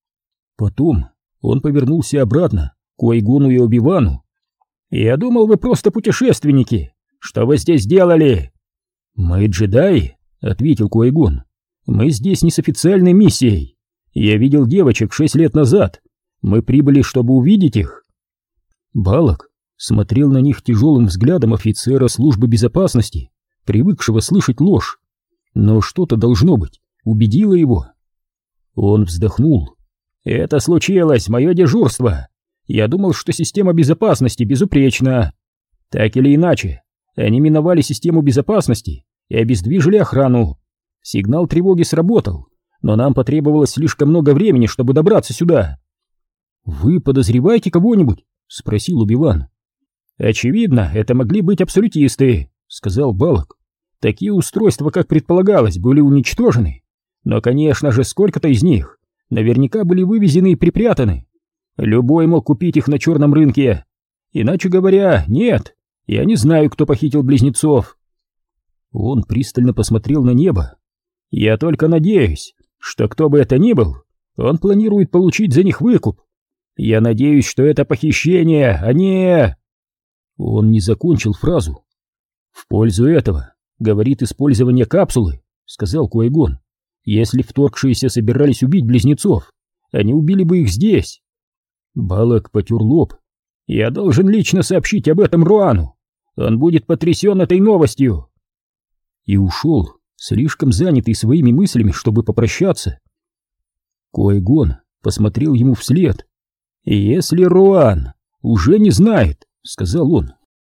Потом он повернулся обратно к Куайгону и Оби-Вану. «Я думал, вы просто путешественники. Что вы здесь делали?» «Мы джедаи», — ответил Куайгон. «Мы здесь не с официальной миссией. Я видел девочек шесть лет назад. Мы прибыли, чтобы увидеть их». Балог смотрел на них тяжелым взглядом офицера службы безопасности, привыкшего слышать ложь. Но что-то, должно быть, убедило его. Он вздохнул. «Это случилось, мое дежурство. Я думал, что система безопасности безупречна. Так или иначе, они миновали систему безопасности и обездвижили охрану. Сигнал тревоги сработал, но нам потребовалось слишком много времени, чтобы добраться сюда». «Вы подозреваете кого-нибудь?» — спросил Оби-Ван. «Очевидно, это могли быть абсолютисты», — сказал Балог. «Такие устройства, как предполагалось, были уничтожены. Но, конечно же, сколько-то из них наверняка были вывезены и припрятаны. Любой мог купить их на черном рынке. Иначе говоря, нет, я не знаю, кто похитил близнецов». Он пристально посмотрел на небо. «Я только надеюсь, что кто бы это ни был, он планирует получить за них выкуп. Я надеюсь, что это похищение, а не...» Он не закончил фразу. «В пользу этого говорит использование капсулы», — сказал Куайгон. Если вторгшиеся собирались убить близнецов, они убили бы их здесь. Балак потер лоб. Я должен лично сообщить об этом Руану. Он будет потрясен этой новостью. И ушел, слишком занятый своими мыслями, чтобы попрощаться. Ки-Гон посмотрел ему вслед. «Если Руан уже не знает», — сказал он.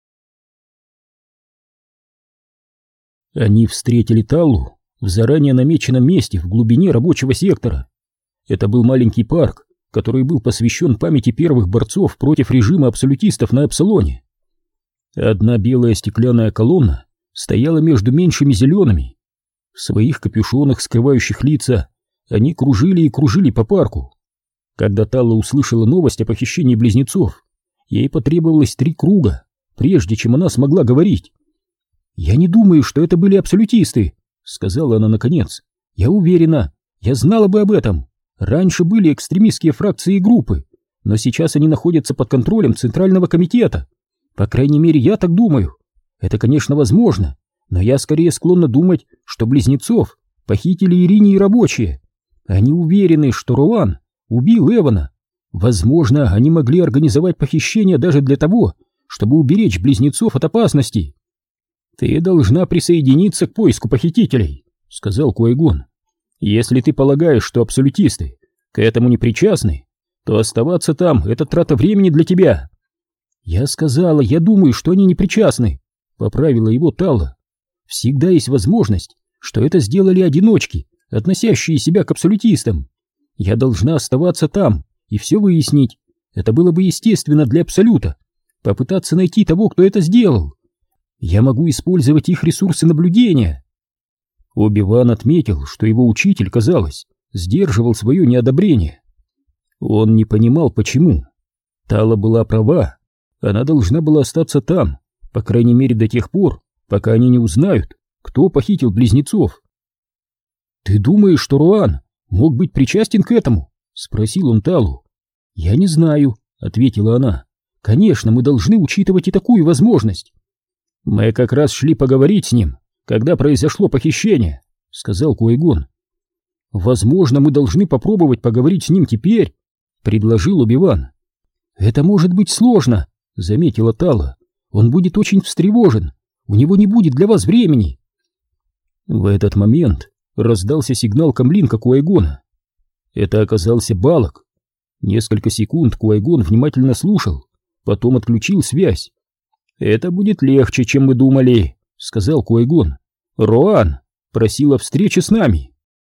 Они встретили Таллу в заранее намеченном месте в глубине рабочего сектора. Это был маленький парк, который был посвящен памяти первых борцов против режима абсолютистов на Эпсилоне. Одна белая стеклянная колонна стояла между меньшими зелеными. В своих капюшонах, скрывающих лица, они кружили и кружили по парку. Когда Талла услышала новость о похищении близнецов, ей потребовалось три круга, прежде чем она смогла говорить. «Я не думаю, что это были абсолютисты», — сказала она наконец. «Я уверена, я знала бы об этом. Раньше были экстремистские фракции и группы, но сейчас они находятся под контролем Центрального комитета. По крайней мере, я так думаю. Это, конечно, возможно, но я скорее склонна думать, что близнецов похитили Ирини и рабочие. Они уверены, что Руан убил Эвана. Возможно, они могли организовать похищение даже для того, чтобы уберечь близнецов от опасности». «Ты должна присоединиться к поиску похитителей», — сказал Ки-Гон. «Если ты полагаешь, что абсолютисты к этому не причастны, то оставаться там — это трата времени для тебя». «Я сказала, я думаю, что они не причастны», — поправила его Талла. «Всегда есть возможность, что это сделали одиночки, относящие себя к абсолютистам. Я должна оставаться там и все выяснить. Это было бы естественно для Абсолюта. Попытаться найти того, кто это сделал. Я могу использовать их ресурсы наблюдения». Оби-Ван отметил, что его учитель, казалось, сдерживал свое неодобрение. Он не понимал, почему. Талла была права. Она должна была остаться там, по крайней мере до тех пор, пока они не узнают, кто похитил близнецов. «Ты думаешь, что Руан мог быть причастен к этому?» — спросил он Таллу. «Я не знаю», — ответила она. «Конечно, мы должны учитывать и такую возможность». «Мы как раз шли поговорить с ним, когда произошло похищение», — сказал Ки-Гон. «Возможно, мы должны попробовать поговорить с ним теперь», — предложил Оби-Ван. «Это может быть сложно», — заметила Талла. «Он будет очень встревожен. У него не будет для вас времени». В этот момент раздался сигнал камлинка Ки-Гона. Это оказался Балак. Несколько секунд Ки-Гон внимательно слушал, потом отключил связь. «Это будет легче, чем мы думали», — сказал Ки-Гон. «Руан просил о встрече с нами».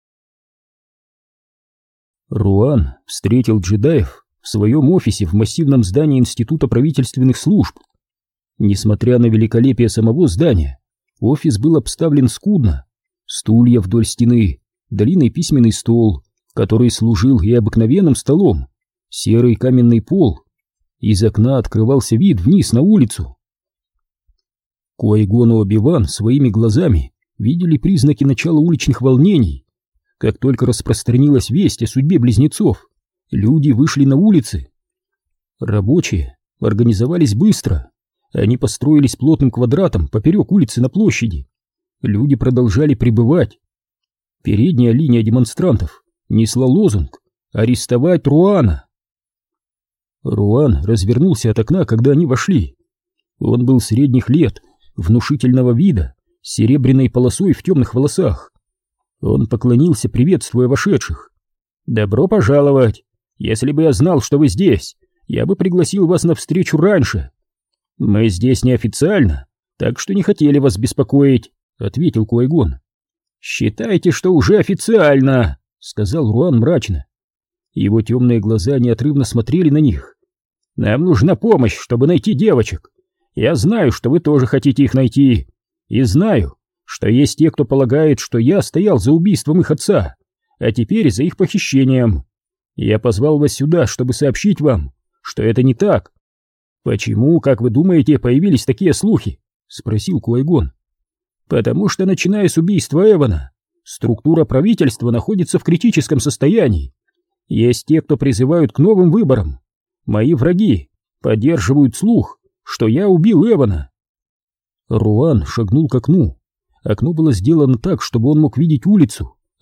Руан встретил джедаев в своем офисе в массивном здании Института правительственных служб. Несмотря на великолепие самого здания, офис был обставлен скудно. Стулья вдоль стены, длинный письменный стол, который служил и обыкновенным столом, серый каменный пол. Из окна открывался вид вниз на улицу. Ки-Гон и Оби-Ван своими глазами видели признаки начала уличных волнений. Как только распространилась весть о судьбе близнецов, люди вышли на улицы. Рабочие организовались быстро. Они построились плотным квадратом поперек улицы на площади. Люди продолжали прибывать. Передняя линия демонстрантов несла лозунг «Арестовать Руана». Руан развернулся от окна, когда они вошли. Он был средних лет, внушительного вида, с серебряной полосой в темных волосах. Он поклонился, приветствуя вошедших. «Добро пожаловать! Если бы я знал, что вы здесь, я бы пригласил вас на встречу раньше. Мы здесь неофициально, так что не хотели вас беспокоить», — ответил Ки-Гон. «Считайте, что уже официально», — сказал Руан мрачно. Его темные глаза неотрывно смотрели на них. «Нам нужна помощь, чтобы найти девочек. Я знаю, что вы тоже хотите их найти. И знаю, что есть те, кто полагает, что я стоял за убийством их отца, а теперь за их похищением. Я позвал вас сюда, чтобы сообщить вам, что это не так». «Почему, как вы думаете, появились такие слухи?» — спросил Ки-Гон. «Потому что, начиная с убийства Эвана, структура правительства находится в критическом состоянии. Есть те, кто призывают к новым выборам. Мои враги поддерживают слух, что я убил Эвана». Руан шагнул к окну. Окно было сделано так, чтобы он мог видеть улицу,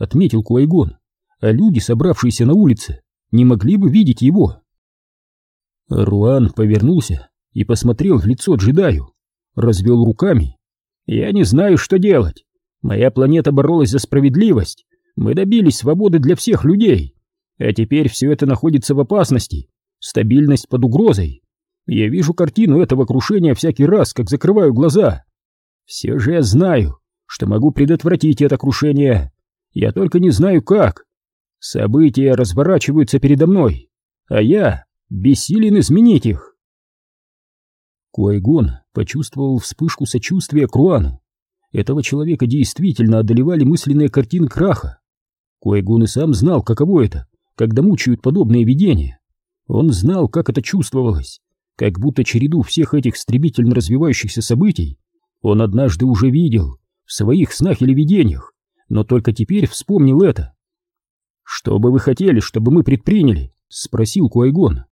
отметил Куайгон, а люди, собравшиеся на улице, не могли бы видеть его. Руан повернулся и посмотрел в лицо джедаю, развел руками. «Я не знаю, что делать. Моя планета боролась за справедливость. Мы добились свободы для всех людей. А теперь все это находится в опасности. Стабильность под угрозой. Я вижу картину этого крушения всякий раз, как закрываю глаза. Все же я знаю, что могу предотвратить это крушение. Я только не знаю как. События разворачиваются передо мной, а я бессилен изменить их». Куайгон почувствовал вспышку сочувствия к Руану. Этого человека действительно одолевали мысленные картины краха. Куайгон и сам знал, каково это, когда мучают подобные видения. Он знал, как это чувствовалось, как будто череду всех этих стремительно развивающихся событий он однажды уже видел в своих снах или видениях, но только теперь вспомнил это. «Что бы вы хотели, чтобы мы предприняли?» — спросил Куайгон.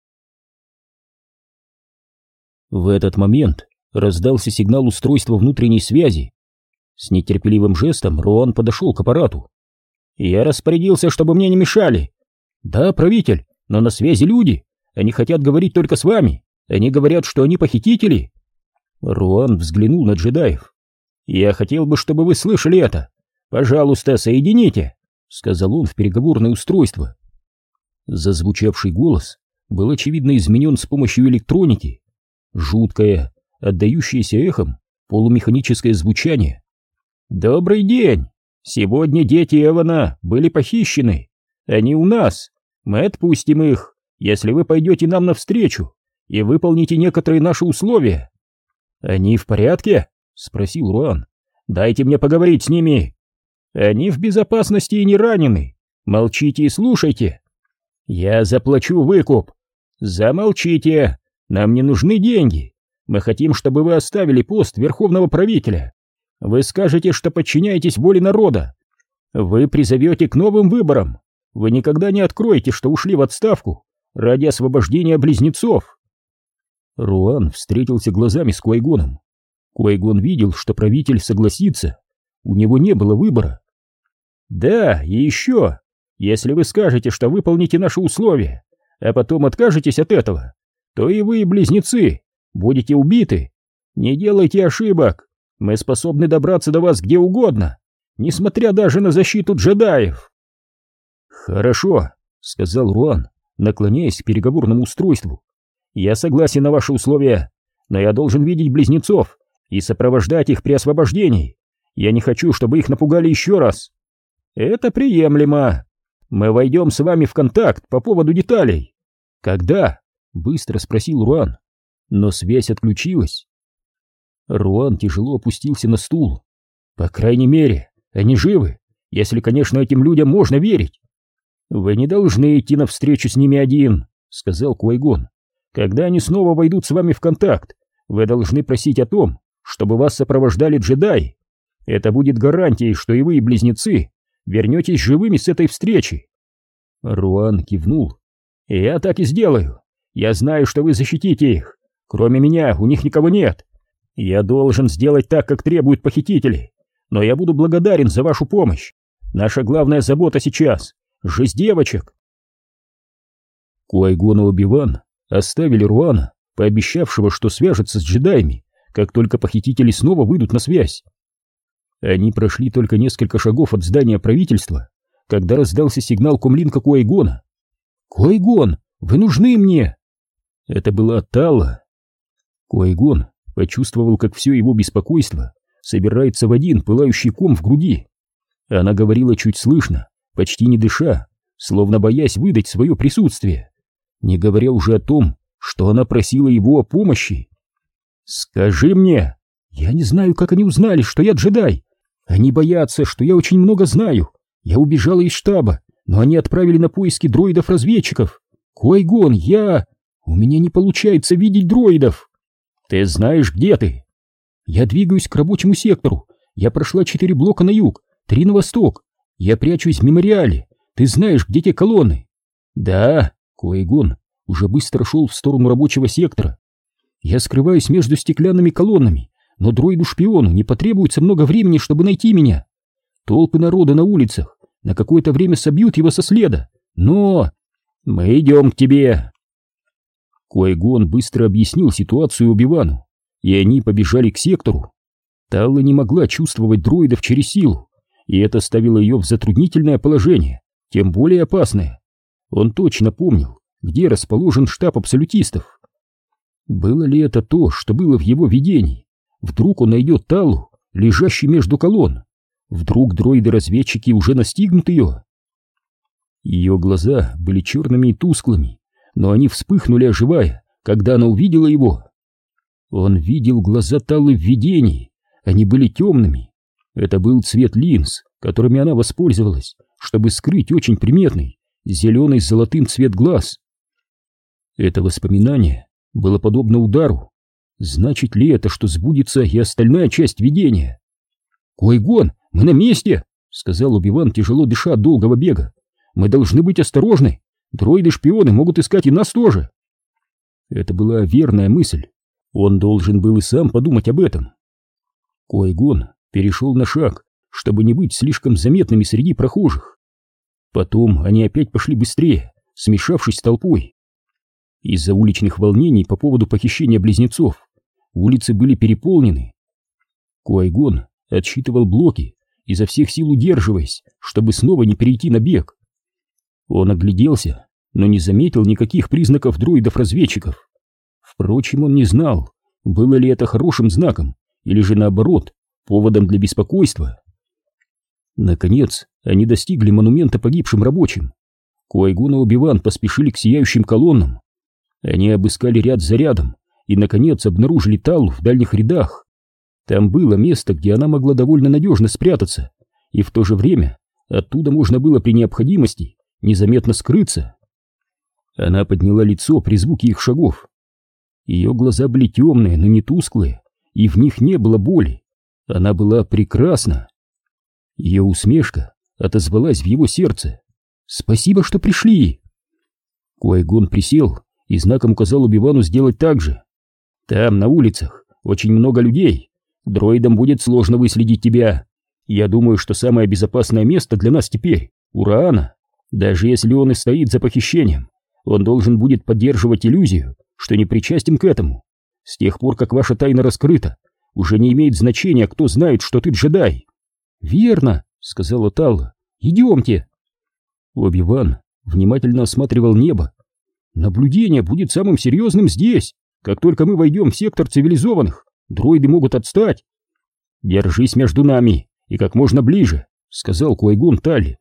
В этот момент раздался сигнал устройства внутренней связи. С нетерпеливым жестом Руан подошел к аппарату. «Я распорядился, чтобы мне не мешали». «Да, правитель, но на связи люди. Они хотят говорить только с вами. Они говорят, что они похитители». Руан взглянул на джедаев. «Я хотел бы, чтобы вы слышали это. Пожалуйста, соедините», — сказал он в переговорное устройство. Зазвучавший голос был очевидно изменен с помощью электроники. Жуткое, отдающееся эхом, полумеханическое звучание. «Добрый день! Сегодня дети Эвана были похищены. Они у нас. Мы отпустим их, если вы пойдете нам навстречу и выполните некоторые наши условия». «Они в порядке?» — спросил Руан. «Дайте мне поговорить с ними». «Они в безопасности и не ранены. Молчите и слушайте». «Я заплачу выкуп». «Замолчите. Нам не нужны деньги. Мы хотим, чтобы вы оставили пост верховного правителя. Вы скажете, что подчиняетесь воле народа. Вы призовете к новым выборам. Вы никогда не откроете, что ушли в отставку ради освобождения близнецов». Руан встретился глазами с Куайгоном. Куайгон видел, что правитель согласится. У него не было выбора. «Да, и еще, если вы скажете, что выполните наши условия, а потом откажетесь от этого, то и вы, близнецы, будете убиты. Не делайте ошибок. Мы способны добраться до вас где угодно, несмотря даже на защиту джедаев». «Хорошо», — сказал Руан, наклоняясь к переговорному устройству. «Я согласен на ваши условия, но я должен видеть близнецов и сопровождать их при освобождении. Я не хочу, чтобы их напугали еще раз». «Это приемлемо. Мы войдем с вами в контакт по поводу деталей». «Когда?» — быстро спросил Руан, но связь отключилась. Руан тяжело опустился на стул. «По крайней мере, они живы, если, конечно, этим людям можно верить». «Вы не должны идти навстречу с ними один», — сказал Куайгон. «Когда они снова войдут с вами в контакт, вы должны просить о том, чтобы вас сопровождали джедаи. Это будет гарантией, что и вы, и близнецы, вернетесь живыми с этой встречи». Руан кивнул. «Я так и сделаю. Я знаю, что вы защитите их. Кроме меня у них никого нет. Я должен сделать так, как требуют похитители, но я буду благодарен за вашу помощь. Наша главная забота сейчас — жизнь девочек». Куайгон и Оби-Ван оставили Руана, пообещавшего, что свяжется с джедаями, как только похитители снова выйдут на связь. Они прошли только несколько шагов от здания правительства, когда раздался сигнал комлинка Куайгона. «Куайгон, вы нужны мне!» Это была Талла. Куайгон почувствовал, как все его беспокойство собирается в один пылающий ком в груди. Она говорила чуть слышно, почти не дыша, словно боясь выдать свое присутствие, не говоря уже о том, что она просила его о помощи. «Скажи мне!» «Я не знаю, как они узнали, что я джедай. Они боятся, что я очень много знаю. Я убежала из штаба, но они отправили на поиски дроидов-разведчиков. Куайгон, я... У меня не получается видеть дроидов». «Ты знаешь, где ты?» «Я двигаюсь к рабочему сектору. Я прошла четыре блока на юг, три на восток. Я прячусь в мемориале. Ты знаешь, где те колонны?» «Да». Куайгон уже быстро шел в сторону рабочего сектора. «Я скрываюсь между стеклянными колоннами, но дроиду-шпиону не потребуется много времени, чтобы найти меня. Толпы народа на улицах, на какое-то время собьют его со следа, но... Мы идем к тебе. Куай-Гон быстро объяснил ситуацию Оби-Вану, и они побежали к сектору. Талла не могла чувствовать дроидов через силу, и это ставило ее в затруднительное положение, тем более опасное. Он точно помнил, где расположен штаб абсолютистов. Было ли это то, что было в его видении? Вдруг он найдет Таллу, лежащей между колонн? Вдруг дроиды-разведчики уже настигнут ее? Ее глаза были черными и тусклыми, но они вспыхнули, оживая, когда она увидела его. Он видел глаза Таллы в видении, они были темными. Это был цвет линз, которыми она воспользовалась, чтобы скрыть очень приметный, зеленый с золотым цвет глаз. Это воспоминание было подобно удару. Значит ли это, что сбудется и остальная часть видения? «Куай-Гон, мы на месте!» — сказал Оби-Ван, тяжело дыша от долгого бега. «Мы должны быть осторожны. Дроиды-шпионы могут искать и нас тоже». Это была верная мысль. Он должен был и сам подумать об этом. Куай-Гон перешел на шаг, чтобы не быть слишком заметными среди прохожих. Потом они опять пошли быстрее, смешавшись с толпой. Из-за уличных волнений по поводу похищения близнецов улицы были переполнены. Куай-Гон отсчитывал блоки, изо всех сил удерживаясь, чтобы снова не перейти на бег. Он огляделся, но не заметил никаких признаков дроидов-разведчиков. Впрочем, он не знал, было ли это хорошим знаком, или же наоборот, поводом для беспокойства. Наконец, они достигли монумента погибшим рабочим. Куай-Гон и Оби-Ван поспешили к сияющим колоннам. Они обыскали ряд за рядом и, наконец, обнаружили Таллу в дальних рядах. Там было место, где она могла довольно надежно спрятаться, и в то же время оттуда можно было при необходимости незаметно скрыться. Она подняла лицо при звуке их шагов. Ее глаза были темные, но не тусклые, и в них не было боли. Она была прекрасна. Ее усмешка отозвалась в его сердце. «Спасибо, что пришли!» Куай-Гон присел и знаком указал Оби-Вану сделать так же. «Там, на улицах, очень много людей. Дроидам будет сложно выследить тебя. Я думаю, что самое безопасное место для нас теперь — у Раана. Даже если он и стоит за похищением, он должен будет поддерживать иллюзию, что не причастен к этому. С тех пор, как ваша тайна раскрыта, уже не имеет значения, кто знает, что ты джедай». «Верно», — сказала Талла. «Идемте». Оби-Ван внимательно осматривал небо. «Наблюдение будет самым серьезным здесь. Как только мы войдем в сектор цивилизованных, дроиды могут отстать». «Держись между нами и как можно ближе», — сказал Куай-Гон Талле.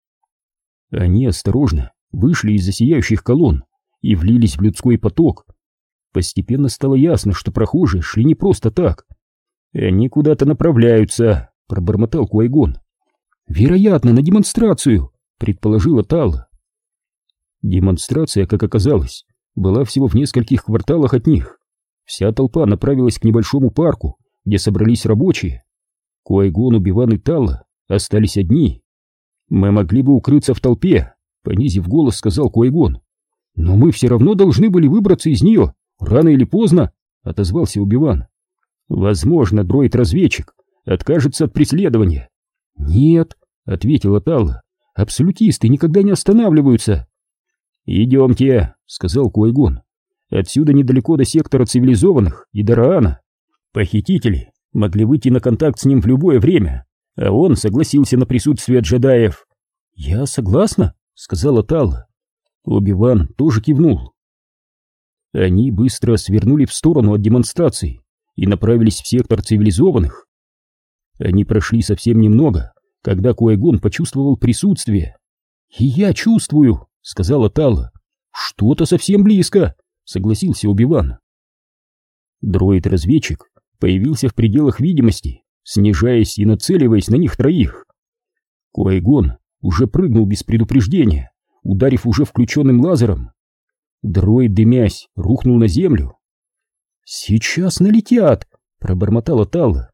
Они осторожно вышли из-за сияющих колонн и влились в людской поток. Постепенно стало ясно, что прохожие шли не просто так. «Они куда-то направляются», — пробормотал Куай-Гон. «Вероятно, на демонстрацию», — предположила Талла. Демонстрация, как оказалось, была всего в нескольких кварталах от них. Вся толпа направилась к небольшому парку, где собрались рабочие. Куай-Гон, Оби-Ван и Талла остались одни. «Мы могли бы укрыться в толпе», — понизив голос, сказал Куай-Гон. «Но мы все равно должны были выбраться из нее, рано или поздно», — отозвался Оби-Ван. «Возможно, дроид-разведчик откажется от преследования». «Нет», — ответила Талла, — «абсолютисты никогда не останавливаются». «Идемте», — сказал Куай-Гон. «Отсюда недалеко до сектора цивилизованных и до Раана. Похитители могли выйти на контакт с ним в любое время, а он согласился на присутствие джедаев». «Я согласна», — сказала Талла. Оби-Ван тоже кивнул. Они быстро свернули в сторону от демонстрации и направились в сектор цивилизованных. Они прошли совсем немного, когда Куай-Гон почувствовал присутствие. «И я чувствую», — сказала Талла. «Что-то совсем близко», — согласился Оби-Ван. Дроид-разведчик появился в пределах видимости, снижаясь и нацеливаясь на них троих. Куай-Гон уже прыгнул без предупреждения, ударив уже включенным лазером. Дроид, дымясь, рухнул на землю. «Сейчас налетят!» — пробормотала Талла.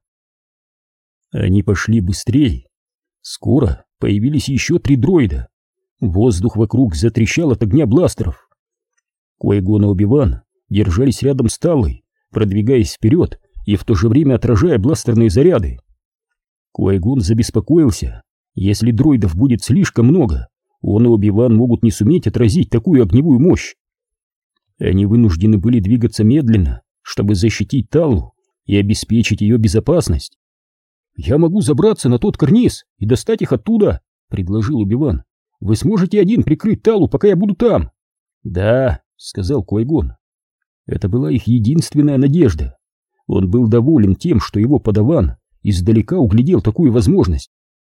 Они пошли быстрее. Скоро появились еще три дроида. Воздух вокруг затрещал от огня бластеров. Куай-Гон и Оби-Ван держались рядом с Таллой, продвигаясь вперед и в то же время отражая бластерные заряды. Куай-Гон забеспокоился. Если дроидов будет слишком много, он и Оби-Ван могут не суметь отразить такую огневую мощь. Они вынуждены были двигаться медленно, чтобы защитить Таллу и обеспечить ее безопасность. «Я могу забраться на тот карниз и достать их оттуда», — предложил Оби-Ван. «Вы сможете один прикрыть Таллу, пока я буду там?» «Да», — сказал Квай-Гон. Это была их единственная надежда. Он был доволен тем, что его подаван издалека углядел такую возможность.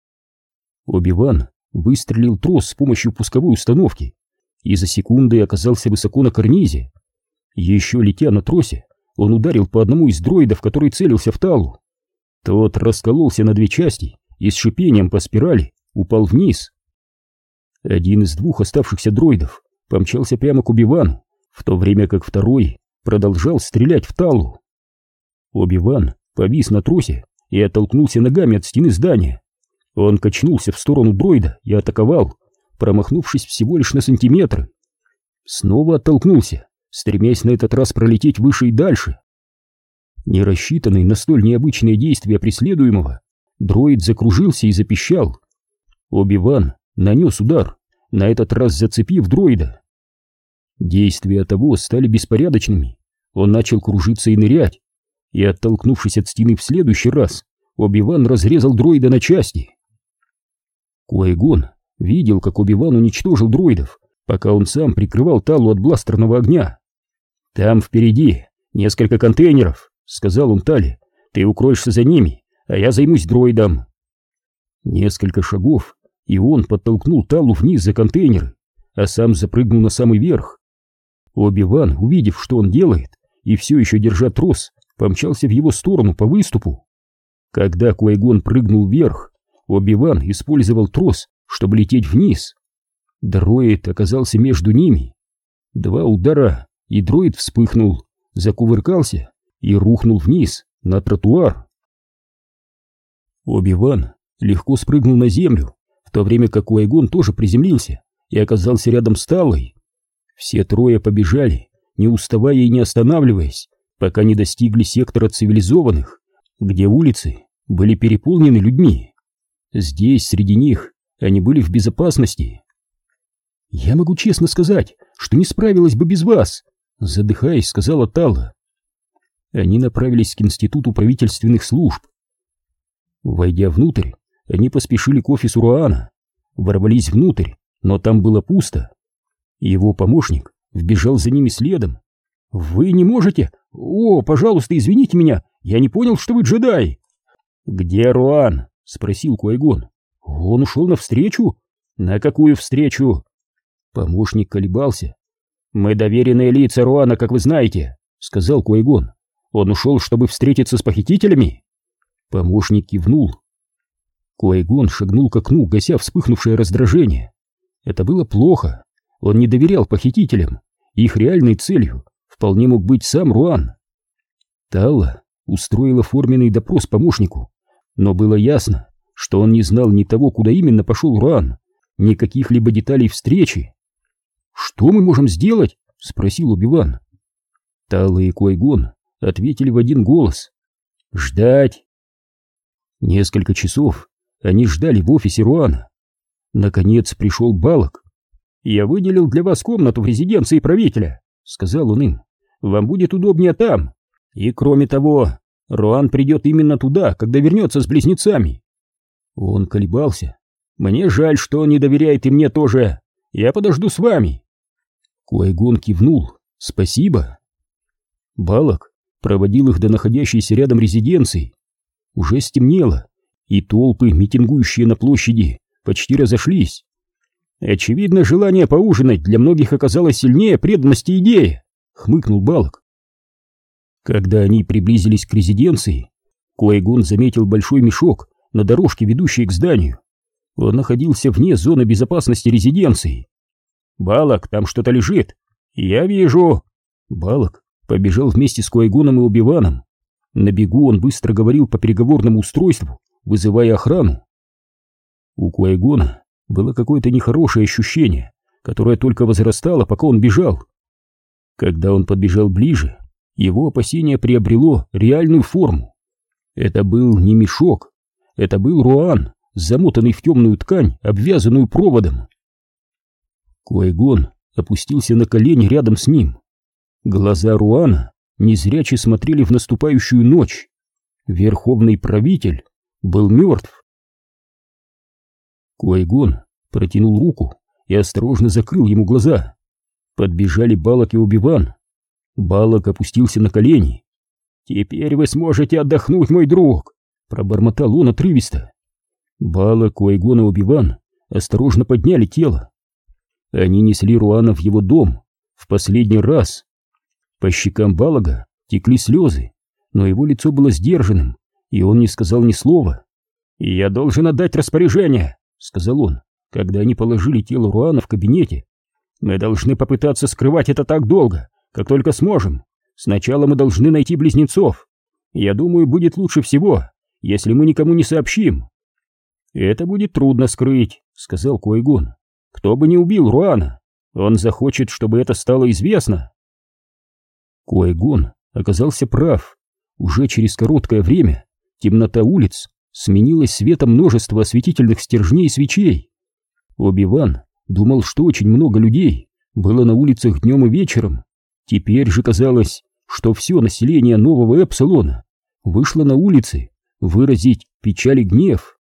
Оби-Ван выстрелил трос с помощью пусковой установки и за секунды оказался высоко на карнизе. Еще летя на тросе, он ударил по одному из дроидов, который целился в Таллу. Тот раскололся на две части и с шипением по спирали упал вниз. Один из двух оставшихся дроидов помчался прямо к Оби-Вану, в то время как второй продолжал стрелять в Таллу. Оби-Ван повис на тросе и оттолкнулся ногами от стены здания. Он качнулся в сторону дроида и атаковал, промахнувшись всего лишь на сантиметры. Снова оттолкнулся, стремясь на этот раз пролететь выше и дальше. Не рассчитанный на столь необычные действия преследуемого, дроид закружился и запищал. Оби-Ван нанес удар, на этот раз зацепив дроида. Действия того стали беспорядочными. Он начал кружиться и нырять, и, оттолкнувшись от стены в следующий раз, Оби-Ван разрезал дроида на части. Квай-Гон видел, как Оби-Ван уничтожил дроидов, пока он сам прикрывал Таллу от бластерного огня. «Там впереди несколько контейнеров», — сказал он Тале. «Ты укроешься за ними, а я займусь дроидом». Несколько шагов, и он подтолкнул Таллу вниз за контейнеры, а сам запрыгнул на самый верх. Оби-Ван, увидев, что он делает, и все еще держа трос, помчался в его сторону по выступу. Когда Квай-Гон прыгнул вверх, Оби-Ван использовал трос, чтобы лететь вниз. Дроид оказался между ними. Два удара, и дроид вспыхнул, закувыркался и рухнул вниз на тротуар. Оби-Ван легко спрыгнул на землю, в то время как Квай-Гон тоже приземлился и оказался рядом с Таллой. Все трое побежали, не уставая и не останавливаясь, пока не достигли сектора цивилизованных, где улицы были переполнены людьми. Здесь, среди них, они были в безопасности. «Я могу честно сказать, что не справилась бы без вас», — задыхаясь, сказала Талла. Они направились к Институту правительственных служб. Войдя внутрь, они поспешили к офису Руана, ворвались внутрь, но там было пусто. Его помощник вбежал за ними следом. «Вы не можете? О, пожалуйста, извините меня, я не понял, что вы джедай!» «Где Руан?» — спросил Квай-Гон. «Он ушел навстречу?» «На какую встречу?» Помощник колебался. «Мы доверенные лица Руана, как вы знаете», — сказал Квай-Гон. «Он ушел, чтобы встретиться с похитителями?» Помощник кивнул. Квай-Гон шагнул к окну, гася вспыхнувшее раздражение. Это было плохо. Он не доверял похитителям. Их реальной целью вполне мог быть сам Руан. Талла устроила форменный допрос помощнику, но было ясно, что он не знал ни того, куда именно пошел Руан, ни каких-либо деталей встречи. «Что мы можем сделать?» — спросил Оби-Ван. Талла и Квай-Гон ответили в один голос. «Ждать!» Несколько часов они ждали в офисе Руана. Наконец пришел Балок. «Я выделил для вас комнату в резиденции правителя», — сказал он им. «Вам будет удобнее там. И кроме того, Руан придет именно туда, когда вернется с близнецами». Он колебался. «Мне жаль, что он не доверяет и мне тоже. Я подожду с вами». Квай-Гон кивнул. «Спасибо». Балок проводил их до находящейся рядом резиденции. Уже стемнело, и толпы, митингующие на площади, почти разошлись. «Очевидно, желание поужинать для многих оказалось сильнее преданности идее», — хмыкнул Балок. Когда они приблизились к резиденции, Квай-Гон заметил большой мешок на дорожке, ведущей к зданию. Он находился вне зоны безопасности резиденции. «Балок, там что-то лежит!» «Я вижу!» Балок побежал вместе с Квай-Гоном и Оби-Ваном. На бегу он быстро говорил по переговорному устройству, вызывая охрану. У Квай-Гона было какое-то нехорошее ощущение, которое только возрастало, пока он бежал. Когда он подбежал ближе, его опасение приобрело реальную форму. Это был не мешок, это был Руан, замотанный в темную ткань, обвязанную проводом. Куайгон опустился на колени рядом с ним. Глаза Руана незряче смотрели в наступающую ночь. Верховный правитель был мертв. Куайгон протянул руку и осторожно закрыл ему глаза. Подбежали Балак и Оби-Ван. Балак опустился на колени. «Теперь вы сможете отдохнуть, мой друг!» — пробормотал он отрывисто. Балак, Куайгон и Оби-Ван осторожно подняли тело. Они несли Руана в его дом в последний раз. По щекам Балага текли слезы, но его лицо было сдержанным, и он не сказал ни слова. «Я должен отдать распоряжение», — сказал он, когда они положили тело Руана в кабинете. «Мы должны попытаться скрывать это так долго, как только сможем. Сначала мы должны найти близнецов. Я думаю, будет лучше всего, если мы никому не сообщим». «Это будет трудно скрыть», — сказал Куайгон. «Кто бы не убил Руана, он захочет, чтобы это стало известно». Куайгон оказался прав. Уже через короткое время темнота улиц сменилась светом множества осветительных стержней и свечей. Оби-Ван думал, что очень много людей было на улицах днем и вечером. Теперь же казалось, что все население нового Эпсилона вышло на улицы выразить печаль и гнев.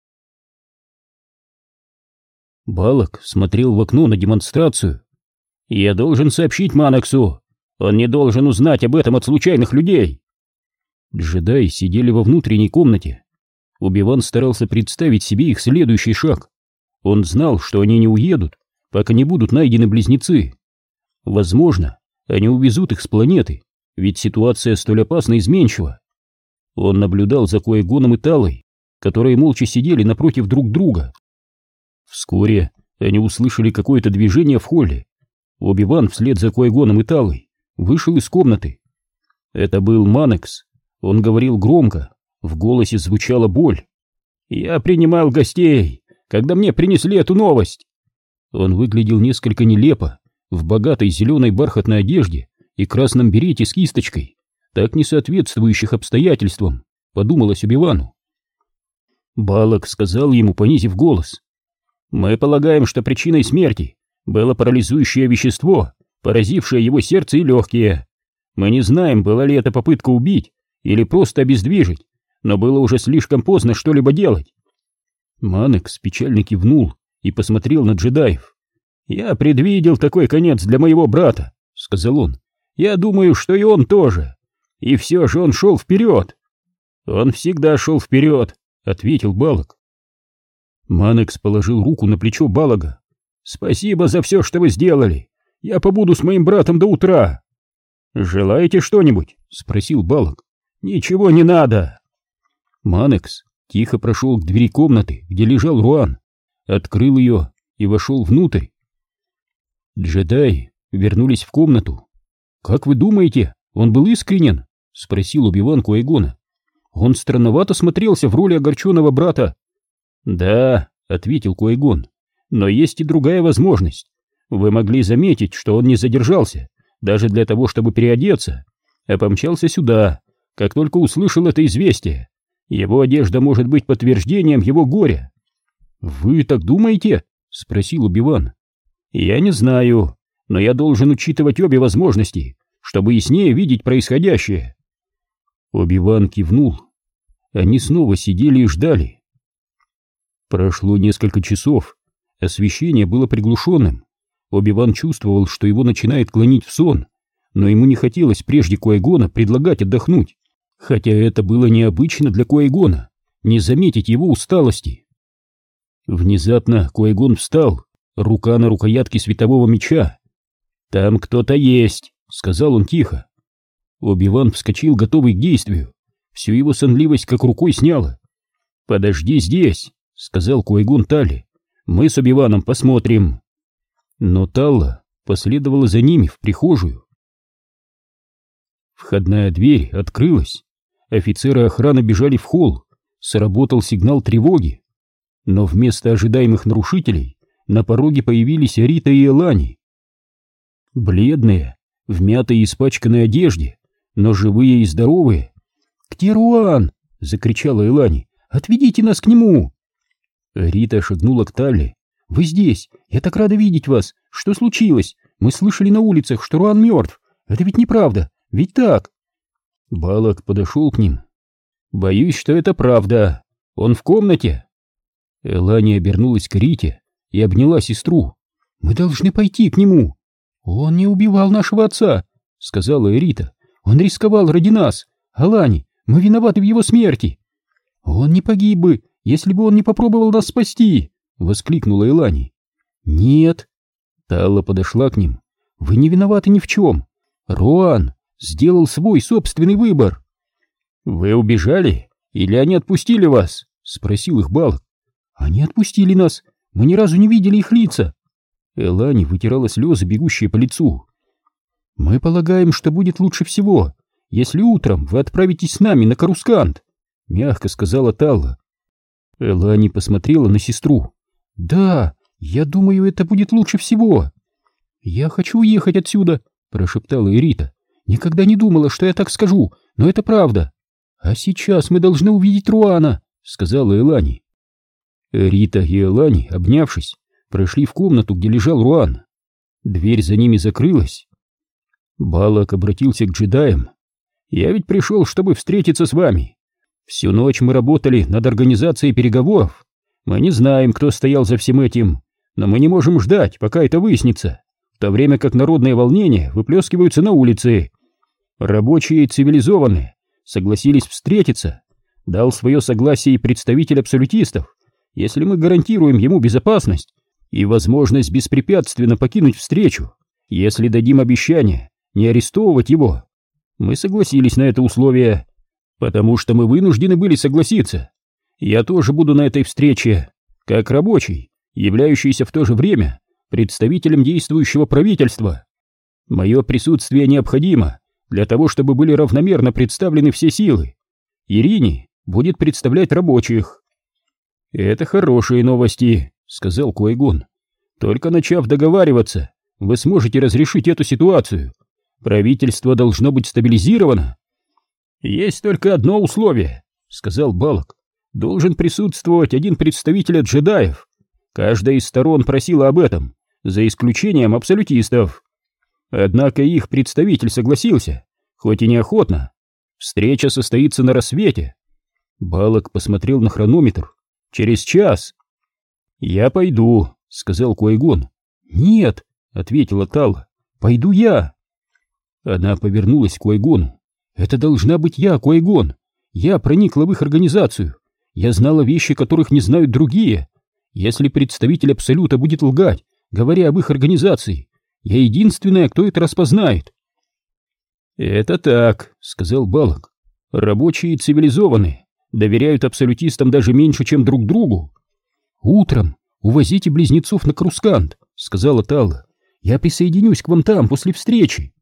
Балак смотрел в окно на демонстрацию. «Я должен сообщить Манексу. Он не должен узнать об этом от случайных людей». Джедаи сидели во внутренней комнате. Оби-Ван старался представить себе их следующий шаг. Он знал, что они не уедут, пока не будут найдены близнецы. Возможно, они увезут их с планеты, ведь ситуация столь опасна и изменчива. Он наблюдал за Куайгоном и Талой, которые молча сидели напротив друг друга. Вскоре они услышали какое-то движение в холле. Оби-Ван вслед за Куайгоном и Талой вышел из комнаты. Это был Манекс. Он говорил громко, в голосе звучала боль. «Я принимал гостей, когда мне принесли эту новость». Он выглядел несколько нелепо, в богатой зеленой бархатной одежде и красном берете с кисточкой, так не соответствующих обстоятельствам, подумалось Оби-Вану. Балак сказал ему, понизив голос: «Мы полагаем, что причиной смерти было парализующее вещество, поразившее его сердце и легкие. Мы не знаем, была ли это попытка убить или просто обездвижить, но было уже слишком поздно что-либо делать». Манекс печально кивнул и посмотрел на джедаев. «Я предвидел такой конец для моего брата», — сказал он. «Я думаю, что и он тоже. И все же он шел вперед». «Он всегда шел вперед», — ответил Балак. Манекс положил руку на плечо Балага. «Спасибо за все, что вы сделали. Я побуду с моим братом до утра». «Желаете что-нибудь?» — спросил Балак. «Ничего не надо». Манекс тихо прошел к двери комнаты, где лежал Руан, открыл ее и вошел внутрь. Джедаи вернулись в комнату. «Как вы думаете, он был искренен?» — спросил Оби-Ван Куайгона. «Он странновато смотрелся в роли огорченного брата». «Да», — ответил Куайгон, — «но есть и другая возможность. Вы могли заметить, что он не задержался, даже для того, чтобы переодеться, а помчался сюда, как только услышал это известие. Его одежда может быть подтверждением его горя». «Вы так думаете?» — спросил Оби-Ван. «Я не знаю, но я должен учитывать обе возможности, чтобы яснее видеть происходящее». Оби-Ван кивнул. Они снова сидели и ждали. Прошло несколько часов. Освещение было приглушенным. Оби-Ван чувствовал, что его начинает клонить в сон, но ему не хотелось прежде Куайгона предлагать отдохнуть, хотя это было необычно для Куайгона не заметить его усталости. Внезапно Куайгон встал, рука на рукоятке светового меча. «Там кто-то есть», — сказал он тихо. Оби-Ван вскочил, готовый к действию. Всю его сонливость как рукой сняло. «Подожди здесь», — сказал Куайгон Тале. «Мы с Оби-Ваном посмотрим». Но Талла последовала за ними в прихожую. Входная дверь открылась. Офицеры охраны бежали в холл. Сработал сигнал тревоги. Но вместо ожидаемых нарушителей на пороге появились Рита и Элани. Бледные, в мятой и испачканной одежде, но живые и здоровые. «Где Руан?» — закричала Элани. «Отведите нас к нему!» Рита шагнула к Талле. «Вы здесь! Я так рада видеть вас! Что случилось? Мы слышали на улицах, что Руан мертв! Это ведь неправда! Ведь так?» Балок подошел к ним. «Боюсь, что это правда. Он в комнате». Элани обернулась к Рите и обняла сестру. «Мы должны пойти к нему». «Он не убивал нашего отца», — сказала Рита. «Он рисковал ради нас. Алани, мы виноваты в его смерти». «Он не погиб бы, если бы он не попробовал нас спасти», — воскликнула Элани. «Нет». Талла подошла к ним. «Вы не виноваты ни в чем. Руан сделал свой собственный выбор». «Вы убежали? Или они отпустили вас?» — спросил их Балок. «Они отпустили нас. Мы ни разу не видели их лица». Элани вытирала слезы, бегущие по лицу. «Мы полагаем, что будет лучше всего, если утром вы отправитесь с нами на Карускант», — мягко сказала Талла. Элани посмотрела на сестру. «Да, я думаю, это будет лучше всего». «Я хочу уехать отсюда», — прошептала Эрита. «Никогда не думала, что я так скажу, но это правда». «А сейчас мы должны увидеть Руана», — сказала Элани. Рита и Элани, обнявшись, прошли в комнату, где лежал Руан. Дверь за ними закрылась. Балок обратился к джедаям. «Я ведь пришел, чтобы встретиться с вами. Всю ночь мы работали над организацией переговоров. Мы не знаем, кто стоял за всем этим, но мы не можем ждать, пока это выяснится, в то время как народные волнения выплескиваются на улицы. Рабочие и цивилизованные согласились встретиться. Дал свое согласие и представитель абсолютистов, если мы гарантируем ему безопасность и возможность беспрепятственно покинуть встречу, если дадим обещание не арестовывать его. Мы согласились на это условие, потому что мы вынуждены были согласиться. Я тоже буду на этой встрече, как рабочий, являющийся в то же время представителем действующего правительства. Мое присутствие необходимо для того, чтобы были равномерно представлены все силы. Ирине будет представлять рабочих». «Это хорошие новости», — сказал Куай-Гон. «Только начав договариваться, вы сможете разрешить эту ситуацию. Правительство должно быть стабилизировано». «Есть только одно условие», — сказал Балок. «Должен присутствовать один представитель от джедаев. Каждая из сторон просила об этом, за исключением абсолютистов. Однако их представитель согласился, хоть и неохотно. Встреча состоится на рассвете». Балок посмотрел на хронометр. «Через час». «Я пойду», — сказал Куай-Гон. «Нет», — ответила Талла, — «пойду я». Она повернулась к Куай-Гону. «Это должна быть я, Куай-Гон. Я проникла в их организацию. Я знала вещи, которых не знают другие. Если представитель Абсолюта будет лгать, говоря об их организации, я единственная, кто это распознает». «Это так», — сказал Балок. «Рабочие цивилизованные, доверяют абсолютистам даже меньше, чем друг другу». «Утром увозите близнецов на Карускант», — сказала Талла. «Я присоединюсь к вам там после встречи».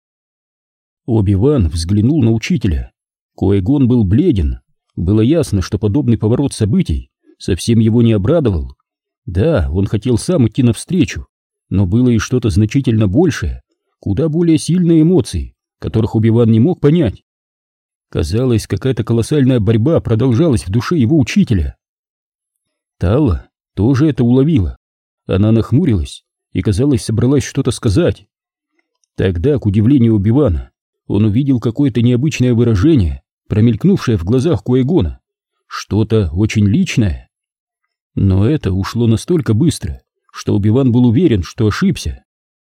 Оби-Ван взглянул на учителя. Куай-Гон был бледен. Было ясно, что подобный поворот событий совсем его не обрадовал. Да, он хотел сам идти навстречу, но было и что-то значительно большее, куда более сильные эмоции, которых Оби-Ван не мог понять. Казалось, какая-то колоссальная борьба продолжалась в душе его учителя. Талла тоже это уловила. Она нахмурилась и, казалось, собралась что-то сказать. Тогда, к удивлению Оби-Вана, он увидел какое-то необычное выражение, промелькнувшее в глазах Куай-Гона. Что-то очень личное. Но это ушло настолько быстро, что Оби-Ван был уверен, что ошибся.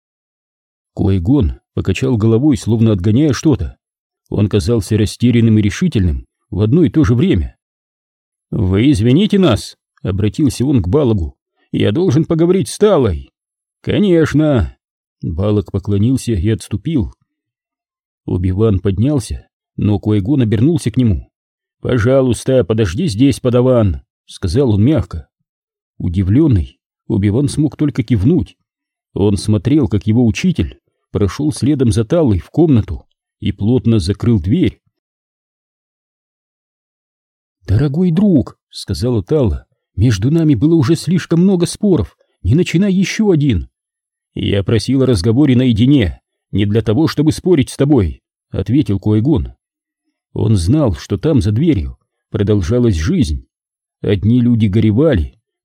Куай-Гон покачал головой, словно отгоняя что-то. Он казался растерянным и решительным в одно и то же время. «Вы извините нас», — обратился он к Балогу. «Я должен поговорить с Таллой». «Конечно». Балог поклонился и отступил. Оби-Ван поднялся, но Куай-Гон обернулся к нему. «Пожалуйста, подожди здесь, подаван», — сказал он мягко. Удивленный, Оби-Ван смог только кивнуть. Он смотрел, как его учитель прошел следом за Таллой в комнату и плотно закрыл дверь. «Дорогой друг», — сказала Талла, — «между нами было уже слишком много споров, не начинай еще один». «Я просил о разговоре наедине, не для того, чтобы спорить с тобой», — ответил Куай-Гон. Он знал, что там, за дверью, продолжалась жизнь. Одни люди горевали,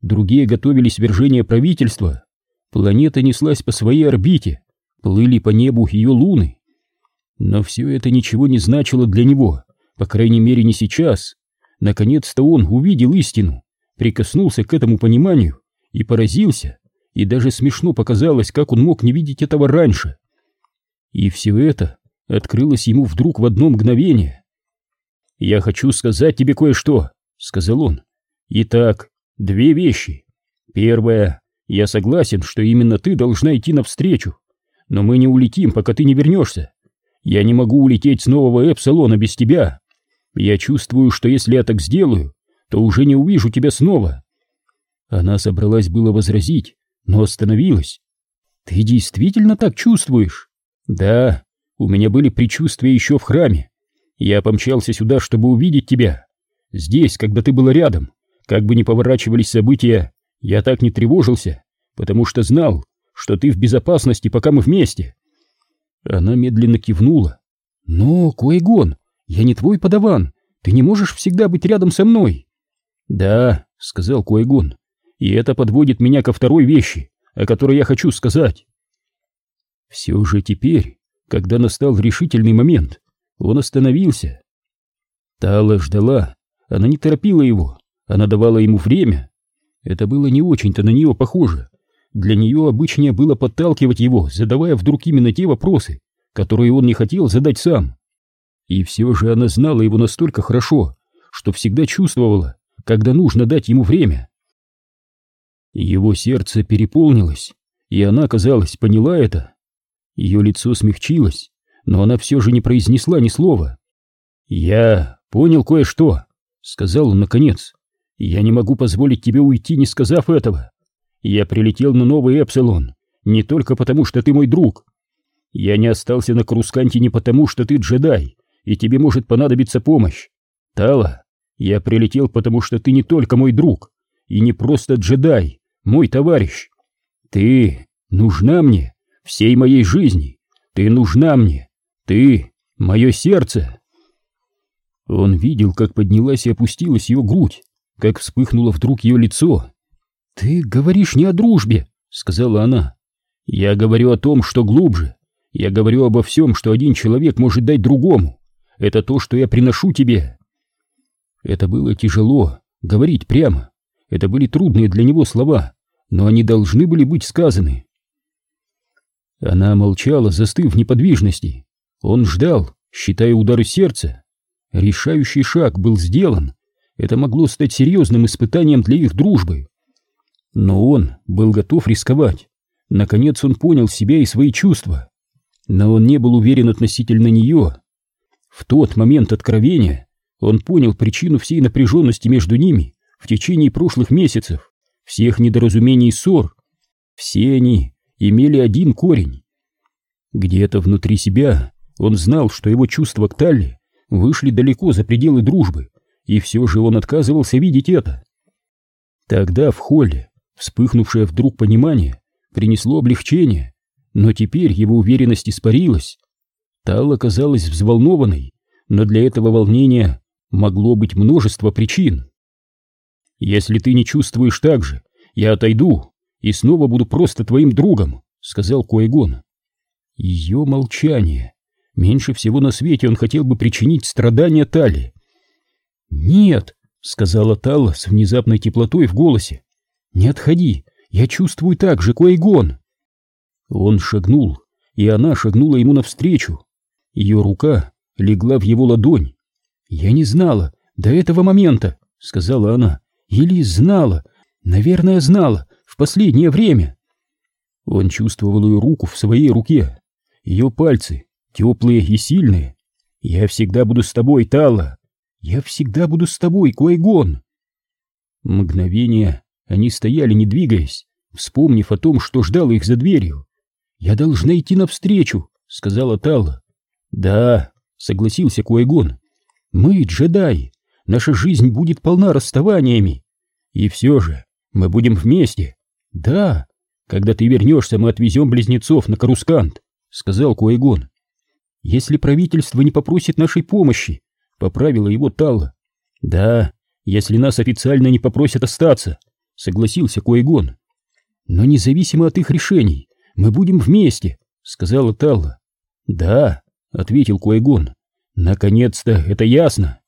другие готовили свержение правительства. Планета неслась по своей орбите, плыли по небу ее луны. Но все это ничего не значило для него, по крайней мере не сейчас. Наконец-то он увидел истину, прикоснулся к этому пониманию и поразился, и даже смешно показалось, как он мог не видеть этого раньше. И все это открылось ему вдруг в одно мгновение. «Я хочу сказать тебе кое-что», — сказал он. «Итак, две вещи. Первая. Я согласен, что именно ты должна идти навстречу, но мы не улетим, пока ты не вернешься. Я не могу улететь с нового Эпсилона без тебя. Я чувствую, что если я так сделаю, то уже не увижу тебя снова». Она собралась было возразить, но остановилась. «Ты действительно так чувствуешь?» «Да, у меня были предчувствия еще в храме. Я помчался сюда, чтобы увидеть тебя. Здесь, когда ты была рядом, как бы ни поворачивались события, я так не тревожился, потому что знал, что ты в безопасности, пока мы вместе». Она медленно кивнула. «Но, Ки-Гон, я не твой подаван, ты не можешь всегда быть рядом со мной». «Да», — сказал Ки-Гон, — «и это подводит меня ко второй вещи, о которой я хочу сказать». Все же теперь, когда настал решительный момент, он остановился. Тала ждала, она не торопила его, она давала ему время. Это было не очень-то на нее похоже. Для нее обычнее было подталкивать его, задавая вдруг именно те вопросы, которые он не хотел задать сам. И все же она знала его настолько хорошо, что всегда чувствовала, когда нужно дать ему время. Его сердце переполнилось, и она, казалось, поняла это. Ее лицо смягчилось, но она все же не произнесла ни слова. «Я понял кое-что», — сказал он наконец. «Я не могу позволить тебе уйти, не сказав этого. Я прилетел на новый Эпсилон не только потому, что ты мой друг. Я не остался на Корусканте не потому, что ты джедай, и тебе может понадобиться помощь. Тала, я прилетел потому, что ты не только мой друг, и не просто джедай, мой товарищ. Ты нужна мне всей моей жизни, ты нужна мне, ты мое сердце». Он видел, как поднялась и опустилась ее грудь, как вспыхнуло вдруг ее лицо. «Ты говоришь не о дружбе», — сказала она. «Я говорю о том, что глубже. Я говорю обо всем, что один человек может дать другому. Это то, что я приношу тебе». Это было тяжело, говорить прямо. Это были трудные для него слова, но они должны были быть сказаны. Она молчала, застыв в неподвижности. Он ждал, считая удары сердца. Решающий шаг был сделан. Это могло стать серьезным испытанием для их дружбы. Но он был готов рисковать. Наконец он понял себя и свои чувства. Но он не был уверен относительно нее. В тот момент откровения он понял причину всей напряженности между ними в течение прошлых месяцев, всех недоразумений и ссор. Все они имели один корень. Где-то внутри себя он знал, что его чувства к Талле вышли далеко за пределы дружбы, и все же он отказывался видеть это. Тогда в холле вспыхнувшее вдруг понимание принесло облегчение, но теперь его уверенность испарилась. Талла казалась взволнованной, но для этого волнения могло быть множество причин. «Если ты не чувствуешь так же, я отойду и снова буду просто твоим другом», — сказал Ки-Гон. Ее молчание. Меньше всего на свете он хотел бы причинить страдания Талле. «Нет», — сказала Талла с внезапной теплотой в голосе. «Не отходи, я чувствую так же, Ки-Гон». Он шагнул, и она шагнула ему навстречу. Ее рука легла в его ладонь. «Я не знала до этого момента», — сказала она. «Или знала, наверное, знала в последнее время». Он чувствовал ее руку в своей руке, ее пальцы, теплые и сильные. «Я всегда буду с тобой, Талла! Я всегда буду с тобой, Ки-Гон!» Мгновение они стояли, не двигаясь, вспомнив о том, что ждало их за дверью. «Я должна идти навстречу», — сказала Талла. «Да», — согласился Ки-Гон. «Мы джедаи, наша жизнь будет полна расставаниями. И все же мы будем вместе. Да, когда ты вернешься, мы отвезем близнецов на Корускант», — сказал Ки-Гон. «Если правительство не попросит нашей помощи», — поправила его Талла. «Да, если нас официально не попросят остаться», — согласился Куайгон. Но независимо от их решений, мы будем вместе, сказала Талла. Да, ответил Куайгон. Наконец-то это ясно.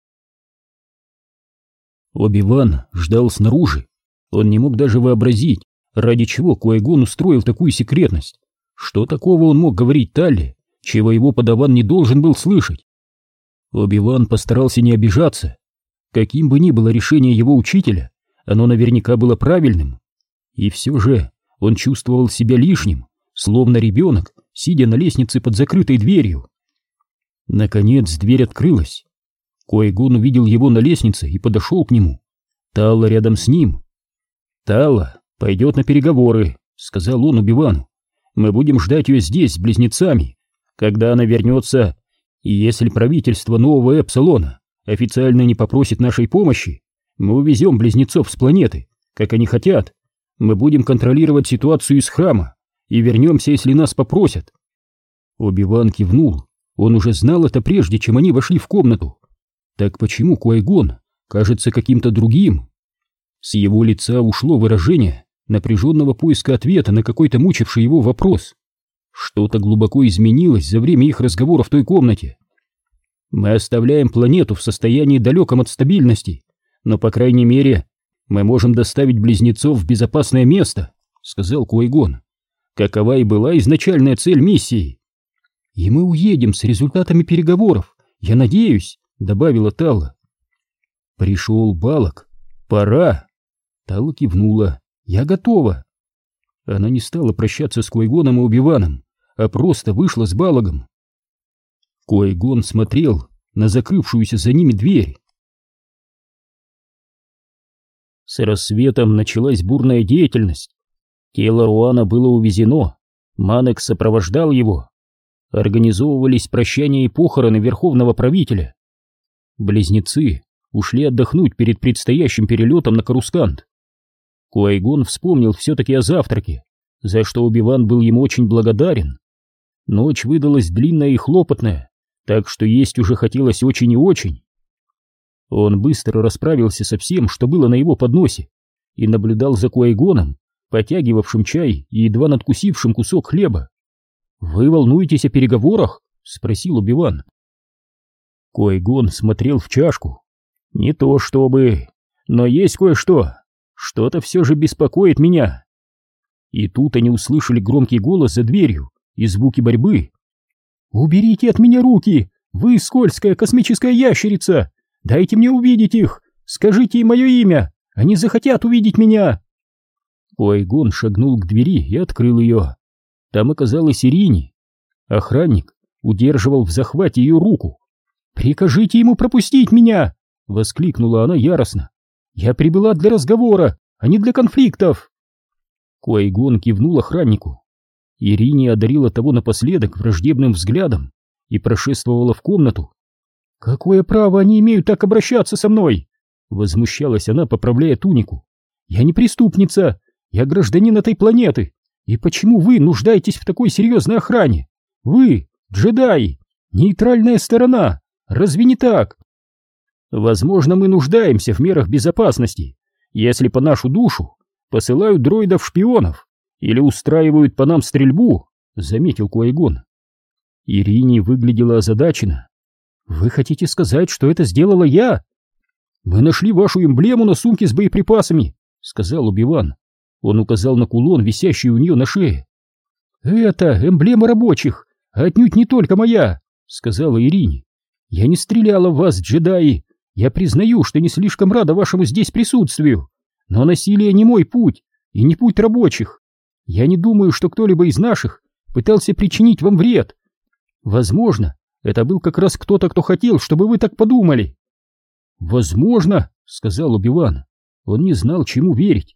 Оби-Ван ждал снаружи. Он не мог даже вообразить, ради чего Куайгон устроил такую секретность. Что такого он мог говорить Талле, чего его подаван не должен был слышать? Оби-Ван постарался не обижаться. Каким бы ни было решение его учителя, оно наверняка было правильным. И все же он чувствовал себя лишним, словно ребенок, сидя на лестнице под закрытой дверью. Наконец дверь открылась. Куайгон увидел его на лестнице и подошел к нему. Талла рядом с ним. «Талла пойдет на переговоры», — сказал он Оби-Вану. «Мы будем ждать ее здесь с близнецами, когда она вернется, и если правительство нового Эпсилона официально не попросит нашей помощи, мы увезем близнецов с планеты, как они хотят. Мы будем контролировать ситуацию из храма и вернемся, если нас попросят». Оби-Ван кивнул. Он уже знал это прежде, чем они вошли в комнату. Так почему Куайгон кажется каким-то другим? С его лица ушло выражение напряженного поиска ответа на какой-то мучивший его вопрос. Что-то глубоко изменилось за время их разговора в той комнате. «Мы оставляем планету в состоянии далеком от стабильности, но, по крайней мере, мы можем доставить близнецов в безопасное место», — сказал Куайгон. «Какова и была изначальная цель миссии». «И мы уедем с результатами переговоров, я надеюсь», — добавила Талла. «Пришел Балок. Пора». Талла кивнула. «Я готова». Она не стала прощаться с Куайгоном и Оби-Ваном, а просто вышла с Балагом. Куайгон смотрел на закрывшуюся за ними дверь. С рассветом началась бурная деятельность. Тело Руана было увезено, Манек сопровождал его. Организовывались прощания и похороны верховного правителя. Близнецы ушли отдохнуть перед предстоящим перелетом на Корускант. Куайгон вспомнил все-таки о завтраке, за что Оби-Ван был ему очень благодарен. Ночь выдалась длинная и хлопотная, так что есть уже хотелось очень и очень. Он быстро расправился со всем, что было на его подносе, и наблюдал за Куайгоном, потягивавшим чай и едва надкусившим кусок хлеба. «Вы волнуетесь о переговорах?» — спросил Оби-Ван. Куайгон смотрел в чашку. «Не то чтобы, но есть кое-что. Что-то все же беспокоит меня». И тут они услышали громкий голос за дверью и звуки борьбы. «Уберите от меня руки! Вы скользкая космическая ящерица! Дайте мне увидеть их! Скажите им мое имя! Они захотят увидеть меня!» Куайгон шагнул к двери и открыл ее. Там оказалась Ирини. Охранник удерживал в захвате ее руку. «Прикажите ему пропустить меня!» — воскликнула она яростно. «Я прибыла для разговора, а не для конфликтов!» Куайгон кивнул охраннику. Ирини одарила того напоследок враждебным взглядом и прошествовала в комнату. «Какое право они имеют так обращаться со мной?» — возмущалась она, поправляя тунику. «Я не преступница, я гражданин этой планеты. И почему вы нуждаетесь в такой серьезной охране? Вы, джедаи, нейтральная сторона, разве не так?» «Возможно, мы нуждаемся в мерах безопасности, если по нашу душу посылают дроидов-шпионов или устраивают по нам стрельбу», — заметил Куайгон. Ирини выглядела озадаченно. «Вы хотите сказать, что это сделала я?» «Мы нашли вашу эмблему на сумке с боеприпасами», — сказал Оби-Ван. Он указал на кулон, висящий у нее на шее. «Это эмблема рабочих, а отнюдь не только моя», — сказала Ирини. «Я не стреляла в вас, джедаи. Я признаю, что не слишком рада вашему здесь присутствию, но насилие не мой путь и не путь рабочих. Я не думаю, что кто-либо из наших пытался причинить вам вред. Возможно, это был как раз кто-то, кто хотел, чтобы вы так подумали». «Возможно», — сказал Оби-Ван. Он не знал, чему верить.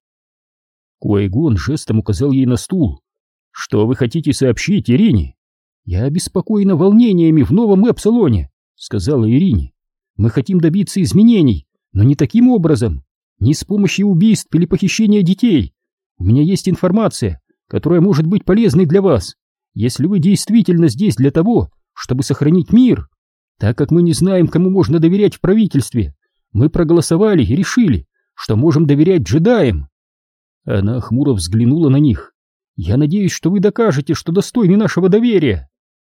Куайгон жестом указал ей на стул. «Что вы хотите сообщить, Ирине?» «Я обеспокоена волнениями в новом Эпсилоне», — сказала Ирини. «Мы хотим добиться изменений, но не таким образом, не с помощью убийств или похищения детей. У меня есть информация, которая может быть полезной для вас, если вы действительно здесь для того, чтобы сохранить мир. Так как мы не знаем, кому можно доверять в правительстве, мы проголосовали и решили, что можем доверять джедаям?» Она хмуро взглянула на них. «Я надеюсь, что вы докажете, что достойны нашего доверия».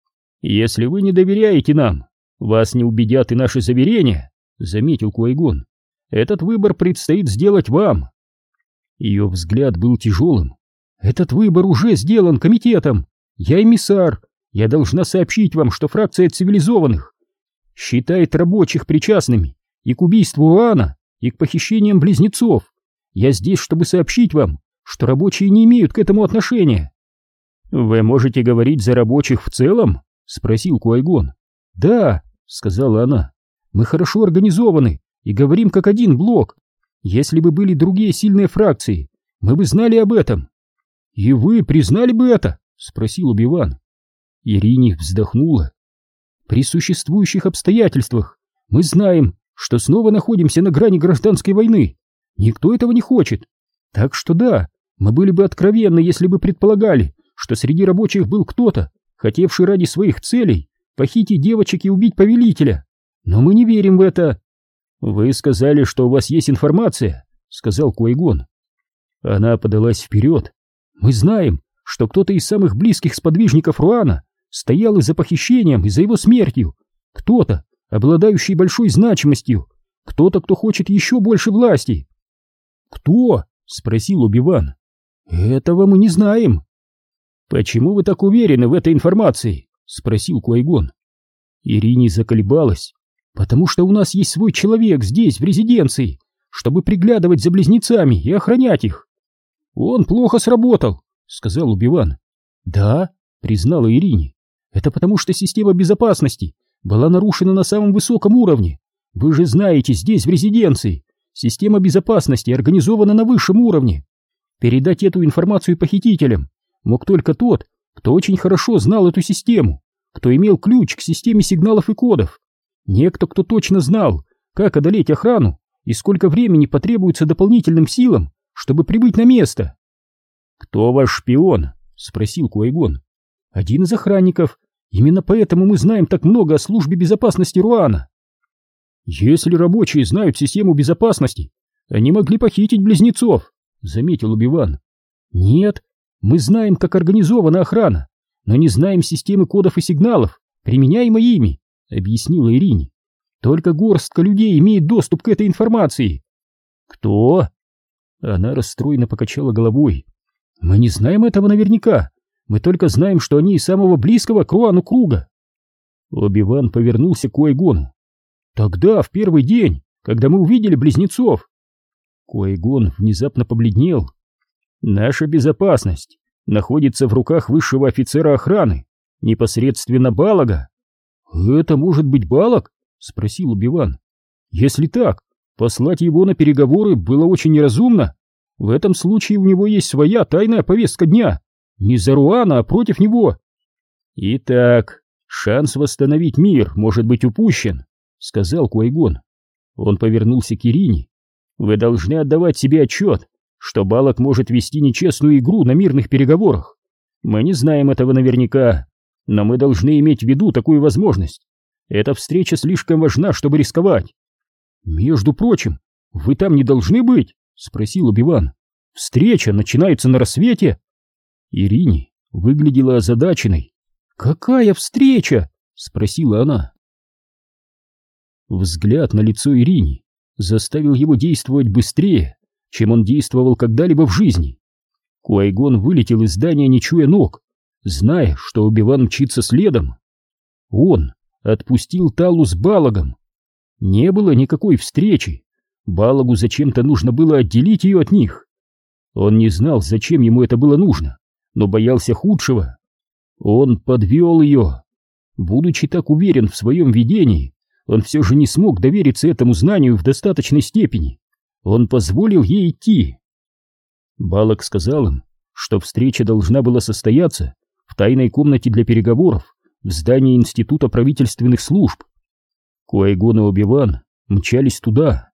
«Если вы не доверяете нам, вас не убедят и наши заверения», — заметил Куай-Гон. «Этот выбор предстоит сделать вам». Ее взгляд был тяжелым. «Этот выбор уже сделан комитетом. Я эмиссар. Я должна сообщить вам, что фракция цивилизованных считает рабочих причастными и к убийству Руана, и к похищениям близнецов. Я здесь, чтобы сообщить вам, что рабочие не имеют к этому отношения». «Вы можете говорить за рабочих в целом?» — спросил Куай-Гон. «Да», — сказала она, — «мы хорошо организованы и говорим как один блок. Если бы были другие сильные фракции, мы бы знали об этом». «И вы признали бы это?» — спросил Оби-Ван. Ирини вздохнула. «При существующих обстоятельствах мы знаем, что снова находимся на грани гражданской войны. Никто этого не хочет. Так что да, мы были бы откровенны, если бы предполагали, что среди рабочих был кто-то, хотевший ради своих целей похитить девочек и убить повелителя. Но мы не верим в это». «Вы сказали, что у вас есть информация», — сказал Куай-Гон. Она подалась вперед. «Мы знаем, что кто-то из самых близких сподвижников Руана стоял и за похищением, и за его смертью. Кто-то, обладающий большой значимостью, кто-то, кто хочет еще больше власти». «Кто?» — спросил Оби-Ван. «Этого мы не знаем». «Почему вы так уверены в этой информации?» — спросил Куай-Гон. Ирини заколебалась. «Потому что у нас есть свой человек здесь, в резиденции, чтобы приглядывать за близнецами и охранять их». «Он плохо сработал», — сказал Оби-Ван. «Да», — признала Ирини, — «это потому что система безопасности была нарушена на самом высоком уровне. Вы же знаете, здесь, в резиденции, система безопасности организована на высшем уровне. Передать эту информацию похитителям мог только тот, кто очень хорошо знал эту систему, кто имел ключ к системе сигналов и кодов. Некто, кто точно знал, как одолеть охрану и сколько времени потребуется дополнительным силам, чтобы прибыть на место». «Кто ваш шпион?» — спросил Куай-Гон. «Один из охранников. Именно поэтому мы знаем так много о службе безопасности Руана». «Если рабочие знают систему безопасности, они могли похитить близнецов», — заметил Оби-Ван. «Нет, мы знаем, как организована охрана, но не знаем системы кодов и сигналов, применяемой ими», — объяснила Ирини. «Только горстка людей имеет доступ к этой информации». «Кто?» Она расстроенно покачала головой. «Мы не знаем этого наверняка. Мы только знаем, что они из самого близкого к Руану круга». Оби-Ван повернулся к Куай-Гону. «Тогда, в первый день, когда мы увидели близнецов...» Куай-Гон внезапно побледнел. «Наша безопасность находится в руках высшего офицера охраны, непосредственно Балага». «Это может быть Балаг?» — спросил Оби-Ван. «Если так, послать его на переговоры было очень неразумно. В этом случае у него есть своя тайная повестка дня. Не за Руана, а против него». «Итак, шанс восстановить мир может быть упущен», — сказал Куай-Гон. Он повернулся к Ирине. «Вы должны отдавать себе отчет, что Балаг может вести нечестную игру на мирных переговорах. Мы не знаем этого наверняка, но мы должны иметь в виду такую возможность. Эта встреча слишком важна, чтобы рисковать». «Между прочим, вы там не должны быть?» — спросил Оби-Ван. «Встреча начинается на рассвете». Ирине выглядела озадаченной. «Какая встреча?» — спросила она. Взгляд на лицо Ирини заставил его действовать быстрее, чем он действовал когда-либо в жизни. Куай-Гон вылетел из здания, не чуя ног, зная, что Оби-Ван мчится следом. Он отпустил Талу с Балагом. Не было никакой встречи. Балагу зачем-то нужно было отделить ее от них. Он не знал, зачем ему это было нужно, но боялся худшего. Он подвел ее. Будучи так уверен в своем видении, он все же не смог довериться этому знанию в достаточной степени. Он позволил ей идти. Балаг сказал им, что встреча должна была состояться в тайной комнате для переговоров в здании Института правительственных служб. Куай-Гон и Оби-Ван мчались туда.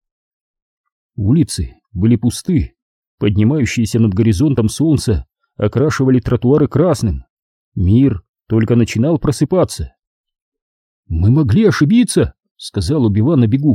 Улицы были пусты. Поднимающиеся над горизонтом солнца окрашивали тротуары красным. Мир только начинал просыпаться. «Мы могли ошибиться», — сказал Оби-Ван на бегу.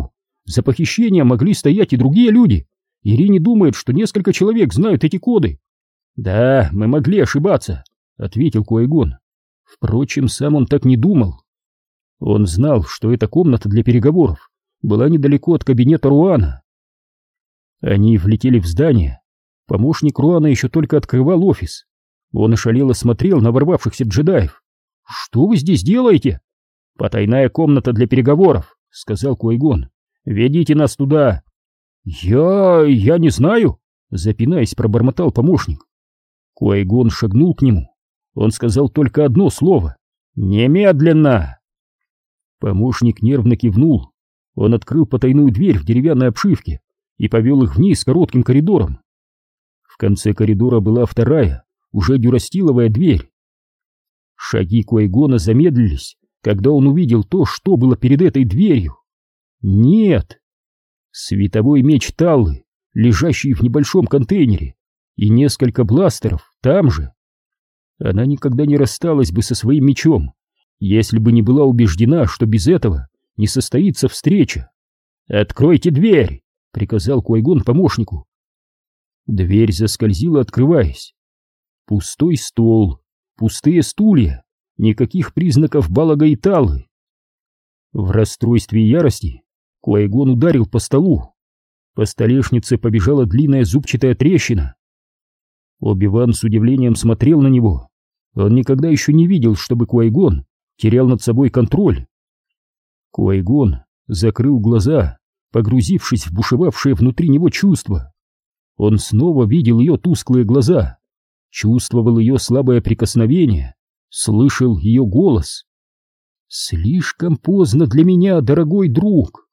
За похищением могли стоять и другие люди. Ирини думает, что несколько человек знают эти коды. Да, мы могли ошибаться, ответил Куайгон. Впрочем, сам он так не думал. Он знал, что эта комната для переговоров была недалеко от кабинета Руана. Они влетели в здание. Помощник Руана еще только открывал офис. Он ошалело смотрел на ворвавшихся джедаев. «Что вы здесь делаете?» «Потайная комната для переговоров», — сказал Куайгон. «Ведите нас туда». «Я... я не знаю», — запинаясь, пробормотал помощник. Куайгон шагнул к нему. Он сказал только одно слово: «Немедленно!» Помощник нервно кивнул. Он открыл потайную дверь в деревянной обшивке и повел их вниз коротким коридором. В конце коридора была вторая, уже дюрастиловая дверь. Шаги Куайгона замедлились, когда он увидел то, что было перед этой дверью. Нет! Световой меч Таллы, лежащий в небольшом контейнере, и несколько бластеров там же. Она никогда не рассталась бы со своим мечом, если бы не была убеждена, что без этого не состоится встреча. «Откройте дверь!» — приказал Куайгон помощнику. Дверь заскользила, открываясь. Пустой стол, пустые стулья, никаких признаков Балага и Таллы. В расстройстве и ярости Куайгон ударил по столу. По столешнице побежала длинная зубчатая трещина. Оби-Ван с удивлением смотрел на него. Он никогда еще не видел, чтобы Куайгон терял над собой контроль. Куайгон закрыл глаза, погрузившись в бушевавшее внутри него чувство. Он снова видел ее тусклые глаза, чувствовал ее слабое прикосновение, слышал ее голос. «Слишком поздно для меня, дорогой друг!»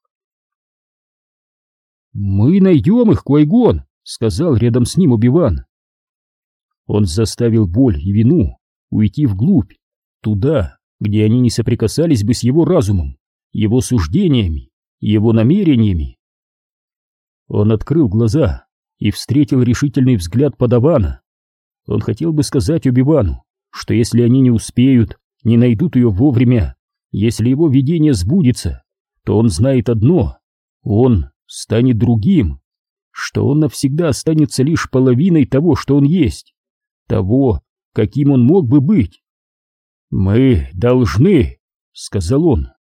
«Мы найдем их, Куайгон!» — сказал рядом с ним Оби-Ван. Он заставил боль и вину уйти вглубь, туда, где они не соприкасались бы с его разумом, его суждениями, его намерениями. Он открыл глаза и встретил решительный взгляд Падавана. Он хотел бы сказать Оби-Вану, что если они не успеют, не найдут ее вовремя, если его видение сбудется, то он знает одно: он станет другим, что он навсегда останется лишь половиной того, что он есть, того, каким он мог бы быть. «Мы должны», — сказал он,